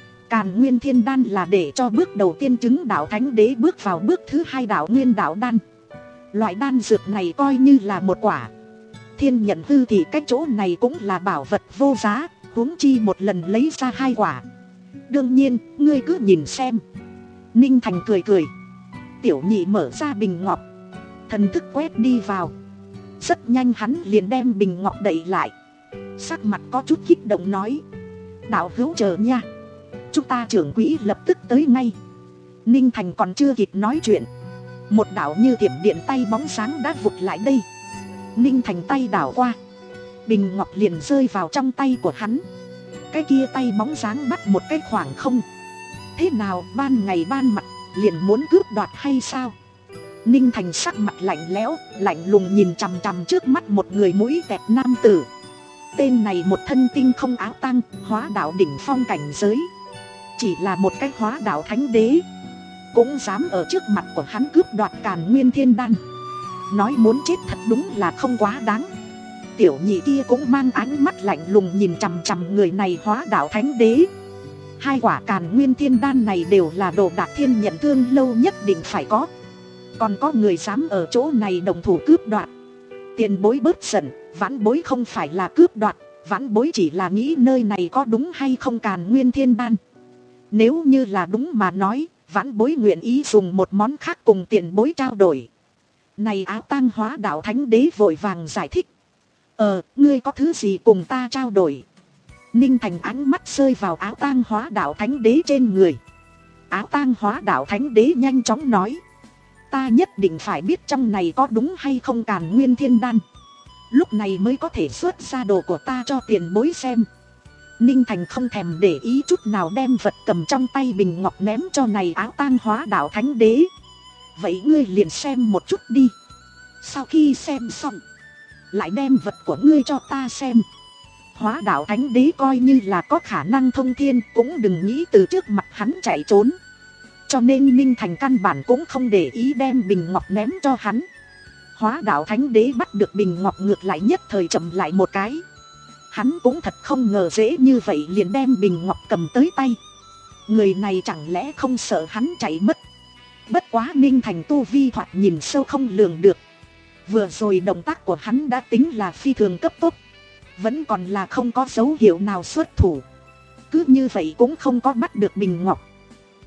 Càn Nguyên Thiên Đan là để cho bước đầu tiên chứng đạo Thánh Đế bước vào bước thứ hai Đạo Nguyên Đạo Đan. Loại đan dược này coi như là một quả. Thiên Nhận Hư thì cái chỗ này cũng là bảo vật vô giá, huống chi một lần lấy ra hai quả. Đương nhiên, ngươi cứ nhìn xem. Ninh Thành cười cười. Tiểu Nhị mở ra bình ngọc, thần thức quét đi vào. Rất nhanh hắn liền đem bình ngọc đậy lại, sắc mặt có chút kích động nói: đạo hữu chờ nha, chúng ta trưởng quỹ lập tức tới ngay. Ninh Thành còn chưa kịp nói chuyện, một đạo như thiểm điện tay bóng sáng đã vụt lại đây. Ninh Thành tay đảo qua, bình ngọc liền rơi vào trong tay của hắn. Cái kia tay bóng sáng bắt một cái khoảng không. Thế nào, ban ngày ban mặt liền muốn cướp đoạt hay sao? Ninh Thành sắc mặt lạnh lẽo, lạnh lùng nhìn chằm chằm trước mắt một người mũi đẹp nam tử. Tên này một thân tinh không áo tăng, hóa đạo đỉnh phong cảnh giới. Chỉ là một cái hóa đạo thánh đế, cũng dám ở trước mặt của hắn cướp đoạt Càn Nguyên Thiên Đan. Nói muốn chết thật đúng là không quá đáng. Tiểu Nhị kia cũng mang ánh mắt lạnh lùng nhìn chằm chằm người này hóa đạo thánh đế. Hai quả Càn Nguyên Thiên Đan này đều là đồ đạc Thiên Nhận Thương Lâu nhất định phải có. Còn có người dám ở chỗ này đồng thủ cướp đoạt. Tiền bối bớt giận, vãn bối không phải là cướp đoạt, vãn bối chỉ là nghĩ nơi này có đúng hay không Càn Nguyên Thiên Đan. Nếu như là đúng mà nói, vãn bối nguyện ý dùng một món khác cùng tiền bối trao đổi. Này áo tang hóa đạo thánh đế vội vàng giải thích. Ờ, ngươi có thứ gì cùng ta trao đổi? Ninh Thành ánh mắt rơi vào áo tang hóa đạo thánh đế trên người. Áo tang hóa đạo thánh đế nhanh chóng nói: ta nhất định phải biết trong này có đúng hay không Càn Nguyên Thiên Đan, lúc này mới có thể xuất ra đồ của ta cho tiền bối xem. Ninh Thành không thèm để ý chút nào đem vật cầm trong tay bình ngọc ném cho này áo tang hóa đạo thánh đế. Vậy ngươi liền xem một chút đi, sau khi xem xong lại đem vật của ngươi cho ta xem. Hóa đạo thánh đế coi như là có khả năng thông thiên, cũng đừng nghĩ từ trước mặt hắn chạy trốn. Cho nên Ninh Thành căn bản cũng không để ý đem bình ngọc ném cho hắn. Hóa đạo thánh đế bắt được bình ngọc ngược lại nhất thời chậm lại một cái. Hắn cũng thật không ngờ dễ như vậy liền đem bình ngọc cầm tới tay. Người này chẳng lẽ không sợ hắn chạy mất? Bất quá Ninh Thành tu vi thoạt nhìn sâu không lường được. Vừa rồi động tác của hắn đã tính là phi thường cấp tốc, vẫn còn là không có dấu hiệu nào xuất thủ. Cứ như vậy cũng không có bắt được bình ngọc.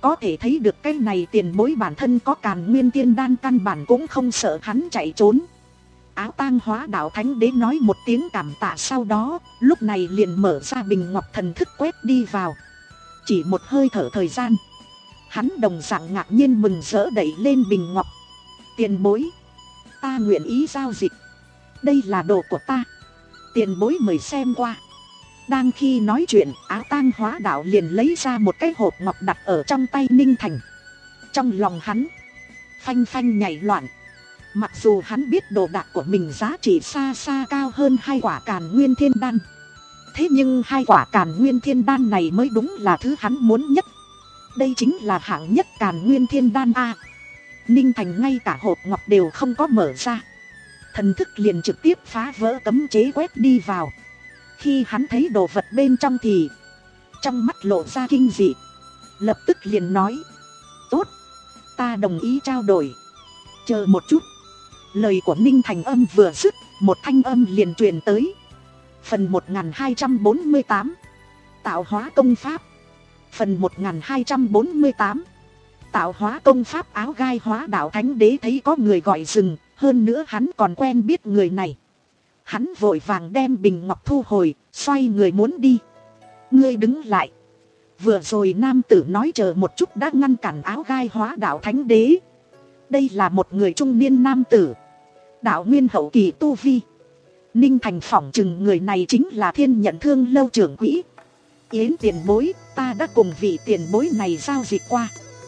Có thể thấy được cái này tiền bối bản thân có Càn Nguyên Thiên Đan, căn bản cũng không sợ hắn chạy trốn. Áo tang hóa đạo thánh đế nói một tiếng cảm tạ, sau đó lúc này liền mở ra bình ngọc thần thức quét đi vào. Chỉ một hơi thở thời gian, hắn đồng dạng ngạc nhiên mừng rỡ đẩy lên bình ngọc. Tiền bối, ta nguyện ý giao dịch, đây là đồ của ta, tiền bối mời xem qua. Đang khi nói chuyện, Áo tang hóa đạo liền lấy ra một cái hộp ngọc đặt ở trong tay Ninh Thành. Trong lòng hắn phanh phanh nhảy loạn. Mặc dù hắn biết đồ đạc của mình giá trị xa xa cao hơn hai quả Càn Nguyên Thiên Đan, thế nhưng hai quả Càn Nguyên Thiên Đan này mới đúng là thứ hắn muốn nhất. Đây chính là hạng nhất Càn Nguyên Thiên Đan a. Ninh Thành ngay cả hộp ngọc đều không có mở ra, thần thức liền trực tiếp phá vỡ cấm chế quét đi vào. Khi hắn thấy đồ vật bên trong thì trong mắt lộ ra kinh dị, lập tức liền nói: tốt, ta đồng ý trao đổi, chờ một chút. Lời của Ninh Thành âm vừa dứt, một thanh âm liền truyền tới. Phần một nghìn hai trăm bốn mươi tám Tạo hóa công pháp. Phần một nghìn hai trăm bốn mươi tám Tạo hóa công pháp. Áo gai hóa đạo thánh đế thấy có người gọi dừng, hơn nữa hắn còn quen biết người này. Hắn vội vàng đem bình ngọc thu hồi, xoay người muốn đi. Ngươi đứng lại. Vừa rồi nam tử nói chờ một chút đã ngăn cản áo gai hóa đạo thánh đế. Đây là một người trung niên nam tử, đạo nguyên hậu kỳ tu vi. Ninh Thành phỏng chừng người này chính là Thiên Nhận Thương Lâu trưởng quỹ. Yến tiền bối, ta đã cùng vị tiền bối này giao dịch qua.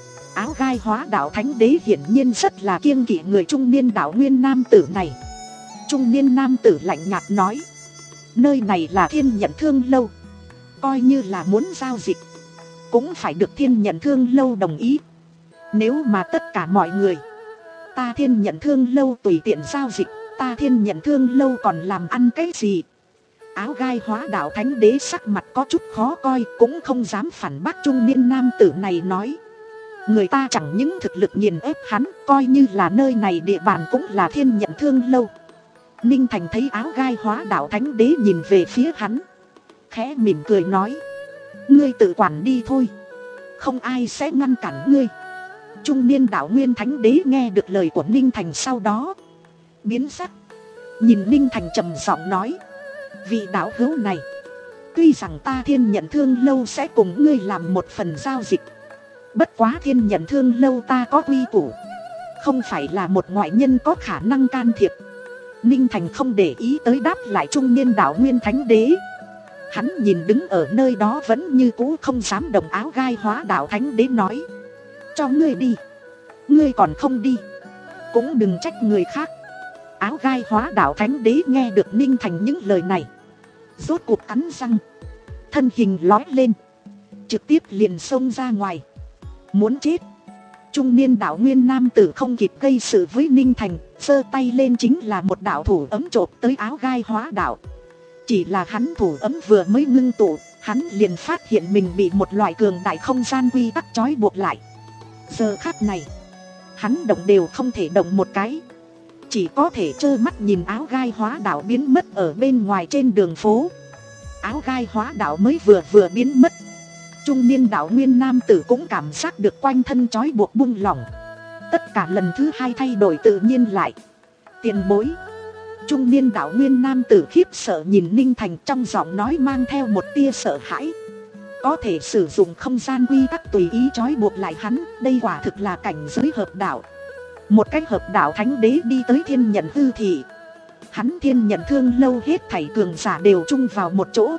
Áo gai hóa đạo thánh đế hiển nhiên rất là kiêng kỵ người trung niên đạo nguyên nam tử này. Trung niên nam tử lạnh nhạt nói: nơi này là Thiên Nhận Thương Lâu, coi như là muốn giao dịch cũng phải được Thiên Nhận Thương Lâu đồng ý. Nếu mà tất cả mọi người ta Thiên Nhận Thương Lâu tùy tiện giao dịch, ta Thiên Nhận Thương Lâu còn làm ăn cái gì? Áo gai hóa đạo thánh đế sắc mặt có chút khó coi, cũng không dám phản bác trung niên nam tử này nói. Người ta chẳng những thực lực nghiền ép hắn, coi như là nơi này địa bàn cũng là Thiên Nhận Thương Lâu. Ninh Thành thấy áo gai hóa đạo thánh đế nhìn về phía hắn, khẽ mỉm cười nói: ngươi tự quản đi thôi, không ai sẽ ngăn cản ngươi. Trung niên đạo nguyên thánh đế nghe được lời của Ninh Thành sau đó biến sắc, nhìn Ninh Thành trầm giọng nói: vị đạo hữu này, tuy rằng ta Thiên Nhận Thương Lâu sẽ cùng ngươi làm một phần giao dịch, bất quá Thiên Nhận Thương Lâu ta có quy củ, không phải là một ngoại nhân có khả năng can thiệp. Ninh Thành không để ý tới đáp lại trung niên đạo nguyên thánh đế. Hắn nhìn đứng ở nơi đó vẫn như cũ không dám động áo gai hóa đạo thánh đế nói: cho ngươi đi, ngươi còn không đi cũng đừng trách người khác. Áo gai hóa đạo thánh đế nghe được Ninh Thành những lời này, rốt cuộc cắn răng, thân hình lói lên, trực tiếp liền xông ra ngoài, muốn chết. Trung niên đạo nguyên nam tử không kịp gây sự với Ninh Thành, giơ tay lên chính là một đạo thủ ấm chộp tới áo gai hóa đạo. Chỉ là hắn thủ ấm vừa mới ngưng tụ, hắn liền phát hiện mình bị một loại cường đại không gian quy tắc trói buộc lại. Giờ khắc này, hắn động đều không thể động một cái, chỉ có thể trơ mắt nhìn áo gai hóa đạo biến mất ở bên ngoài trên đường phố. Áo gai hóa đạo mới vừa vừa biến mất, trung niên đạo nguyên nam tử cũng cảm giác được quanh thân trói buộc buông lỏng. Tất cả lần thứ hai thay đổi tự nhiên lại. Tiền bối. Trung niên đạo nguyên nam tử khiếp sợ nhìn Ninh Thành, trong giọng nói mang theo một tia sợ hãi. Có thể sử dụng không gian quy tắc tùy ý trói buộc lại hắn, đây quả thực là cảnh giới hợp đạo. Một cách hợp đạo thánh đế đi tới Thiên Nhận hư thị, hắn Thiên Nhận Thương Lâu hết thảy cường giả đều chung vào một chỗ,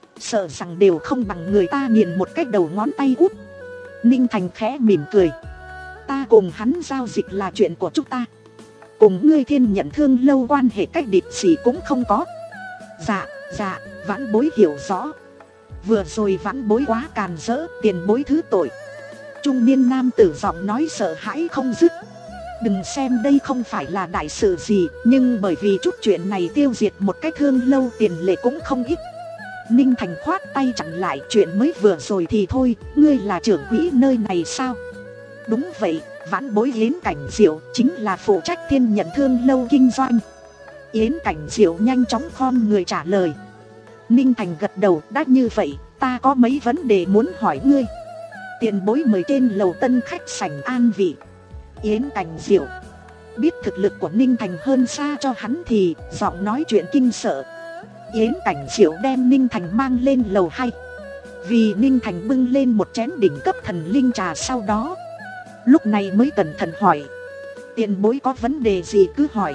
sợ rằng đều không bằng người ta nghiền một cách đầu ngón tay út. Ninh Thành khẽ mỉm cười: ta cùng hắn giao dịch là chuyện của chúng ta, cùng ngươi Thiên Nhận Thương Lâu quan hệ cách địch gì cũng không có. Dạ, dạ, vãn bối hiểu rõ. Vừa rồi vãn bối quá càn rỡ, tiền bối thứ tội. Trung niên nam tử giọng nói sợ hãi không dứt. Đừng xem đây không phải là đại sự gì, nhưng bởi vì chút chuyện này tiêu diệt một cái Thương Lâu tiền lệ cũng không ít. Ninh Thành khoát tay chặn lại: chuyện mới vừa rồi thì thôi, ngươi là trưởng quỹ nơi này sao? Đúng vậy, vãn bối Yến Cảnh Diệu chính là phụ trách Thiên Nhận Thương Lâu kinh doanh. Yến Cảnh Diệu nhanh chóng khom người trả lời. Ninh Thành gật đầu: đã như vậy, ta có mấy vấn đề muốn hỏi ngươi. Tiền bối mời trên lầu tân khách sảnh an vị. Yến Cảnh Diệu biết thực lực của Ninh Thành hơn xa cho hắn thì giọng nói chuyện kinh sợ. Yến Cảnh Diệu đem Ninh Thành mang lên lầu hai. Vì Ninh Thành bưng lên một chén đỉnh cấp thần linh trà, sau đó lúc này mới cẩn thận hỏi: tiền bối có vấn đề gì cứ hỏi,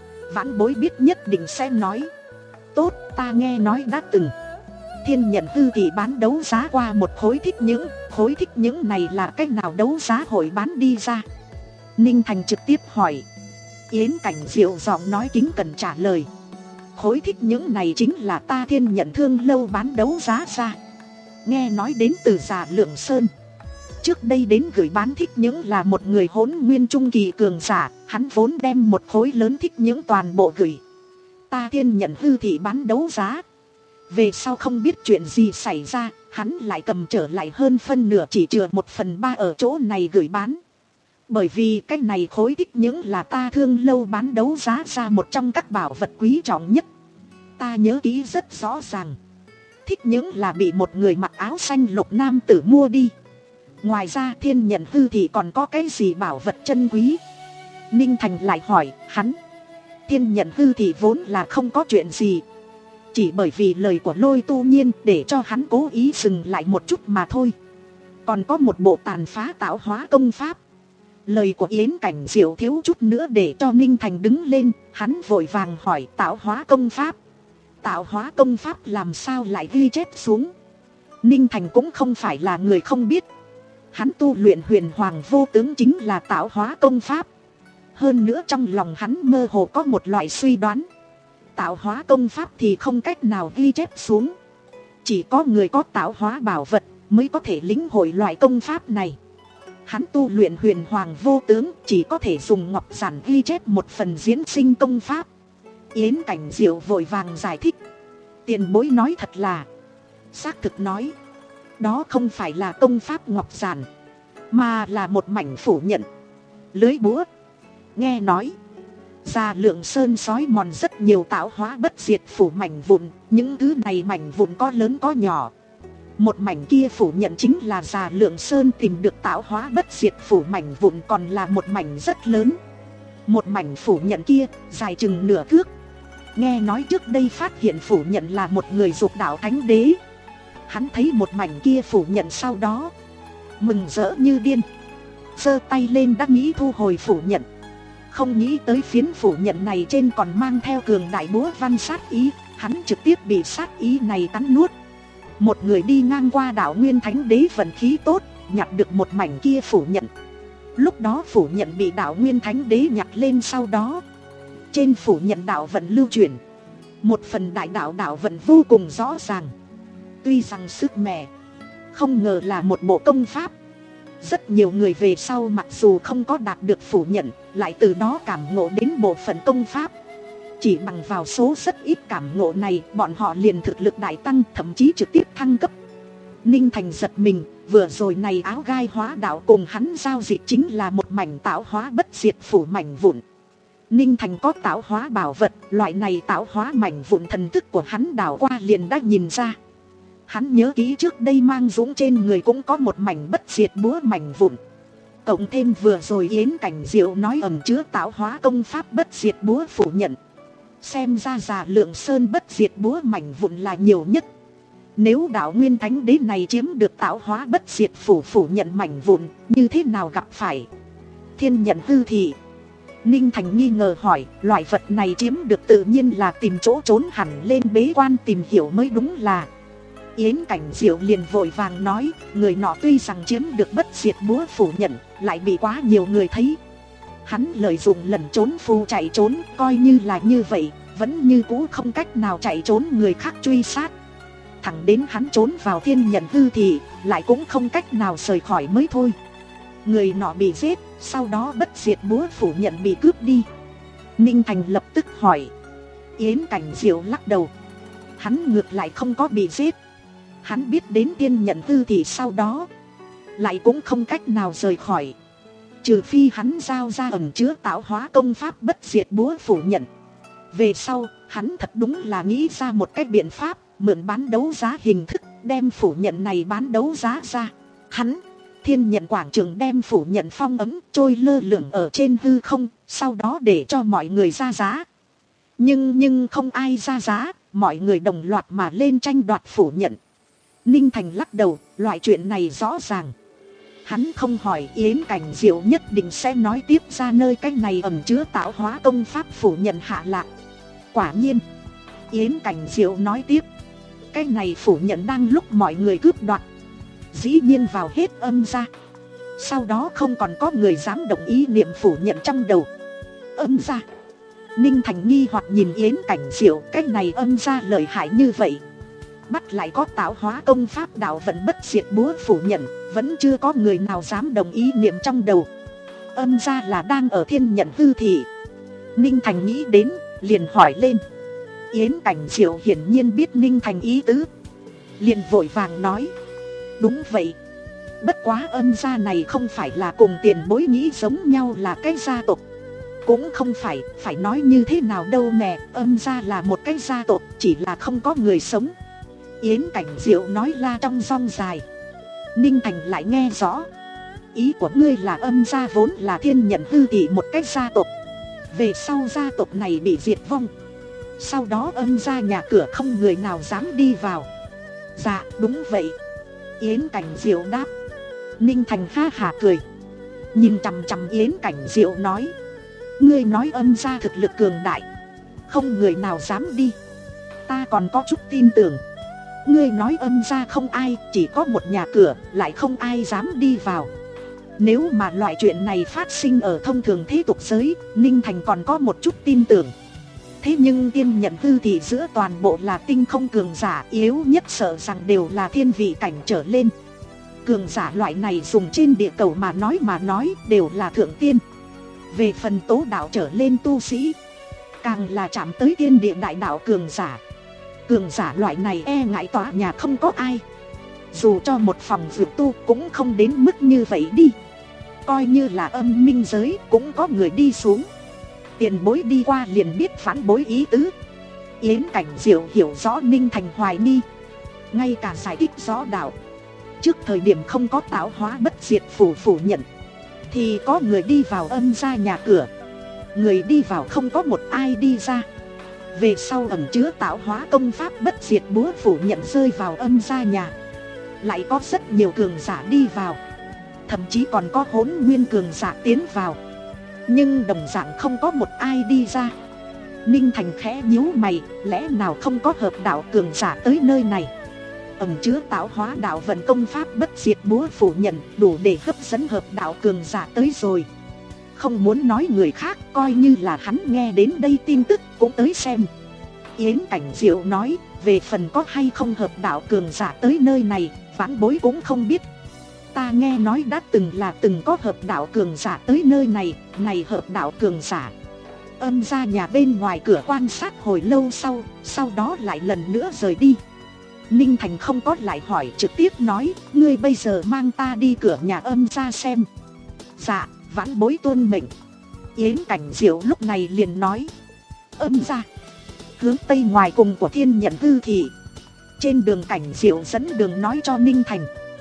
vãn bối biết nhất định sẽ nói. Tốt, ta nghe nói đã từng Thiên Nhận Hư thì bán đấu giá qua một khối thích những. Khối thích những này là cách nào đấu giá hội bán đi ra? Ninh Thành trực tiếp hỏi. Yến Cảnh Diệu giọng nói kính cẩn trả lời: khối thích những này chính là ta Thiên Nhận Thương lâu bán đấu giá ra. Nghe nói đến từ Già Lượng Sơn. Trước đây đến gửi bán thích những là một người hỗn nguyên trung kỳ cường giả. Hắn vốn đem một khối lớn thích những toàn bộ gửi ta Thiên Nhận Hư thị bán đấu giá. Về sau không biết chuyện gì xảy ra, hắn lại cầm trở lại hơn phân nửa, chỉ chừa một phần ba ở chỗ này gửi bán. Bởi vì cái này khối thích những là ta Thương lâu bán đấu giá ra một trong các bảo vật quý trọng nhất. Ta nhớ kỹ rất rõ ràng. Thích những là bị một người mặc áo xanh lục nam tử mua đi. Ngoài ra Thiên Nhận Hư thì còn có cái gì bảo vật chân quý? Ninh Thành lại hỏi hắn. Thiên Nhận Hư thì vốn là không có chuyện gì, chỉ bởi vì lời của Lôi Tu Nhiên để cho hắn cố ý dừng lại một chút mà thôi. Còn có một bộ tàn phá tạo hóa công pháp. Lời của Yến Cảnh Diệu thiếu chút nữa để cho Ninh Thành đứng lên. Hắn vội vàng hỏi: tạo hóa công pháp? Tạo hóa công pháp làm sao lại ghi chép xuống? Ninh Thành cũng không phải là người không biết. Hắn tu luyện Huyền Hoàng Vô Tướng chính là tạo hóa công pháp. Hơn nữa trong lòng hắn mơ hồ có một loại suy đoán. Tạo hóa công pháp thì không cách nào ghi chép xuống. Chỉ có người có tạo hóa bảo vật mới có thể lĩnh hội loại công pháp này. Hắn tu luyện Huyền Hoàng Vô Tướng chỉ có thể dùng ngọc giản ghi chép một phần diễn sinh công pháp. Yến Cảnh Diệu vội vàng giải thích. Tiền bối nói thật là xác thực nói, đó không phải là công pháp ngọc giản, mà là một mảnh phủ nhận, lưới búa. Nghe nói Già Lượng Sơn sói mòn rất nhiều tạo hóa bất diệt phủ mảnh vụn. Những thứ này mảnh vụn có lớn có nhỏ. Một mảnh kia phủ nhận chính là Già Lượng Sơn tìm được tạo hóa bất diệt phủ mảnh vụn, còn là một mảnh rất lớn. Một mảnh phủ nhận kia dài chừng nửa thước. Nghe nói trước đây phát hiện phủ nhận là một người dục đạo thánh đế. Hắn thấy một mảnh kia phủ nhận sau đó mừng rỡ như điên, giơ tay lên đã nghĩ thu hồi phủ nhận. Không nghĩ tới phiến phủ nhận này trên còn mang theo cường đại búa văn sát ý. Hắn trực tiếp bị sát ý này cắn nuốt. Một người đi ngang qua đảo Nguyên Thánh Đế vận khí tốt, nhặt được một mảnh kia phủ nhận. Lúc đó phủ nhận bị đảo Nguyên Thánh Đế nhặt lên, sau đó trên phủ nhận đạo vận lưu chuyển. Một phần đại đạo đạo vận vô cùng rõ ràng. Tuy rằng sức mẻ, không ngờ là một bộ công pháp. Rất nhiều người về sau mặc dù không có đạt được phủ nhận, lại từ đó cảm ngộ đến bộ phận công pháp. Chỉ bằng vào số rất ít cảm ngộ này, bọn họ liền thực lực đại tăng, thậm chí trực tiếp thăng cấp. Ninh Thành giật mình, vừa rồi này áo gai hóa đạo cùng hắn giao dịch chính là một mảnh tạo hóa bất diệt phủ mảnh vụn. Ninh Thành có tạo hóa bảo vật, loại này tạo hóa mảnh vụn thần thức của hắn đảo qua liền đã nhìn ra. Hắn nhớ kỹ trước đây Mang Dũng trên người cũng có một mảnh bất diệt búa mảnh vụn. Cộng thêm vừa rồi Yến Cảnh Diệu nói ẩn chứa tạo hóa công pháp bất diệt búa phủ nhận. Xem ra Già Lượng Sơn bất diệt búa mảnh vụn là nhiều nhất. Nếu đạo Nguyên Thánh Đế này chiếm được tạo hóa bất diệt phủ phủ nhận mảnh vụn, như thế nào gặp phải Thiên Nhận Hư thị? Ninh Thành nghi ngờ hỏi, loại vật này chiếm được tự nhiên là tìm chỗ trốn hẳn lên bế quan tìm hiểu mới đúng là. Yến Cảnh Diệu liền vội vàng nói, người nọ tuy rằng chiếm được bất diệt búa phủ nhận, lại bị quá nhiều người thấy. Hắn lợi dụng lần trốn phù chạy trốn, coi như là như vậy, vẫn như cũ không cách nào chạy trốn người khác truy sát. Thẳng đến hắn trốn vào Thiên Nhận Hư thì lại cũng không cách nào rời khỏi mới thôi. Người nọ bị giết, sau đó bất diệt búa phủ nhận bị cướp đi. Ninh Thành lập tức hỏi. Yến Cảnh Diệu lắc đầu. Hắn ngược lại không có bị giết. Hắn biết đến Thiên Nhận Hư thì sau đó lại cũng không cách nào rời khỏi, trừ phi hắn giao ra ẩn chứa tạo hóa công pháp bất diệt búa phủ nhận. Về sau hắn thật đúng là nghĩ ra một cái biện pháp, mượn bán đấu giá hình thức đem phủ nhận này bán đấu giá ra. Hắn Thiên Nhận quảng trường đem phủ nhận phong ấm trôi lơ lửng ở trên hư không, sau đó để cho mọi người ra giá. Nhưng nhưng không ai ra giá, mọi người đồng loạt mà lên tranh đoạt phủ nhận. Ninh Thành lắc đầu, loại chuyện này rõ ràng. Hắn không hỏi Yến Cảnh Diệu nhất định sẽ nói tiếp ra nơi cái này ẩn chứa tạo hóa công pháp phủ nhận hạ lạc. Quả nhiên, Yến Cảnh Diệu nói tiếp, cái này phủ nhận đang lúc mọi người cướp đoạt, dĩ nhiên vào hết âm gia. Sau đó không còn có người dám đồng ý niệm phủ nhận trong đầu. Âm gia? Ninh Thành nghi hoặc nhìn Yến Cảnh Diệu, cái này âm gia lợi hại như vậy, bắt lại có tạo hóa công pháp đạo vận bất diệt búa phủ nhận, vẫn chưa có người nào dám đồng ý niệm trong đầu. Âm gia là đang ở Thiên Nhận hư thị. Ninh Thành nghĩ đến, liền hỏi lên. Yến Cảnh Diệu hiển nhiên biết Ninh Thành ý tứ, liền vội vàng nói, đúng vậy. Bất quá âm gia này không phải là cùng tiền bối nghĩ giống nhau là cái gia tộc. Cũng không phải, phải nói như thế nào đâu mẹ, âm gia là một cái gia tộc, chỉ là không có người sống. Yến Cảnh Diệu nói la trong rong dài. Ninh Thành lại nghe rõ. Ý của ngươi là âm gia vốn là Thiên Nhận hư thị một cái gia tộc, về sau gia tộc này bị diệt vong, sau đó âm gia nhà cửa không người nào dám đi vào. Dạ đúng vậy, Yến Cảnh Diệu đáp. Ninh Thành ha hả cười, nhìn chằm chằm Yến Cảnh Diệu nói, ngươi nói âm gia thực lực cường đại, không người nào dám đi, ta còn có chút tin tưởng. Ngươi nói âm gia không ai, chỉ có một nhà cửa, lại không ai dám đi vào. Nếu mà loại chuyện này phát sinh ở thông thường thế tục giới, Ninh Thành còn có một chút tin tưởng. Thế nhưng Thiên Nhận hư thị giữa toàn bộ là tinh không cường giả, yếu nhất sợ rằng đều là thiên vị cảnh trở lên. Cường giả loại này dùng trên địa cầu mà nói mà nói đều là thượng tiên. Về phần tố đạo trở lên tu sĩ, càng là chạm tới thiên địa đại đạo cường giả. Cường giả loại này e ngại tòa nhà không có ai, dù cho một phòng dược tu cũng không đến mức như vậy đi. Coi như là âm minh giới cũng có người đi xuống, tiền bối đi qua liền biết phản bối ý tứ. Yến Cảnh Diệu hiểu rõ Ninh Thành hoài nghi, ngay cả giải thích rõ đạo. Trước thời điểm không có tạo hóa bất diệt phủ phủ nhận, thì có người đi vào âm gia nhà cửa, người đi vào không có một ai đi ra. Về sau ẩn chứa tạo hóa công pháp bất diệt búa phủ nhận rơi vào âm gia nhà, lại có rất nhiều cường giả đi vào, thậm chí còn có hỗn nguyên cường giả tiến vào, nhưng đồng dạng không có một ai đi ra. Ninh Thành khẽ nhíu mày, lẽ nào không có hợp đạo cường giả tới nơi này? Ẩn chứa tạo hóa đạo vận công pháp bất diệt búa phủ nhận đủ để hấp dẫn hợp đạo cường giả tới rồi. Không muốn nói người khác, coi như là hắn nghe đến đây tin tức cũng tới xem. Yến Cảnh Diệu nói, về phần có hay không hợp đạo cường giả tới nơi này, vãn bối cũng không biết. Ta nghe nói đã từng là từng có hợp đạo cường giả tới nơi này, này hợp đạo cường giả. Âm gia nhà bên ngoài cửa quan sát hồi lâu sau, sau đó lại lần nữa rời đi. Ninh Thành không có lại hỏi, trực tiếp nói, ngươi bây giờ mang ta đi cửa nhà âm gia xem. Dạ, vãn bối tuân mệnh. Yến Cảnh Diệu lúc này liền nói, âm gia hướng tây ngoài cùng của Thiên Nhận hư thị. Trên đường Cảnh Diệu dẫn đường nói cho Ninh Thành,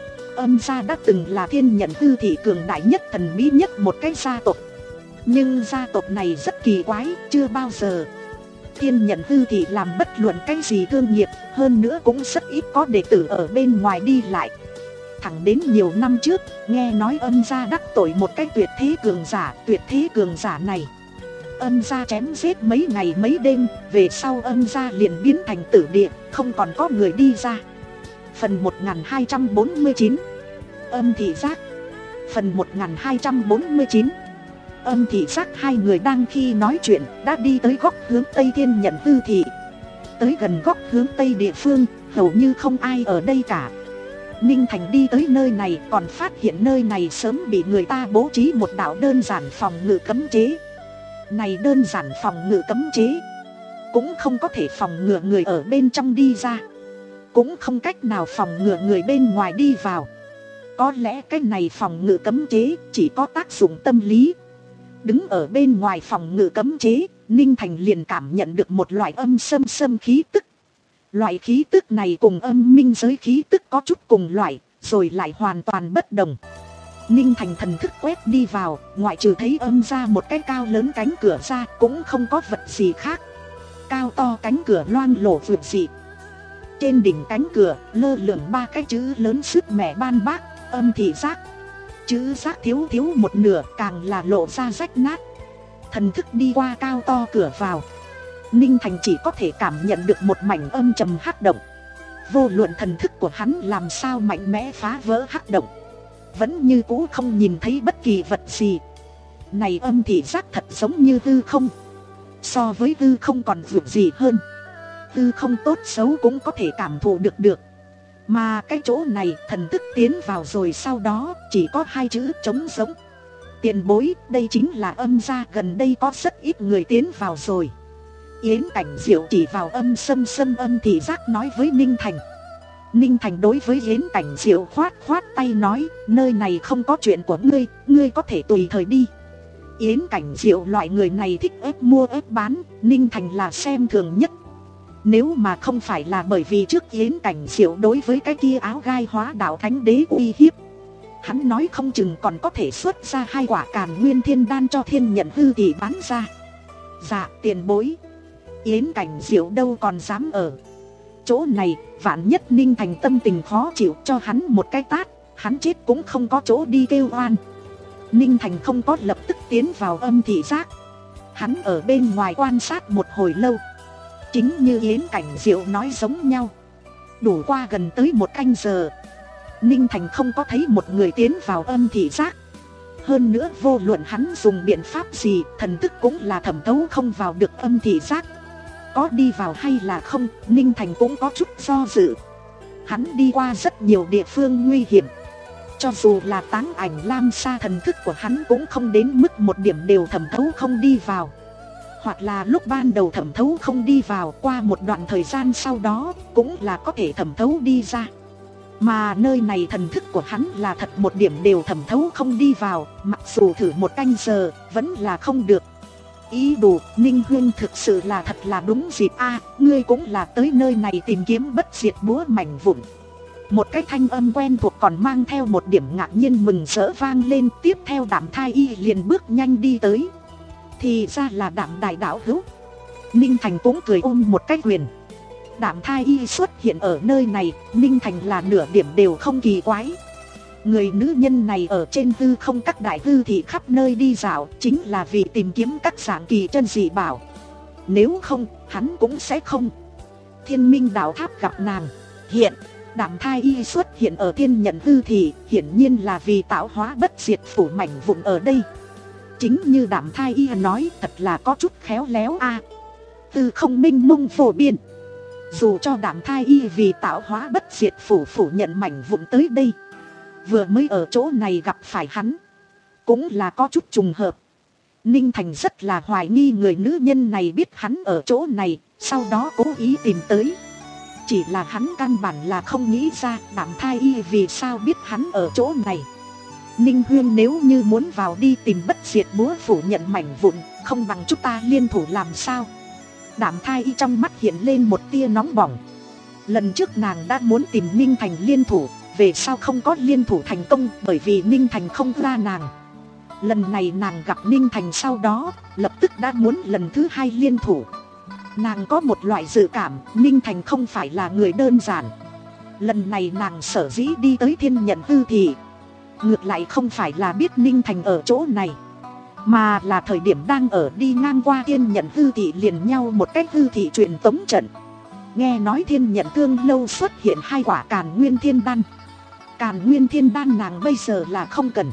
âm gia đã từng là Thiên Nhận hư thị cường đại nhất thần bí nhất một cái gia tộc. Nhưng gia tộc này rất kỳ quái, chưa bao giờ Thiên Nhận hư thị làm bất luận cái gì thương nghiệp, hơn nữa cũng rất ít có đệ tử ở bên ngoài đi lại. Thẳng đến nhiều năm trước, nghe nói âm gia đắc tội một cái tuyệt thế cường giả, tuyệt thế cường giả này âm gia chém giết mấy ngày mấy đêm, về sau âm gia liền biến thành tử địa, không còn có người đi ra. Phần một nghìn hai trăm bốn mươi chín, âm thị giác. Phần một nghìn hai trăm bốn mươi chín, âm thị giác. Hai người đang khi nói chuyện đã đi tới góc hướng tây Thiên Nhận hư thị. Tới gần góc hướng tây địa phương, hầu như không ai ở đây cả. Ninh Thành đi tới nơi này còn phát hiện nơi này sớm bị người ta bố trí một đạo đơn giản phòng ngự cấm chế. Này đơn giản phòng ngự cấm chế cũng không có thể phòng ngừa người ở bên trong đi ra, cũng không cách nào phòng ngừa người bên ngoài đi vào. Có lẽ cái này phòng ngự cấm chế chỉ có tác dụng tâm lý. Đứng ở bên ngoài phòng ngự cấm chế, Ninh Thành liền cảm nhận được một loại âm xâm xâm khí tức. Loại khí tức này cùng âm minh giới khí tức có chút cùng loại, rồi lại hoàn toàn bất đồng. Ninh Thành thần thức quét đi vào, ngoại trừ thấy âm ra một cái cao lớn cánh cửa ra, cũng không có vật gì khác. Cao to cánh cửa loang lổ vượt dị. Trên đỉnh cánh cửa lơ lửng ba cái chữ lớn sức mẹ ban bác, âm thị giác. Chữ giác thiếu thiếu một nửa, càng là lộ ra rách nát. Thần thức đi qua cao to cửa vào, Ninh Thành chỉ có thể cảm nhận được một mảnh âm trầm hắc động. Vô luận thần thức của hắn làm sao mạnh mẽ phá vỡ hắc động, vẫn như cũ không nhìn thấy bất kỳ vật gì. Này âm thị giác thật giống như hư không, so với hư không còn vượt gì hơn. Hư không tốt xấu cũng có thể cảm thụ được được. Mà cái chỗ này thần thức tiến vào rồi sau đó chỉ có hai chữ trống giống. Tiền bối, đây chính là âm gia, gần đây có rất ít người tiến vào rồi. Yến Cảnh Diệu chỉ vào âm sâm sâm âm thị giác nói với Ninh Thành. Ninh Thành đối với Yến Cảnh Diệu khoát khoát tay nói, nơi này không có chuyện của ngươi, ngươi có thể tùy thời đi. Yến Cảnh Diệu loại người này thích ép mua ép bán, Ninh Thành là xem thường nhất. Nếu mà không phải là bởi vì trước Yến Cảnh Diệu đối với cái kia áo gai hóa đạo thánh đế uy hiếp, hắn nói không chừng còn có thể xuất ra hai quả Càn Nguyên Thiên Đan cho Thiên Nhận Hư thì bán ra. Dạ tiền bối. Yến Cảnh Diệu đâu còn dám ở chỗ này, vạn nhất Ninh Thành tâm tình khó chịu cho hắn một cái tát, hắn chết cũng không có chỗ đi kêu oan. Ninh Thành không có lập tức tiến vào âm thị giác, hắn ở bên ngoài quan sát một hồi lâu. Chính như Yến Cảnh Diệu nói giống nhau, đủ qua gần tới một canh giờ, Ninh Thành không có thấy một người tiến vào âm thị giác. Hơn nữa vô luận hắn dùng biện pháp gì, thần thức cũng là thẩm thấu không vào được âm thị giác. Có đi vào hay là không, Ninh Thành cũng có chút do dự. Hắn đi qua rất nhiều địa phương nguy hiểm, cho dù là Táng Ảnh Lam Sa, thần thức của hắn cũng không đến mức một điểm đều thẩm thấu không đi vào. Hoặc là lúc ban đầu thẩm thấu không đi vào, qua một đoạn thời gian sau đó cũng là có thể thẩm thấu đi ra. Mà nơi này thần thức của hắn là thật một điểm đều thẩm thấu không đi vào, mặc dù thử một canh giờ vẫn là không được. Ý đủ, Ninh Huyên thực sự là thật là đúng dịp a, ngươi cũng là tới nơi này tìm kiếm bất diệt búa mảnh vụn. Một cái thanh âm quen thuộc còn mang theo một điểm ngạc nhiên mừng rỡ vang lên, tiếp theo Đạm Thai Y liền bước nhanh đi tới. Thì ra là Đạm đại đạo hữu. Ninh Thành cũng cười ôm một cái quyền. Đạm Thai Y xuất hiện ở nơi này, Ninh Thành là nửa điểm đều không kỳ quái. Người nữ nhân này ở trên hư không các đại hư thị khắp nơi đi dạo, chính là vì tìm kiếm các dạng kỳ chân dị bảo. Nếu không, hắn cũng sẽ không. Thiên Minh Đạo Tháp gặp nàng. Hiện, Đạm Thai Y xuất hiện ở Thiên Nhận hư thị, hiển nhiên là vì tạo hóa bất diệt phủ mảnh vụn ở đây. Chính như Đạm Thai Y nói, thật là có chút khéo léo a. Hư không minh mông phổ biên. Dù cho Đạm Thai Y vì tạo hóa bất diệt phủ phủ nhận mảnh vụn tới đây, vừa mới ở chỗ này gặp phải hắn, cũng là có chút trùng hợp. Ninh Thành rất là hoài nghi người nữ nhân này biết hắn ở chỗ này, sau đó cố ý tìm tới. Chỉ là hắn căn bản là không nghĩ ra Đạm Thai Y vì sao biết hắn ở chỗ này. Ninh Huyên, nếu như muốn vào đi tìm bất diệt búa phủ nhận mảnh vụn, không bằng chúng ta liên thủ làm sao? Đạm Thai Y trong mắt hiện lên một tia nóng bỏng. Lần trước nàng đã muốn tìm Ninh Thành liên thủ, về sau không có liên thủ thành công bởi vì Ninh Thành không ra nàng. Lần này nàng gặp Ninh Thành sau đó, lập tức đã muốn lần thứ hai liên thủ. Nàng có một loại dự cảm Ninh Thành không phải là người đơn giản. Lần này nàng sở dĩ đi tới Thiên Nhận hư thị, ngược lại không phải là biết Ninh Thành ở chỗ này, mà là thời điểm đang ở đi ngang qua Thiên Nhận hư thị liền nhau một cách hư thị truyền tống trận. Nghe nói Thiên Nhận Thương lâu xuất hiện hai quả Càn Nguyên Thiên Đan. Càn Nguyên Thiên Đan nàng bây giờ là không cần,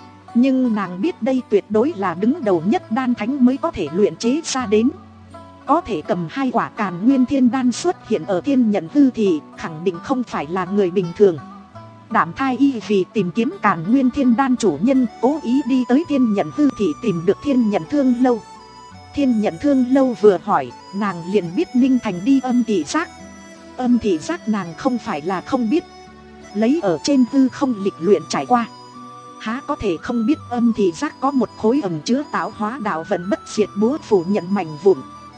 nhưng nàng biết đây tuyệt đối là đứng đầu nhất đan thánh mới có thể luyện chế ra đến. Có thể cầm hai quả Càn Nguyên Thiên Đan xuất hiện ở Thiên Nhận hư thị, khẳng định không phải là người bình thường. Đạm Thai Y vì tìm kiếm Càn Nguyên Thiên Đan chủ nhân, cố ý đi tới Thiên Nhận hư thị tìm được Thiên Nhận Thương lâu. Thiên Nhận Thương lâu vừa hỏi, nàng liền biết Ninh Thành đi âm thị giác. Âm thị giác nàng không phải là không biết, lấy ở trên hư không lịch luyện trải qua, há có thể không biết âm thị giác có một khối ẩn chứa tạo hóa đạo vận bất diệt búa phủ nhận mảnh vụn.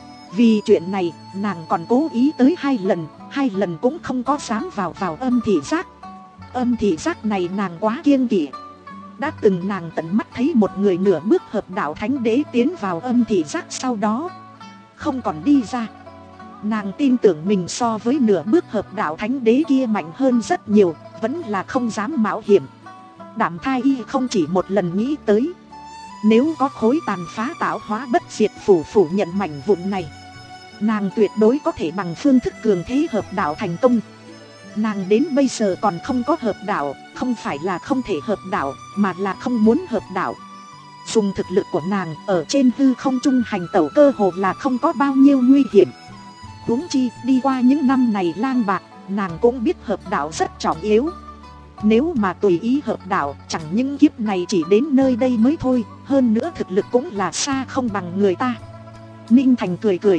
Vì chuyện này, nàng còn cố ý tới hai lần, hai lần cũng không có dám vào vào âm thị giác. Âm thị giác này nàng quá kiêng kỵ. Đã từng nàng tận mắt thấy một người nửa bước hợp đạo thánh đế tiến vào âm thị giác, sau đó không còn đi ra. Nàng tin tưởng mình so với nửa bước hợp đạo thánh đế kia mạnh hơn rất nhiều, vẫn là không dám mạo hiểm. Đạm Thai Y không chỉ một lần nghĩ tới, nếu có khối tàn phá tạo hóa bất diệt phủ phủ nhận mảnh vụn này, nàng tuyệt đối có thể bằng phương thức cường thế hợp đạo thành công. Nàng đến bây giờ còn không có hợp đạo, không phải là không thể hợp đạo, mà là không muốn hợp đạo. Dùng thực lực của nàng ở trên hư không trung hành tẩu cơ hồ là không có bao nhiêu nguy hiểm. Huống chi đi qua những năm này lang bạc, nàng cũng biết hợp đạo rất trọng yếu. Nếu mà tùy ý hợp đạo, chẳng những kiếp này chỉ đến nơi đây mới thôi, hơn nữa thực lực cũng là xa không bằng người ta. Ninh Thành cười cười,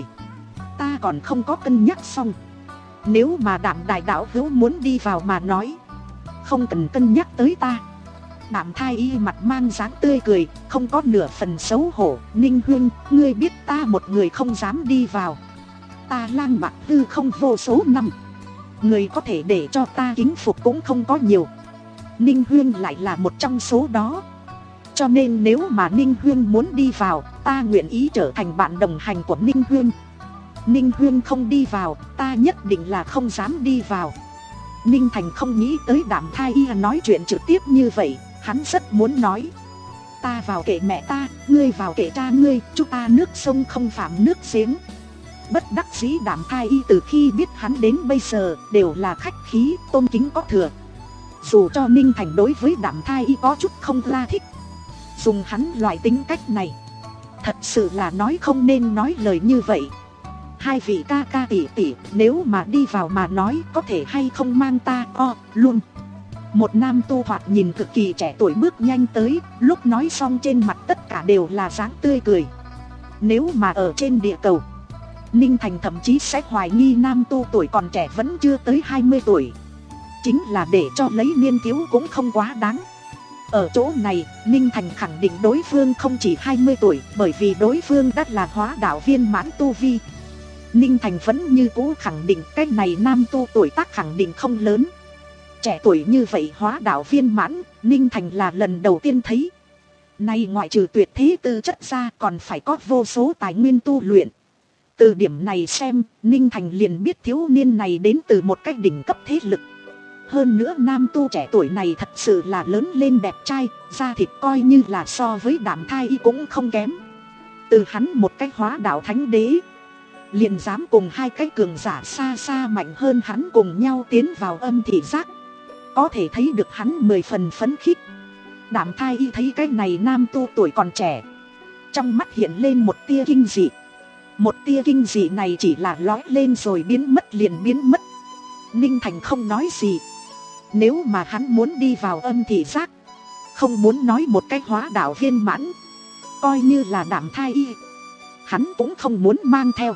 ta còn không có cân nhắc xong. Nếu mà Đạm đại đạo hữu muốn đi vào mà nói, không cần cân nhắc tới ta. Đạm Thai Y mặt mang dáng tươi cười, không có nửa phần xấu hổ. Ninh huynh, ngươi biết ta một người không dám đi vào. Ta lang bạc hư không vô số năm, người có thể để cho ta kính phục cũng không có nhiều. Ninh huyên lại là một trong số đó. Cho nên nếu mà Ninh huyên muốn đi vào, ta nguyện ý trở thành bạn đồng hành của Ninh huyên. Ninh huyên không đi vào, ta nhất định là không dám đi vào. Ninh Thành không nghĩ tới Đạm Thai Y nói chuyện trực tiếp như vậy. Hắn rất muốn nói, ta vào kệ mẹ ta, ngươi vào kệ cha ngươi, chúng ta nước sông không phạm nước giếng. Bất đắc dĩ Đạm Thai Y từ khi biết hắn đến bây giờ đều là khách khí, tôn kính có thừa. Dù cho Ninh Thành đối với Đạm Thai Y có chút không la thích, dùng hắn loại tính cách này, thật sự là nói không nên nói lời như vậy. Hai vị ca ca tỷ tỷ, nếu mà đi vào mà nói, có thể hay không mang ta o luôn. Một nam tu thoạt nhìn cực kỳ trẻ tuổi bước nhanh tới, lúc nói xong trên mặt tất cả đều là dáng tươi cười. Nếu mà ở trên địa cầu, Ninh Thành thậm chí sẽ hoài nghi nam tu tuổi còn trẻ vẫn chưa tới hai mươi tuổi. Chính là để cho lấy niên thiếu cũng không quá đáng. Ở chỗ này, Ninh Thành khẳng định đối phương không chỉ hai mươi tuổi, bởi vì đối phương đã là hóa đạo viên mãn tu vi. Ninh Thành vẫn như cũ khẳng định cái này nam tu tuổi tác khẳng định không lớn. Trẻ tuổi như vậy hóa đạo viên mãn, Ninh Thành là lần đầu tiên thấy. Nay ngoại trừ tuyệt thế tư chất ra còn phải có vô số tài nguyên tu luyện. Từ điểm này xem, Ninh Thành liền biết thiếu niên này đến từ một cái đỉnh cấp thế lực. Hơn nữa nam tu trẻ tuổi này thật sự là lớn lên đẹp trai, da thịt coi như là so với Đạm Thai Y cũng không kém. Từ hắn một cái hóa đạo thánh đế, liền dám cùng hai cái cường giả xa xa mạnh hơn hắn cùng nhau tiến vào âm thị giác. Có thể thấy được hắn mười phần phấn khích. Đạm Thai Y thấy cái này nam tu tuổi còn trẻ, trong mắt hiện lên một tia kinh dị. Một tia kinh dị này chỉ là lói lên rồi biến mất liền biến mất. Ninh Thành không nói gì. Nếu mà hắn muốn đi vào âm thị giác, không muốn nói một cái hóa đạo viên mãn, coi như là Đạm Thai Y, hắn cũng không muốn mang theo.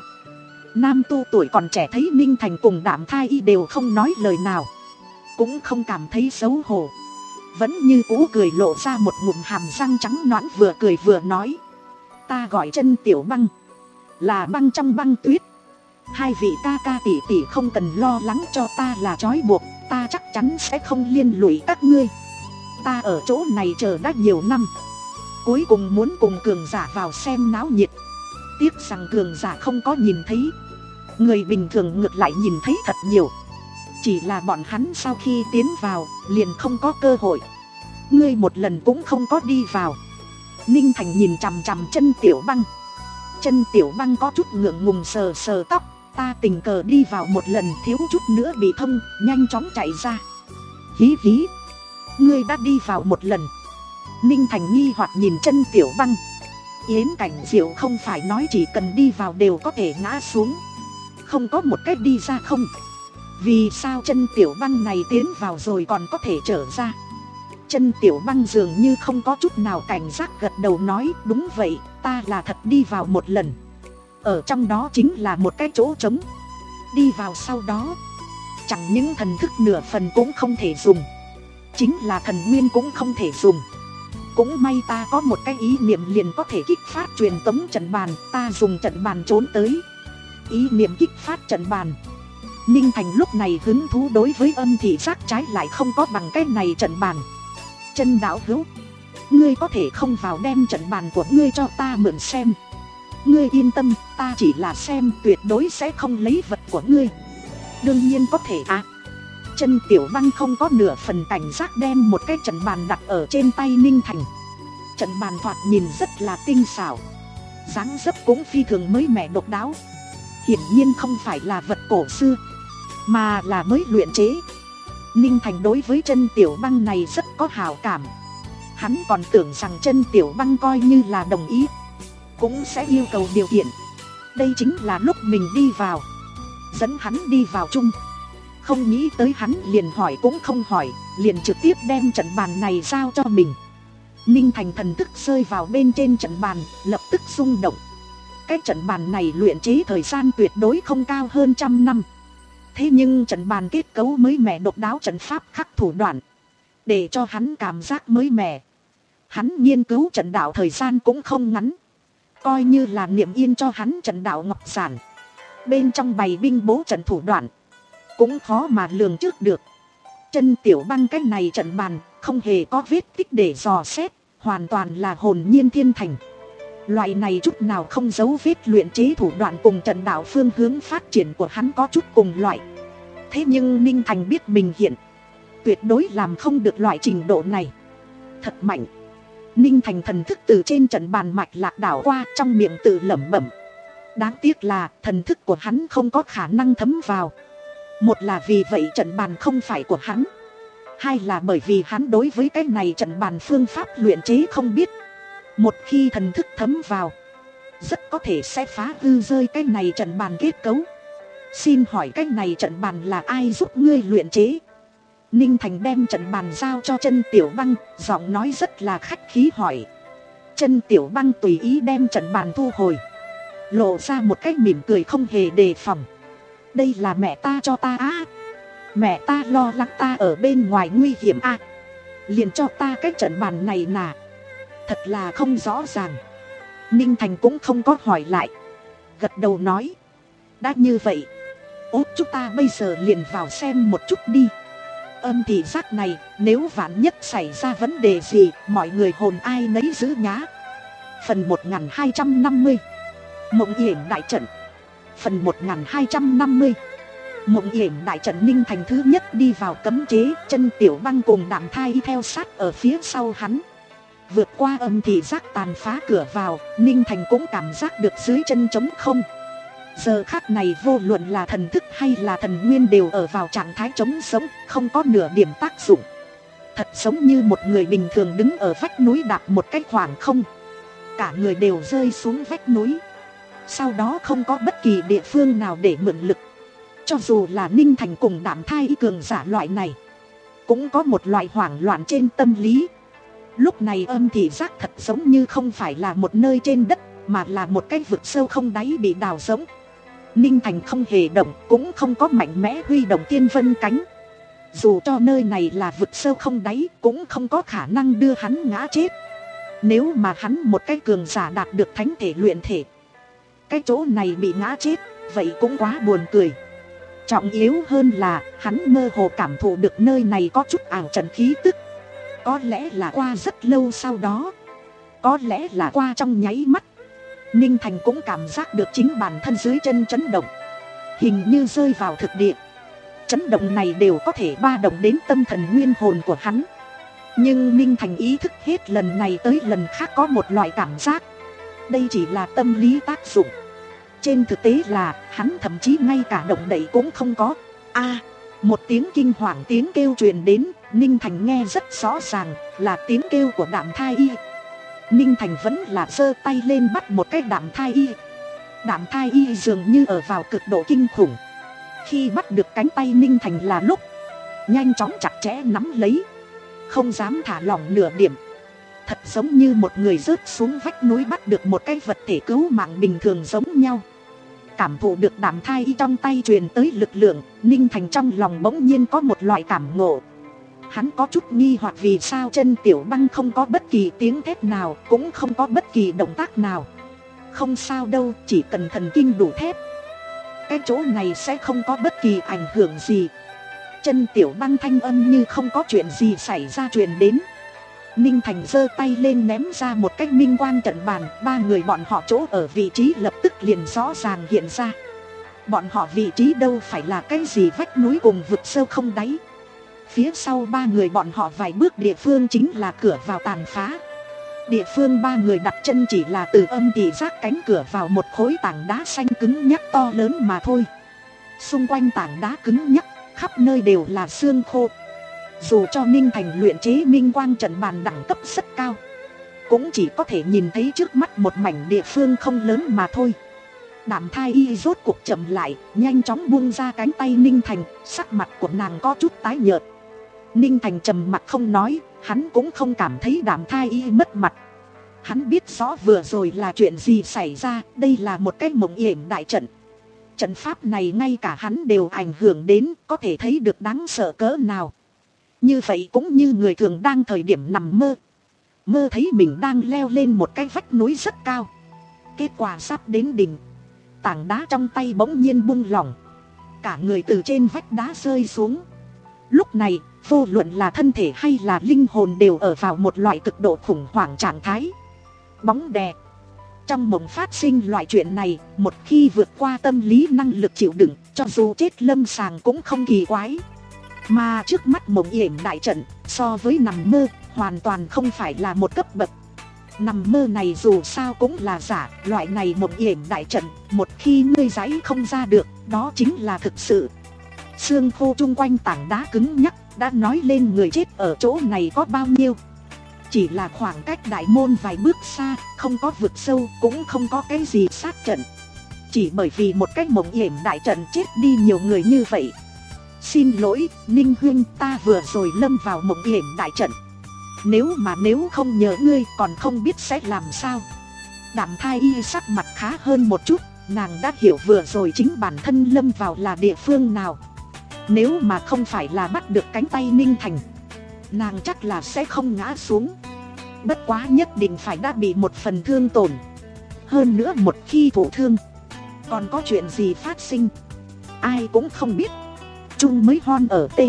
Nam tu tuổi còn trẻ thấy Ninh Thành cùng Đạm Thai Y đều không nói lời nào, cũng không cảm thấy xấu hổ, vẫn như cũ cười lộ ra một ngụm hàm răng trắng nõn, vừa cười vừa nói, ta gọi Chân Tiểu Băng, là băng trong băng tuyết. Hai vị ca ca tỷ tỷ không cần lo lắng cho ta là trói buộc, ta chắc chắn sẽ không liên lụy các ngươi. Ta ở chỗ này chờ đã nhiều năm, cuối cùng muốn cùng cường giả vào xem náo nhiệt. Tiếc rằng cường giả không có nhìn thấy, người bình thường ngược lại nhìn thấy thật nhiều. Chỉ là bọn hắn sau khi tiến vào liền không có cơ hội. Ngươi một lần cũng không có đi vào. Ninh Thành nhìn chằm chằm Chân Tiểu Băng. Chân Tiểu Băng có chút ngượng ngùng sờ sờ tóc. Ta tình cờ đi vào một lần, thiếu chút nữa bị thông, nhanh chóng chạy ra. Hí hí, ngươi đã đi vào một lần. Ninh Thành nghi hoặc nhìn Chân Tiểu Băng. Yến Cảnh Diệu không phải nói chỉ cần đi vào đều có thể ngã xuống, không có một cách đi ra không? Vì sao Chân Tiểu Băng này tiến vào rồi còn có thể trở ra? Chân Tiểu Băng dường như không có chút nào cảnh giác gật đầu nói, đúng vậy, ta là thật đi vào một lần. Ở trong đó chính là một cái chỗ trống. Đi vào sau đó, chẳng những thần thức nửa phần cũng không thể dùng, chính là thần nguyên cũng không thể dùng. Cũng may ta có một cái ý niệm liền có thể kích phát truyền tống trận bàn, ta dùng trận bàn trốn tới. Ý niệm kích phát trận bàn. Ninh Thành lúc này hứng thú đối với âm thị giác trái lại không có bằng cái này trận bàn. Chân đạo hữu, ngươi có thể không vào đem trận bàn của ngươi cho ta mượn xem. Ngươi yên tâm, ta chỉ là xem, tuyệt đối sẽ không lấy vật của ngươi. Đương nhiên có thể à. Chân Tiểu Băng không có nửa phần cảnh giác đem một cái trận bàn đặt ở trên tay Ninh Thành. Trận bàn thoạt nhìn rất là tinh xảo, dáng dấp cũng phi thường mới mẻ độc đáo. Hiển nhiên không phải là vật cổ xưa, mà là mới luyện chế. Ninh Thành đối với Chân Tiểu Băng này rất có hảo cảm. Hắn còn tưởng rằng Chân Tiểu Băng coi như là đồng ý, cũng sẽ yêu cầu điều kiện. Đây chính là lúc mình đi vào, dẫn hắn đi vào chung. Không nghĩ tới hắn liền hỏi cũng không hỏi, liền trực tiếp đem trận bàn này giao cho mình. Ninh Thành thần thức rơi vào bên trên trận bàn, lập tức rung động. Cái trận bàn này luyện chế thời gian tuyệt đối không cao hơn trăm năm. Thế nhưng trận bàn kết cấu mới mẻ độc đáo, trận pháp khắc thủ đoạn, để cho hắn cảm giác mới mẻ. Hắn nghiên cứu trận đạo thời gian cũng không ngắn, coi như là niệm yên cho hắn trận đạo ngọc giản. Bên trong bày binh bố trận thủ đoạn cũng khó mà lường trước được. Chân Tiểu Băng cái này trận bàn không hề có vết tích để dò xét, hoàn toàn là hồn nhiên thiên thành. Loại này chút nào không giấu vết luyện chế thủ đoạn cùng trận đạo phương hướng phát triển của hắn có chút cùng loại. Thế nhưng Ninh Thành biết mình hiện tuyệt đối làm không được loại trình độ này. Thật mạnh. Ninh Thành thần thức từ trên trận bàn mạch lạc đảo qua, trong miệng tự lẩm bẩm. Đáng tiếc là thần thức của hắn không có khả năng thấm vào. Một là vì vậy trận bàn không phải của hắn, hai là bởi vì hắn đối với cái này trận bàn phương pháp luyện chế không biết. Một khi thần thức thấm vào, rất có thể sẽ phá hư rơi cái này trận bàn kết cấu. Xin hỏi cái này trận bàn là ai giúp ngươi luyện chế? Ninh Thành đem trận bàn giao cho Chân Tiểu Băng, giọng nói rất là khách khí hỏi. Chân Tiểu Băng tùy ý đem trận bàn thu hồi, lộ ra một cái mỉm cười không hề đề phòng. Đây là mẹ ta cho ta á. Mẹ ta lo lắng ta ở bên ngoài nguy hiểm à, liền cho ta cái trận bàn này nà. Thật là không rõ ràng. Ninh Thành cũng không có hỏi lại, gật đầu nói. Đã như vậy, ốt chúng ta bây giờ liền vào xem một chút đi. Âm thị giác này, nếu vạn nhất xảy ra vấn đề gì, mọi người hồn ai nấy giữ nhá. Phần một nghìn hai trăm năm mươi Mộng yểm đại trận. Phần một nghìn hai trăm năm mươi Mộng yểm đại trận. Ninh Thành thứ nhất đi vào cấm chế, Chân Tiểu Băng cùng Đạm Thai theo sát ở phía sau hắn. Vượt qua âm thị giác tàn phá cửa vào, Ninh Thành cũng cảm giác được dưới chân trống không. Giờ khắc này vô luận là thần thức hay là thần nguyên đều ở vào trạng thái trống sống, không có nửa điểm tác dụng. Thật giống như một người bình thường đứng ở vách núi đạp một cái khoảng không, cả người đều rơi xuống vách núi, sau đó không có bất kỳ địa phương nào để mượn lực. Cho dù là Ninh Thành cùng Đạm Thai cường giả loại này, cũng có một loại hoảng loạn trên tâm lý. Lúc này âm thị giác thật giống như không phải là một nơi trên đất, mà là một cái vực sâu không đáy bị đào rỗng. Ninh Thành không hề động, cũng không có mạnh mẽ huy động tiên vân cánh. Dù cho nơi này là vực sâu không đáy, cũng không có khả năng đưa hắn ngã chết. Nếu mà hắn một cái cường giả đạt được thánh thể luyện thể, cái chỗ này bị ngã chết, vậy cũng quá buồn cười. Trọng yếu hơn là hắn mơ hồ cảm thụ được nơi này có chút ảo trận khí tức. Có lẽ là qua rất lâu sau đó, có lẽ là qua trong nháy mắt, Ninh Thành cũng cảm giác được chính bản thân dưới chân chấn động, hình như rơi vào thực địa. Chấn động này đều có thể ba động đến tâm thần nguyên hồn của hắn. Nhưng Ninh Thành ý thức hết lần này tới lần khác có một loại cảm giác, đây chỉ là tâm lý tác dụng. Trên thực tế là hắn thậm chí ngay cả động đậy cũng không có. A, một tiếng kinh hoàng tiếng kêu truyền đến, Ninh Thành nghe rất rõ ràng, là tiếng kêu của Đạm Thai Y. Ninh Thành vẫn là giơ tay lên bắt một cái Đạm Thai Y. Đạm Thai Y dường như ở vào cực độ kinh khủng. Khi bắt được cánh tay Ninh Thành là lúc nhanh chóng chặt chẽ nắm lấy, không dám thả lỏng nửa điểm. Thật giống như một người rớt xuống vách núi bắt được một cái vật thể cứu mạng bình thường giống nhau. Cảm thụ được Đạm Thai Y trong tay truyền tới lực lượng, Ninh Thành trong lòng bỗng nhiên có một loại cảm ngộ. Hắn có chút nghi hoặc vì sao Chân Tiểu Băng không có bất kỳ tiếng thét nào, cũng không có bất kỳ động tác nào. Không sao đâu, chỉ cần thần kinh đủ thép, cái chỗ này sẽ không có bất kỳ ảnh hưởng gì. Chân Tiểu Băng thanh âm như không có chuyện gì xảy ra truyền đến. Ninh Thành giơ tay lên ném ra một cái minh quang trận bàn. Ba người bọn họ chỗ ở vị trí lập tức liền rõ ràng hiện ra. Bọn họ vị trí đâu phải là cái gì vách núi cùng vực sâu không đáy. Phía sau ba người bọn họ vài bước địa phương chính là cửa vào tàn phá. Địa phương ba người đặt chân chỉ là từ âm thị giác cánh cửa vào một khối tảng đá xanh cứng nhắc to lớn mà thôi. Xung quanh tảng đá cứng nhắc, khắp nơi đều là xương khô. Dù cho Ninh Thành luyện chế minh quang trận bàn đẳng cấp rất cao, cũng chỉ có thể nhìn thấy trước mắt một mảnh địa phương không lớn mà thôi. Đạm Thai Y rốt cuộc chậm lại, nhanh chóng buông ra cánh tay Ninh Thành, sắc mặt của nàng có chút tái nhợt. Ninh Thành trầm mặt không nói, hắn cũng không cảm thấy Đạm Thai Y mất mặt. Hắn biết rõ vừa rồi là chuyện gì xảy ra, đây là một cái mộng yểm đại trận. Trận pháp này ngay cả hắn đều ảnh hưởng đến, có thể thấy được đáng sợ cỡ nào. Như vậy cũng như người thường đang thời điểm nằm mơ. Mơ thấy mình đang leo lên một cái vách núi rất cao. Kết quả sắp đến đỉnh, tảng đá trong tay bỗng nhiên buông lỏng. Cả người từ trên vách đá rơi xuống. Lúc này, vô luận là thân thể hay là linh hồn đều ở vào một loại cực độ khủng hoảng trạng thái. Bóng đè. Trong mộng phát sinh loại chuyện này, một khi vượt qua tâm lý năng lực chịu đựng, cho dù chết lâm sàng cũng không kỳ quái. Mà trước mắt mộng yểm đại trận, so với nằm mơ, hoàn toàn không phải là một cấp bậc. Nằm mơ này dù sao cũng là giả, loại này mộng yểm đại trận, một khi ngươi giãy không ra được, đó chính là thực sự. Xương khô chung quanh tảng đá cứng nhắc, đã nói lên người chết ở chỗ này có bao nhiêu. Chỉ là khoảng cách đại môn vài bước xa, không có vực sâu, cũng không có cái gì sát trận. Chỉ bởi vì một cách mộng yểm đại trận chết đi nhiều người như vậy. Xin lỗi, Ninh Huynh, ta vừa rồi lâm vào mộng yểm đại trận. Nếu mà nếu không nhờ ngươi còn không biết sẽ làm sao. Đạm Thai Y sắc mặt khá hơn một chút, nàng đã hiểu vừa rồi chính bản thân lâm vào là địa phương nào. Nếu mà không phải là bắt được cánh tay Ninh Thành, nàng chắc là sẽ không ngã xuống. Bất quá nhất định phải đã bị một phần thương tổn. Hơn nữa một khi thụ thương, còn có chuyện gì phát sinh, ai cũng không biết. Trung mới hon ở T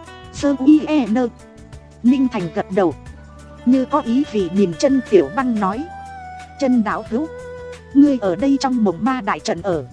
Sơ I E N. Ninh Thành gật đầu, như có ý vì nhìn Chân Tiểu Băng nói: Chân đạo hữu, ngươi ở đây trong mộng ma đại trận ở,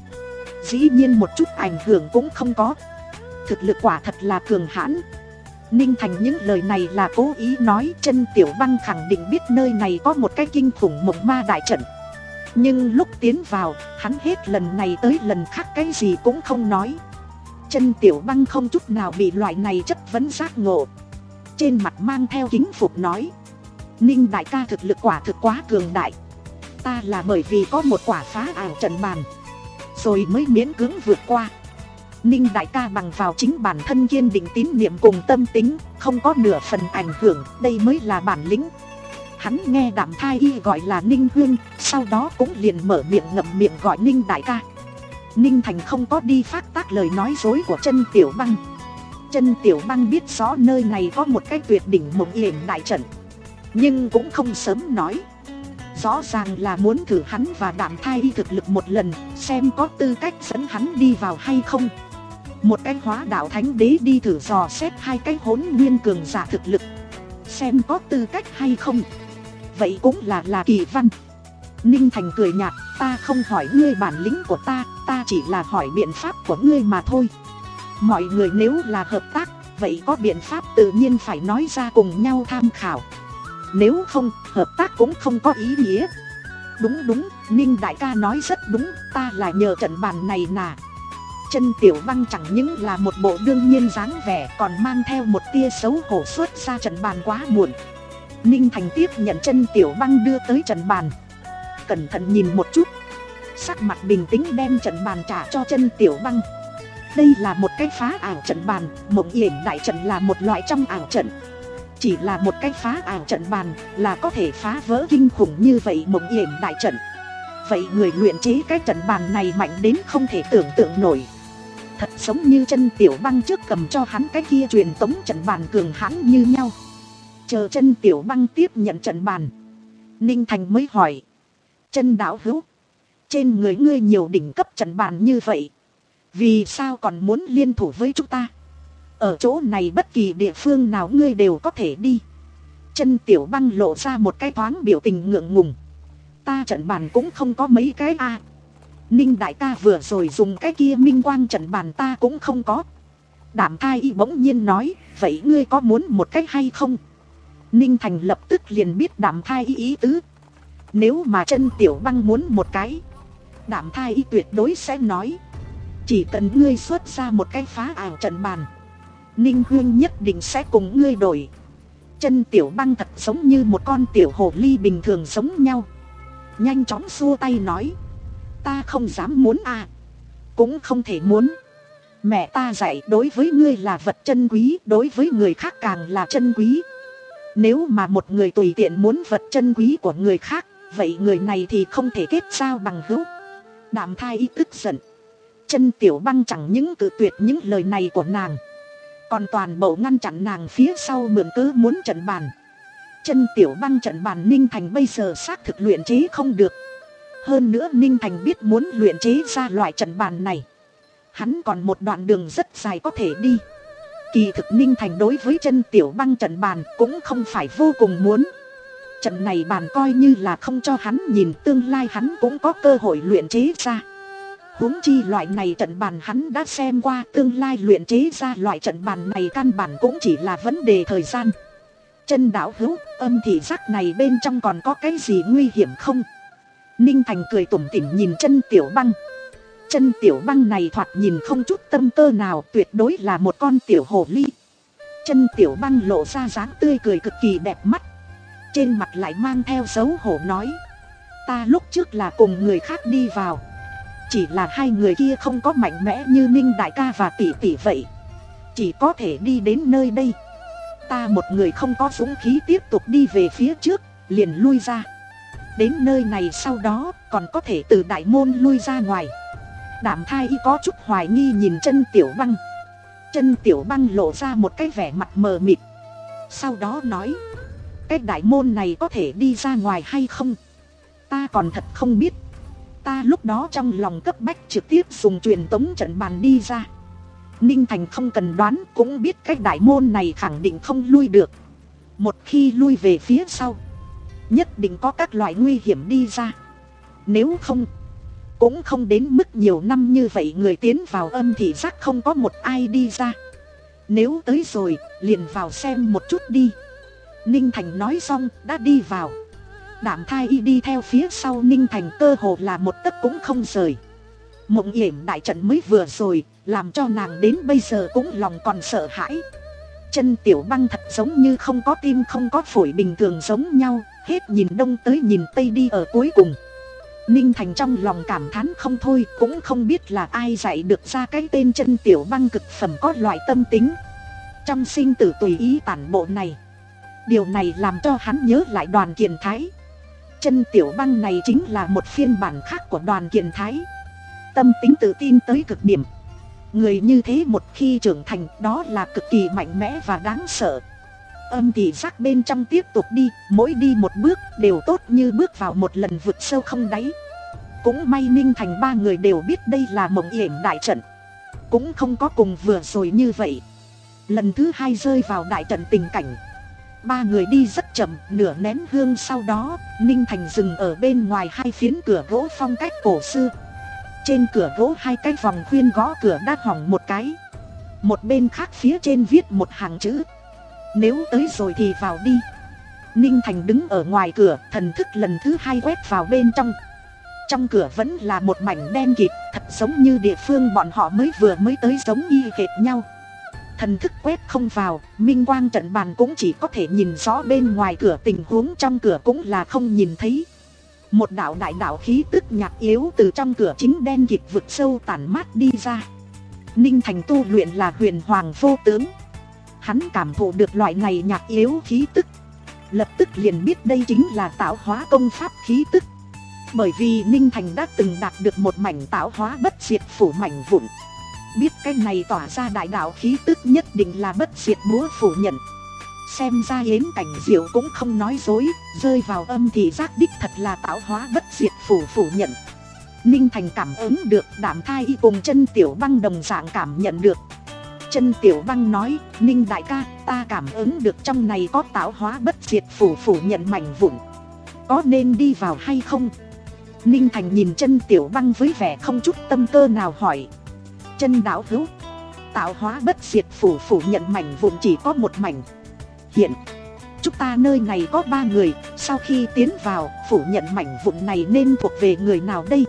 dĩ nhiên một chút ảnh hưởng cũng không có. Thực lực quả thật là cường hãn. Ninh Thành những lời này là cố ý nói. Chân Tiểu Băng khẳng định biết nơi này có một cái kinh khủng mộng ma đại trận. Nhưng lúc tiến vào, hắn hết lần này tới lần khác cái gì cũng không nói. Chân Tiểu Băng không chút nào bị loại này chất vấn giác ngộ, trên mặt mang theo kính phục nói: Ninh đại ca thực lực quả thực quá cường đại. Ta là bởi vì có một quả phá ảo trận bàn, rồi mới miễn cưỡng vượt qua. Ninh đại ca bằng vào chính bản thân kiên định tín niệm cùng tâm tính, không có nửa phần ảnh hưởng, đây mới là bản lĩnh. Hắn nghe Đạm Thai Y gọi là Ninh Huynh, sau đó cũng liền mở miệng ngậm miệng gọi Ninh đại ca. Ninh Thành không có đi phát tác lời nói dối của Chân Tiểu Băng. Chân Tiểu Băng biết rõ nơi này có một cái tuyệt đỉnh mộng yểm đại trận, nhưng cũng không sớm nói. Rõ ràng là muốn thử hắn và Đạm Thai Y thực lực một lần, xem có tư cách dẫn hắn đi vào hay không. Một cái hóa đạo thánh đế đi thử dò xét hai cái hỗn nguyên cường giả thực lực, xem có tư cách hay không. Vậy cũng là là kỳ văn. Ninh Thành cười nhạt: ta không hỏi ngươi bản lĩnh của ta, ta chỉ là hỏi biện pháp của ngươi mà thôi. Mọi người nếu là hợp tác, vậy có biện pháp tự nhiên phải nói ra cùng nhau tham khảo. Nếu không, hợp tác cũng không có ý nghĩa. Đúng đúng, Ninh đại ca nói rất đúng, ta là nhờ trận bàn này nà. Chân Tiểu Băng chẳng những là một bộ đương nhiên dáng vẻ, còn mang theo một tia xấu hổ xuất ra trận bàn quá muộn. Ninh Thành tiếp nhận Chân Tiểu Băng đưa tới trận bàn, cẩn thận nhìn một chút, sắc mặt bình tĩnh đem trận bàn trả cho Chân Tiểu Băng. Đây là một cái phá ảo trận bàn, mộng yểm đại trận là một loại trong ảo trận. Chỉ là một cái phá ảo trận bàn là có thể phá vỡ kinh khủng như vậy mộng yểm đại trận. Vậy người luyện chế cái trận bàn này mạnh đến không thể tưởng tượng nổi. Thật giống như Chân Tiểu Băng trước cầm cho hắn cái kia truyền tống trận bàn cường hãn như nhau. Chờ Chân Tiểu Băng tiếp nhận trận bàn, Ninh Thành mới hỏi: Chân đạo hữu, trên người ngươi nhiều đỉnh cấp trận bàn như vậy, vì sao còn muốn liên thủ với chúng ta? Ở chỗ này bất kỳ địa phương nào ngươi đều có thể đi. Chân Tiểu Băng lộ ra một cái thoáng biểu tình ngượng ngùng. Ta trận bàn cũng không có mấy cái a à. Ninh đại ca vừa rồi dùng cái kia minh quang trận bàn ta cũng không có. Đạm Thai Y bỗng nhiên nói, vậy ngươi có muốn một cái hay không? Ninh Thành lập tức liền biết Đạm Thai Y ý tứ. Nếu mà Chân Tiểu Băng muốn một cái, Đạm Thai Y tuyệt đối sẽ nói, chỉ cần ngươi xuất ra một cái phá ảo trận bàn, Ninh huynh nhất định sẽ cùng ngươi đổi. Chân Tiểu Băng thật giống như một con tiểu hồ ly bình thường giống nhau, nhanh chóng xua tay nói, ta không dám muốn à, cũng không thể muốn. Mẹ ta dạy đối với ngươi là vật chân quý, đối với người khác càng là chân quý. Nếu mà một người tùy tiện muốn vật chân quý của người khác, vậy người này thì không thể kết giao bằng hữu. Đạm Thai Y tức giận. Chân Tiểu Băng chẳng những cự tuyệt những lời này của nàng, còn toàn bộ ngăn chặn nàng phía sau mượn cớ muốn trận bàn. Chân Tiểu Băng trận bàn Ninh Thành bây giờ xác thực luyện chế không được. Hơn nữa Ninh Thành biết muốn luyện chế ra loại trận bàn này, hắn còn một đoạn đường rất dài có thể đi. Kỳ thực Ninh Thành đối với Chân Tiểu Băng trận bàn cũng không phải vô cùng muốn. Trận này bàn coi như là không cho hắn nhìn, tương lai hắn cũng có cơ hội luyện chế ra. Huống chi loại này trận bàn hắn đã xem qua, tương lai luyện chế ra loại trận bàn này căn bản cũng chỉ là vấn đề thời gian. Chân đạo hữu, âm thị giác này bên trong còn có cái gì nguy hiểm không? Ninh Thành cười tủm tỉm nhìn Chân Tiểu Băng. Chân Tiểu Băng này thoạt nhìn không chút tâm cơ nào, tuyệt đối là một con tiểu hồ ly. Chân Tiểu Băng lộ ra dáng tươi cười cực kỳ đẹp mắt, trên mặt lại mang theo xấu hổ nói, ta lúc trước là cùng người khác đi vào, chỉ là hai người kia không có mạnh mẽ như Ninh đại ca và tỷ tỷ vậy, chỉ có thể đi đến nơi đây. Ta một người không có dũng khí tiếp tục đi về phía trước, liền lui ra. Đến nơi này sau đó còn có thể từ đại môn lui ra ngoài. Đạm Thai Y có chút hoài nghi nhìn Chân Tiểu Băng. Chân Tiểu Băng lộ ra một cái vẻ mặt mờ mịt, sau đó nói, cái đại môn này có thể đi ra ngoài hay không, ta còn thật không biết. Ta lúc đó trong lòng cấp bách trực tiếp dùng truyền tống trận bàn đi ra. Ninh Thành không cần đoán cũng biết cái đại môn này khẳng định không lui được. Một khi lui về phía sau, nhất định có các loại nguy hiểm đi ra. Nếu không, cũng không đến mức nhiều năm như vậy người tiến vào âm thị giác không có một ai đi ra. Nếu tới rồi, liền vào xem một chút đi. Ninh Thành nói xong, đã đi vào. Đạm Thai Y đi theo phía sau Ninh Thành cơ hồ là một tấc cũng không rời. Mộng yểm đại trận mới vừa rồi, làm cho nàng đến bây giờ cũng lòng còn sợ hãi. Chân Tiểu Băng thật giống như không có tim không có phổi bình thường giống nhau, hết nhìn đông tới nhìn tây đi ở cuối cùng. Ninh Thành trong lòng cảm thán không thôi, cũng không biết là ai dạy được ra cái tên Chân Tiểu Băng cực phẩm có loại tâm tính, trong sinh tử tùy ý tản bộ này. Điều này làm cho hắn nhớ lại Đoàn Kiền Thái. Chân Tiểu Băng này chính là một phiên bản khác của Đoàn Kiền Thái, tâm tính tự tin tới cực điểm. Người như thế một khi trưởng thành, đó là cực kỳ mạnh mẽ và đáng sợ. Âm thị giác bên trong tiếp tục đi, mỗi đi một bước đều tốt như bước vào một lần vực sâu không đáy. Cũng may Ninh Thành ba người đều biết đây là mộng yểm đại trận, cũng không có cùng vừa rồi như vậy. Lần thứ hai rơi vào đại trận tình cảnh, ba người đi rất chậm, nửa nén hương sau đó, Ninh Thành dừng ở bên ngoài hai phiến cửa gỗ phong cách cổ xưa. Trên cửa gỗ hai cái vòng khuyên gõ cửa đã hỏng một cái, một bên khác phía trên viết một hàng chữ, nếu tới rồi thì vào đi. Ninh Thành đứng ở ngoài cửa, thần thức lần thứ hai quét vào bên trong. Trong cửa vẫn là một mảnh đen kịt, thật giống như địa phương bọn họ mới vừa mới tới giống y hệt nhau. Thần thức quét không vào, minh quang trận bàn cũng chỉ có thể nhìn rõ bên ngoài cửa, tình huống trong cửa cũng là không nhìn thấy. Một đạo đại đạo khí tức nhạt yếu từ trong cửa chính đen kịt vực sâu tản mát đi ra. Ninh Thành tu luyện là huyền hoàng vô tướng, hắn cảm thụ được loại này nhạt yếu khí tức, lập tức liền biết đây chính là tạo hóa công pháp khí tức. Bởi vì Ninh Thành đã từng đạt được một mảnh tạo hóa bất diệt phủ mảnh vụn, biết cái này tỏa ra đại đạo khí tức nhất định là bất diệt búa phủ nhận. Xem ra Yến Cảnh Diệu cũng không nói dối, rơi vào âm thì giác đích thật là tạo hóa bất diệt phủ phủ nhận. Ninh Thành cảm ứng được, Đạm Thai Y cùng Chân Tiểu Băng đồng dạng cảm nhận được. Chân Tiểu Băng nói, Ninh đại ca, ta cảm ứng được trong này có tạo hóa bất diệt phủ phủ nhận mảnh vụn, có nên đi vào hay không? Ninh Thành nhìn Chân Tiểu Băng với vẻ không chút tâm cơ nào hỏi. Chân đạo hữu, tạo hóa bất diệt phủ phủ nhận mảnh vụn chỉ có một mảnh. Hiện chúng ta nơi này có ba người, sau khi tiến vào, phủ nhận mảnh vụn này nên thuộc về người nào đây?